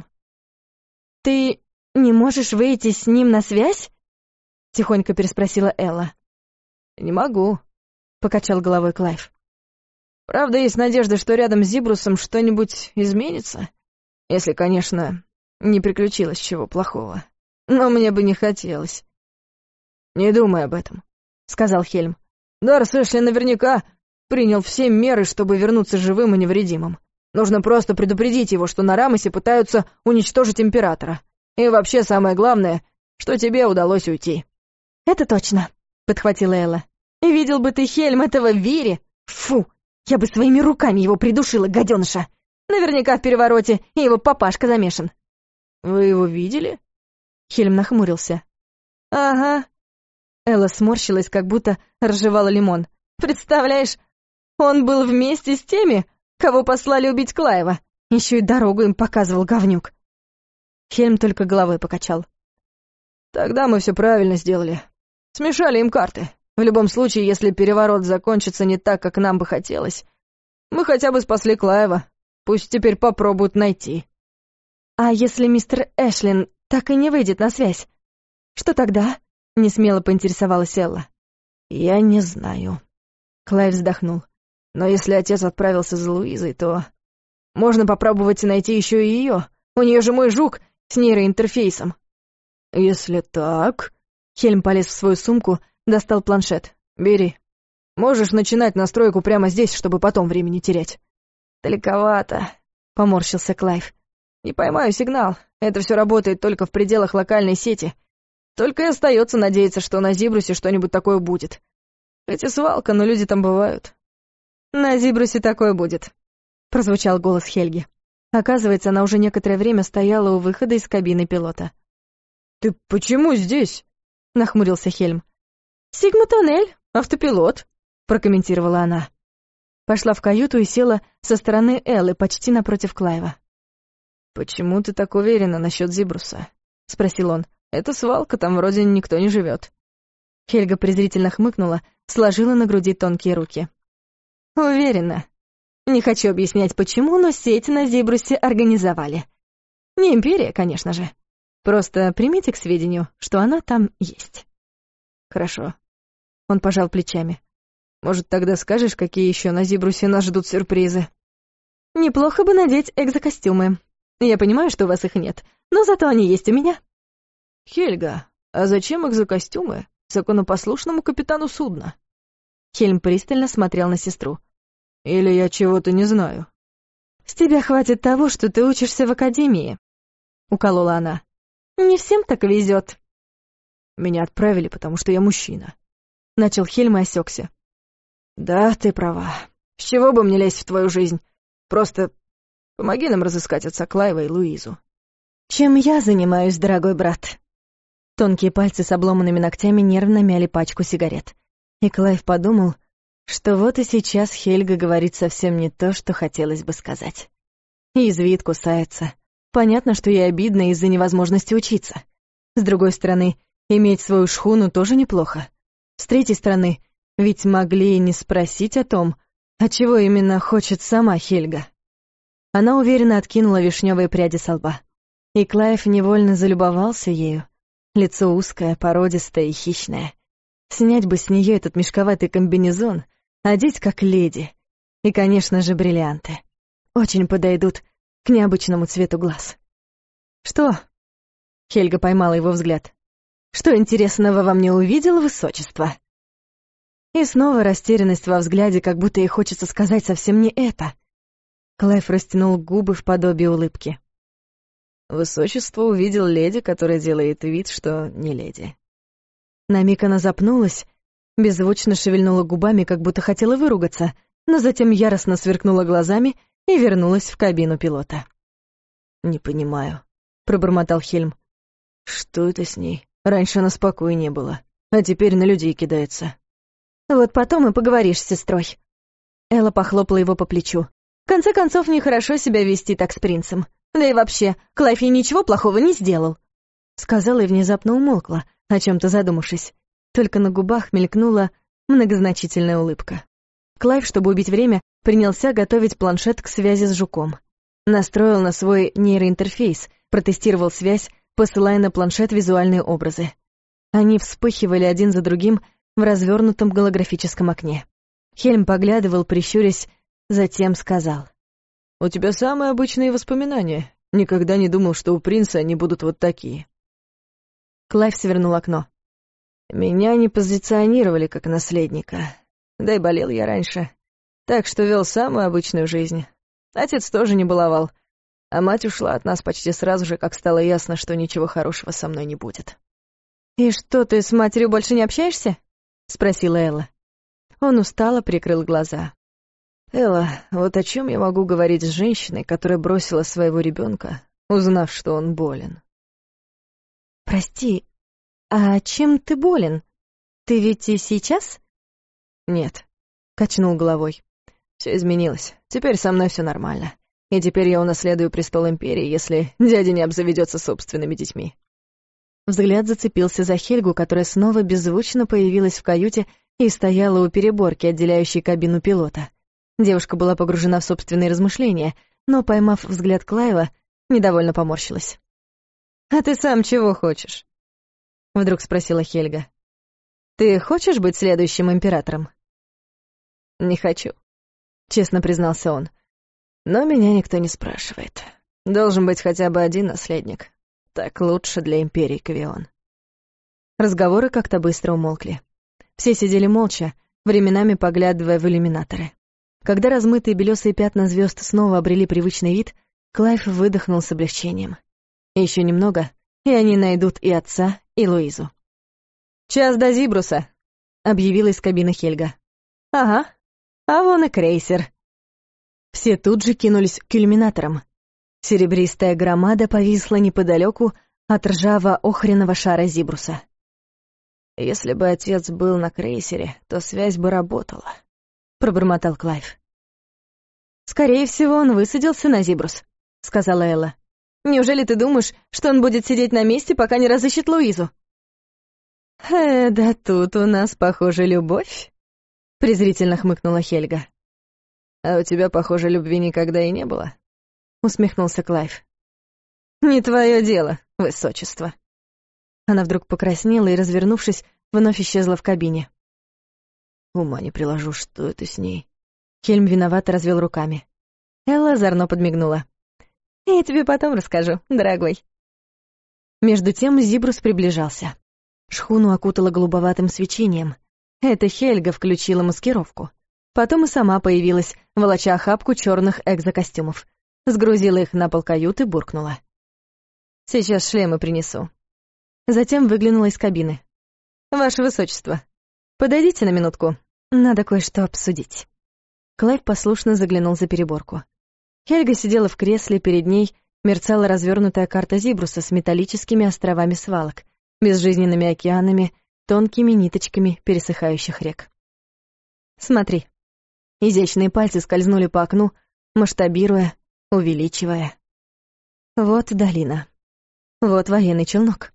«Ты не можешь выйти с ним на связь?» — тихонько переспросила Элла. «Не могу», — покачал головой Клайв. Правда, есть надежда, что рядом с Зибрусом что-нибудь изменится. Если, конечно, не приключилось чего плохого. Но мне бы не хотелось. «Не думай об этом», — сказал Хельм. «Дарс Эшли наверняка принял все меры, чтобы вернуться живым и невредимым. Нужно просто предупредить его, что на Рамосе пытаются уничтожить Императора. И вообще самое главное, что тебе удалось уйти». «Это точно», — подхватила Элла. «Видел бы ты, Хельм, этого Вири! Фу, я бы своими руками его придушила, гаденыша! Наверняка в перевороте и его папашка замешан». «Вы его видели?» Хельм нахмурился. «Ага». Элла сморщилась, как будто разжевала лимон. «Представляешь, он был вместе с теми, кого послали убить Клаева. Еще и дорогу им показывал, говнюк». Хельм только головой покачал. «Тогда мы все правильно сделали. Смешали им карты. В любом случае, если переворот закончится не так, как нам бы хотелось, мы хотя бы спасли Клаева. Пусть теперь попробуют найти». «А если мистер Эшлин так и не выйдет на связь? Что тогда?» — несмело поинтересовалась Элла. «Я не знаю». Клайв вздохнул. «Но если отец отправился за Луизой, то можно попробовать найти еще и ее. У нее же мой жук с нейроинтерфейсом». «Если так...» Хельм полез в свою сумку, достал планшет. «Бери. Можешь начинать настройку прямо здесь, чтобы потом времени терять». «Далековато», — поморщился Клайв. «Не поймаю сигнал. Это все работает только в пределах локальной сети. Только и остается надеяться, что на Зибрусе что-нибудь такое будет. Хоть и свалка, но люди там бывают». «На Зибрусе такое будет», — прозвучал голос Хельги. Оказывается, она уже некоторое время стояла у выхода из кабины пилота. «Ты почему здесь?» — нахмурился Хельм. «Сигма-тоннель, автопилот», — прокомментировала она. Пошла в каюту и села со стороны Эллы почти напротив Клайва. «Почему ты так уверена насчет Зибруса?» — спросил он. «Это свалка, там вроде никто не живет». Хельга презрительно хмыкнула, сложила на груди тонкие руки. «Уверена. Не хочу объяснять, почему, но сеть на Зибрусе организовали. Не империя, конечно же. Просто примите к сведению, что она там есть». «Хорошо». Он пожал плечами. «Может, тогда скажешь, какие еще на Зибрусе нас ждут сюрпризы?» «Неплохо бы надеть экзокостюмы. Я понимаю, что у вас их нет, но зато они есть у меня». «Хельга, а зачем экзокостюмы законопослушному капитану судна?» Хельм пристально смотрел на сестру. «Или я чего-то не знаю?» «С тебя хватит того, что ты учишься в академии», — уколола она. «Не всем так везет». «Меня отправили, потому что я мужчина», — начал Хельм и осекся. «Да, ты права. С чего бы мне лезть в твою жизнь? Просто помоги нам разыскать отца Клайва и Луизу». «Чем я занимаюсь, дорогой брат?» Тонкие пальцы с обломанными ногтями нервно мяли пачку сигарет. И Клайв подумал, что вот и сейчас Хельга говорит совсем не то, что хотелось бы сказать. Язвит, кусается. Понятно, что ей обидно из-за невозможности учиться. С другой стороны, иметь свою шхуну тоже неплохо. С третьей стороны, ведь могли и не спросить о том, а чего именно хочет сама Хельга. Она уверенно откинула вишневые пряди со лба. И Клайв невольно залюбовался ею. Лицо узкое, породистое и хищное. Снять бы с нее этот мешковатый комбинезон, одеть как леди. И, конечно же, бриллианты. Очень подойдут к необычному цвету глаз. «Что?» — Хельга поймала его взгляд. «Что интересного во мне увидел высочество?» И снова растерянность во взгляде, как будто ей хочется сказать совсем не это. Клайв растянул губы в подобие улыбки. Высочество увидел леди, которая делает вид, что не леди. На миг она запнулась, беззвучно шевельнула губами, как будто хотела выругаться, но затем яростно сверкнула глазами и вернулась в кабину пилота. «Не понимаю», — пробормотал Хельм. «Что это с ней? Раньше она спокойнее была, а теперь на людей кидается». «Вот потом и поговоришь с сестрой». Элла похлопала его по плечу. «В конце концов, нехорошо себя вести так с принцем. Да и вообще, Клайв ей ничего плохого не сделал», — сказала и внезапно умолкла, о чем-то задумавшись. Только на губах мелькнула многозначительная улыбка. Клайв, чтобы убить время, принялся готовить планшет к связи с жуком. Настроил на свой нейроинтерфейс, протестировал связь, посылая на планшет визуальные образы. Они вспыхивали один за другим в развернутом голографическом окне. Хельм поглядывал, прищурясь, Затем сказал. «У тебя самые обычные воспоминания. Никогда не думал, что у принца они будут вот такие». Клайв свернул окно. «Меня не позиционировали как наследника. Да и болел я раньше. Так что вел самую обычную жизнь. Отец тоже не баловал. А мать ушла от нас почти сразу же, как стало ясно, что ничего хорошего со мной не будет». «И что, ты с матерью больше не общаешься?» — спросила Элла. Он устало прикрыл глаза. «Элла, вот о чем я могу говорить с женщиной, которая бросила своего ребенка, узнав, что он болен?» «Прости, а чем ты болен? Ты ведь и сейчас?» «Нет», — качнул головой. «Все изменилось. Теперь со мной все нормально. И теперь я унаследую престол Империи, если дядя не обзаведется собственными детьми». Взгляд зацепился за Хельгу, которая снова беззвучно появилась в каюте и стояла у переборки, отделяющей кабину пилота. Девушка была погружена в собственные размышления, но, поймав взгляд Клайва, недовольно поморщилась. «А ты сам чего хочешь?» — вдруг спросила Хельга. «Ты хочешь быть следующим императором?» «Не хочу», — честно признался он. «Но меня никто не спрашивает. Должен быть хотя бы один наследник. Так лучше для Империи Кавион». Разговоры как-то быстро умолкли. Все сидели молча, временами поглядывая в иллюминаторы. Когда размытые белесые пятна звезд снова обрели привычный вид, Клайв выдохнул с облегчением. Еще немного, и они найдут и отца, и Луизу. «Час до Зибруса», — объявила из кабины Хельга. «Ага, а вон и крейсер». Все тут же кинулись к иллюминаторам. Серебристая громада повисла неподалеку от ржаво-охряного шара Зибруса. «Если бы отец был на крейсере, то связь бы работала», — пробормотал Клайв. «Скорее всего, он высадился на Зибрус», — сказала Элла. «Неужели ты думаешь, что он будет сидеть на месте, пока не разыщет Луизу?» Да тут у нас, похоже, любовь», — презрительно хмыкнула Хельга. «А у тебя, похоже, любви никогда и не было», — усмехнулся Клайв. «Не твое дело, высочество». Она вдруг покраснела и, развернувшись, вновь исчезла в кабине. «Ума не приложу, что это с ней?» Хельм виновато развел руками. Элла озорно подмигнула. «Я тебе потом расскажу, дорогой». Между тем Зибрус приближался. Шхуну окутало голубоватым свечением. Это Хельга включила маскировку. Потом и сама появилась, волоча охапку черных экзокостюмов. Сгрузила их на пол каюты, буркнула. «Сейчас шлемы принесу». Затем выглянула из кабины. «Ваше высочество, подойдите на минутку. Надо кое-что обсудить». Клайв послушно заглянул за переборку. Хельга сидела в кресле, перед ней мерцала развернутая карта Зибруса с металлическими островами свалок, безжизненными океанами, тонкими ниточками пересыхающих рек. «Смотри». Изящные пальцы скользнули по окну, масштабируя, увеличивая. Вот долина. Вот военный челнок.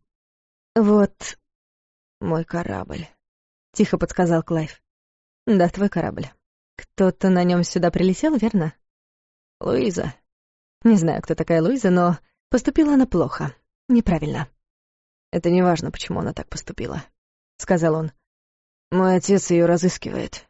Вот мой корабль, — тихо подсказал Клайв. «Да, твой корабль. Кто-то на нем сюда прилетел, верно?» «Луиза». Не знаю, кто такая Луиза, но поступила она плохо, неправильно. «Это не важно, почему она так поступила», — сказал он. «Мой отец ее разыскивает».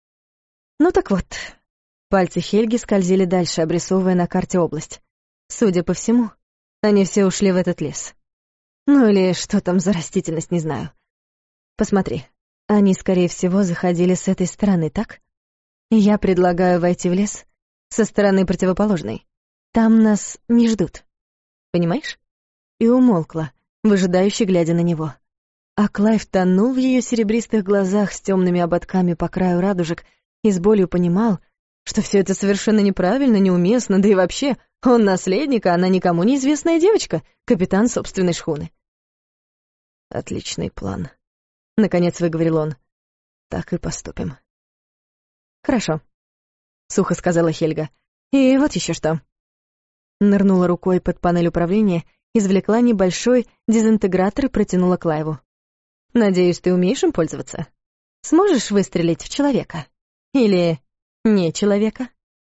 Ну так вот. Пальцы Хельги скользили дальше, обрисовывая на карте область. Судя по всему, они все ушли в этот лес. Ну или что там за растительность, не знаю. Посмотри, они, скорее всего, заходили с этой стороны, так? Я предлагаю войти в лес со стороны противоположной. Там нас не ждут. Понимаешь? И умолкла, выжидающе глядя на него. А Клайв тонул в ее серебристых глазах с темными ободками по краю радужек и с болью понимал, что все это совершенно неправильно, неуместно, да и вообще, он наследник, а она никому неизвестная девочка, капитан собственной шхуны. «Отличный план», — наконец выговорил он. «Так и поступим». «Хорошо», — сухо сказала Хельга. «И вот еще что». Нырнула рукой под панель управления, извлекла небольшой дезинтегратор и протянула Клайву. «Надеюсь, ты умеешь им пользоваться? Сможешь выстрелить в человека? Или не человека?»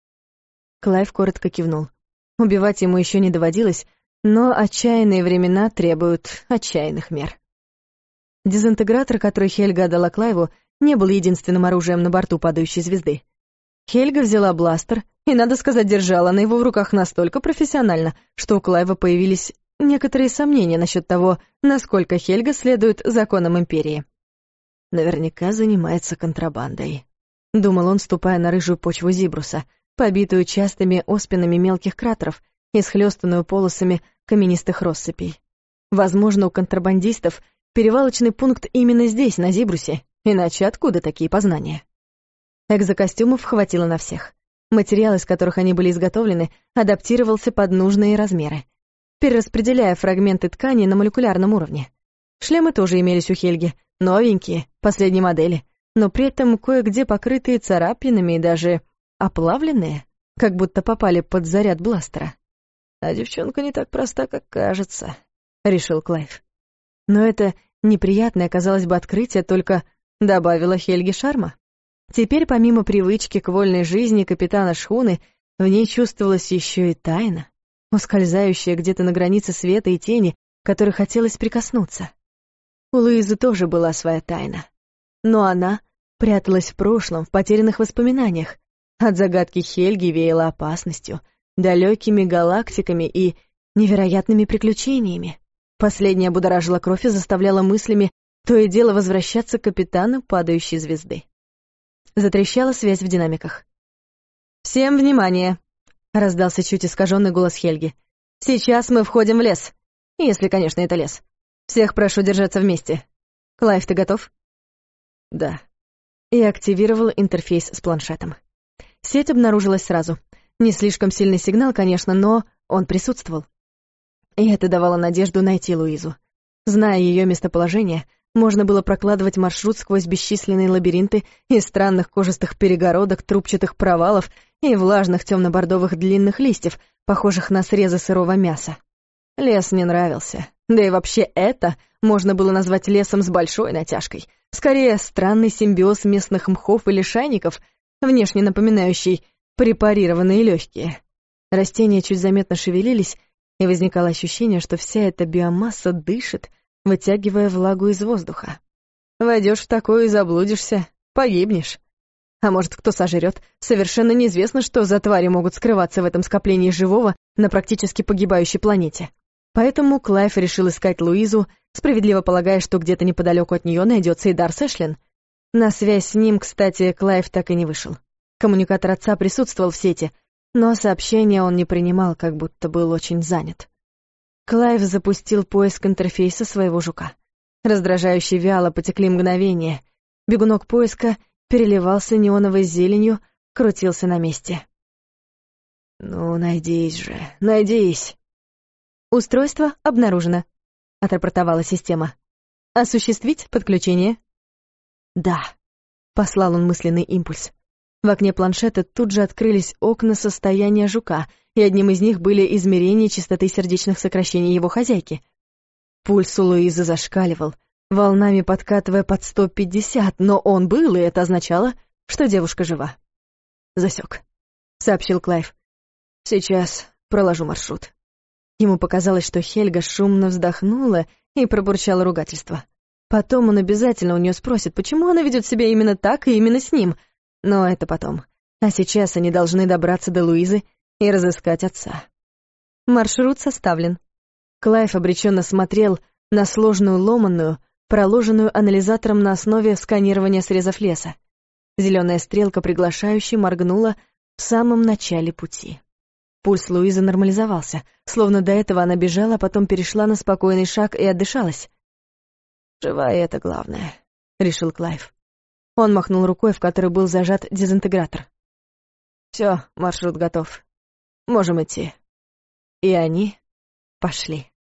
Клайв коротко кивнул. Убивать ему еще не доводилось, но отчаянные времена требуют отчаянных мер. Дезинтегратор, который Хельга дала Клайву, не был единственным оружием на борту падающей звезды. Хельга взяла бластер, и, надо сказать, держала она его в руках настолько профессионально, что у Клайва появились некоторые сомнения насчет того, насколько Хельга следует законам Империи. Наверняка занимается контрабандой. Думал он, ступая на рыжую почву Зибруса, побитую частыми оспинами мелких кратеров и схлёстанную полосами каменистых россыпей. Возможно, у контрабандистов перевалочный пункт именно здесь, на Зибрусе, иначе откуда такие познания? Экзокостюмов хватило на всех. Материал, из которых они были изготовлены, адаптировался под нужные размеры, перераспределяя фрагменты ткани на молекулярном уровне. Шлемы тоже имелись у Хельги, новенькие, последней модели, но при этом кое-где покрытые царапинами и даже оплавленные, как будто попали под заряд бластера. «А девчонка не так проста, как кажется», — решил Клайв. Но это неприятное, казалось бы, открытие только добавило Хельге шарма. Теперь, помимо привычки к вольной жизни капитана шхуны, в ней чувствовалась еще и тайна, ускользающая где-то на границе света и тени, которой хотелось прикоснуться. У Луизы тоже была своя тайна. Но она пряталась в прошлом, в потерянных воспоминаниях. От загадки Хельги веяло опасностью, далекими галактиками и невероятными приключениями. Последняя будоражила кровь и заставляла мыслями то и дело возвращаться к капитану падающей звезды. Затрещала связь в динамиках. «Всем внимание!» — раздался чуть искаженный голос Хельги. «Сейчас мы входим в лес. Если, конечно, это лес. Всех прошу держаться вместе. Клайв, ты готов?» «Да». И активировал интерфейс с планшетом. Сеть обнаружилась сразу. Не слишком сильный сигнал, конечно, но он присутствовал. И это давало надежду найти Луизу. Зная ее местоположение, можно было прокладывать маршрут сквозь бесчисленные лабиринты из странных кожистых перегородок, трубчатых провалов и влажных темно-бордовых длинных листьев, похожих на срезы сырого мяса. Лес не нравился. Да и вообще это можно было назвать лесом с большой натяжкой. Скорее, странный симбиоз местных мхов и лишайников, внешне напоминающий препарированные легкие. Растения чуть заметно шевелились, и возникало ощущение, что вся эта биомасса дышит, вытягивая влагу из воздуха. Войдешь в такое и заблудишься, погибнешь. А может, кто сожрет? Совершенно неизвестно, что за твари могут скрываться в этом скоплении живого на практически погибающей планете. Поэтому Клайв решил искать Луизу, справедливо полагая, что где-то неподалеку от нее найдется и Дарс Эшлин. На связь с ним, кстати, Клайв так и не вышел. Коммуникатор отца присутствовал в сети, но сообщения он не принимал, как будто был очень занят. Клайв запустил поиск интерфейса своего жука. Раздражающе вяло потекли мгновения. Бегунок поиска переливался неоновой зеленью, крутился на месте. «Ну, найдись же, найдись!» «Устройство обнаружено», — отрапортовала система. «Осуществить подключение?» «Да», — послал он мысленный импульс. В окне планшета тут же открылись окна состояния жука, и одним из них были измерения частоты сердечных сокращений его хозяйки. Пульс у Луизы зашкаливал, волнами подкатывая под 150, но он был, и это означало, что девушка жива. «Засек», — сообщил Клайв. «Сейчас проложу маршрут». Ему показалось, что Хельга шумно вздохнула и пробурчала ругательство. Потом он обязательно у нее спросит, почему она ведет себя именно так и именно с ним. Но это потом. А сейчас они должны добраться до Луизы и разыскать отца. Маршрут составлен. Клайв обреченно смотрел на сложную ломаную, проложенную анализатором на основе сканирования срезов леса. Зеленая стрелка приглашающе моргнула в самом начале пути. Пульс Луизы нормализовался, словно до этого она бежала, а потом перешла на спокойный шаг и отдышалась. «Жива, и это главное», — решил Клайв. Он махнул рукой, в которой был зажат дезинтегратор. «Всё, маршрут готов. Можем идти». И они пошли.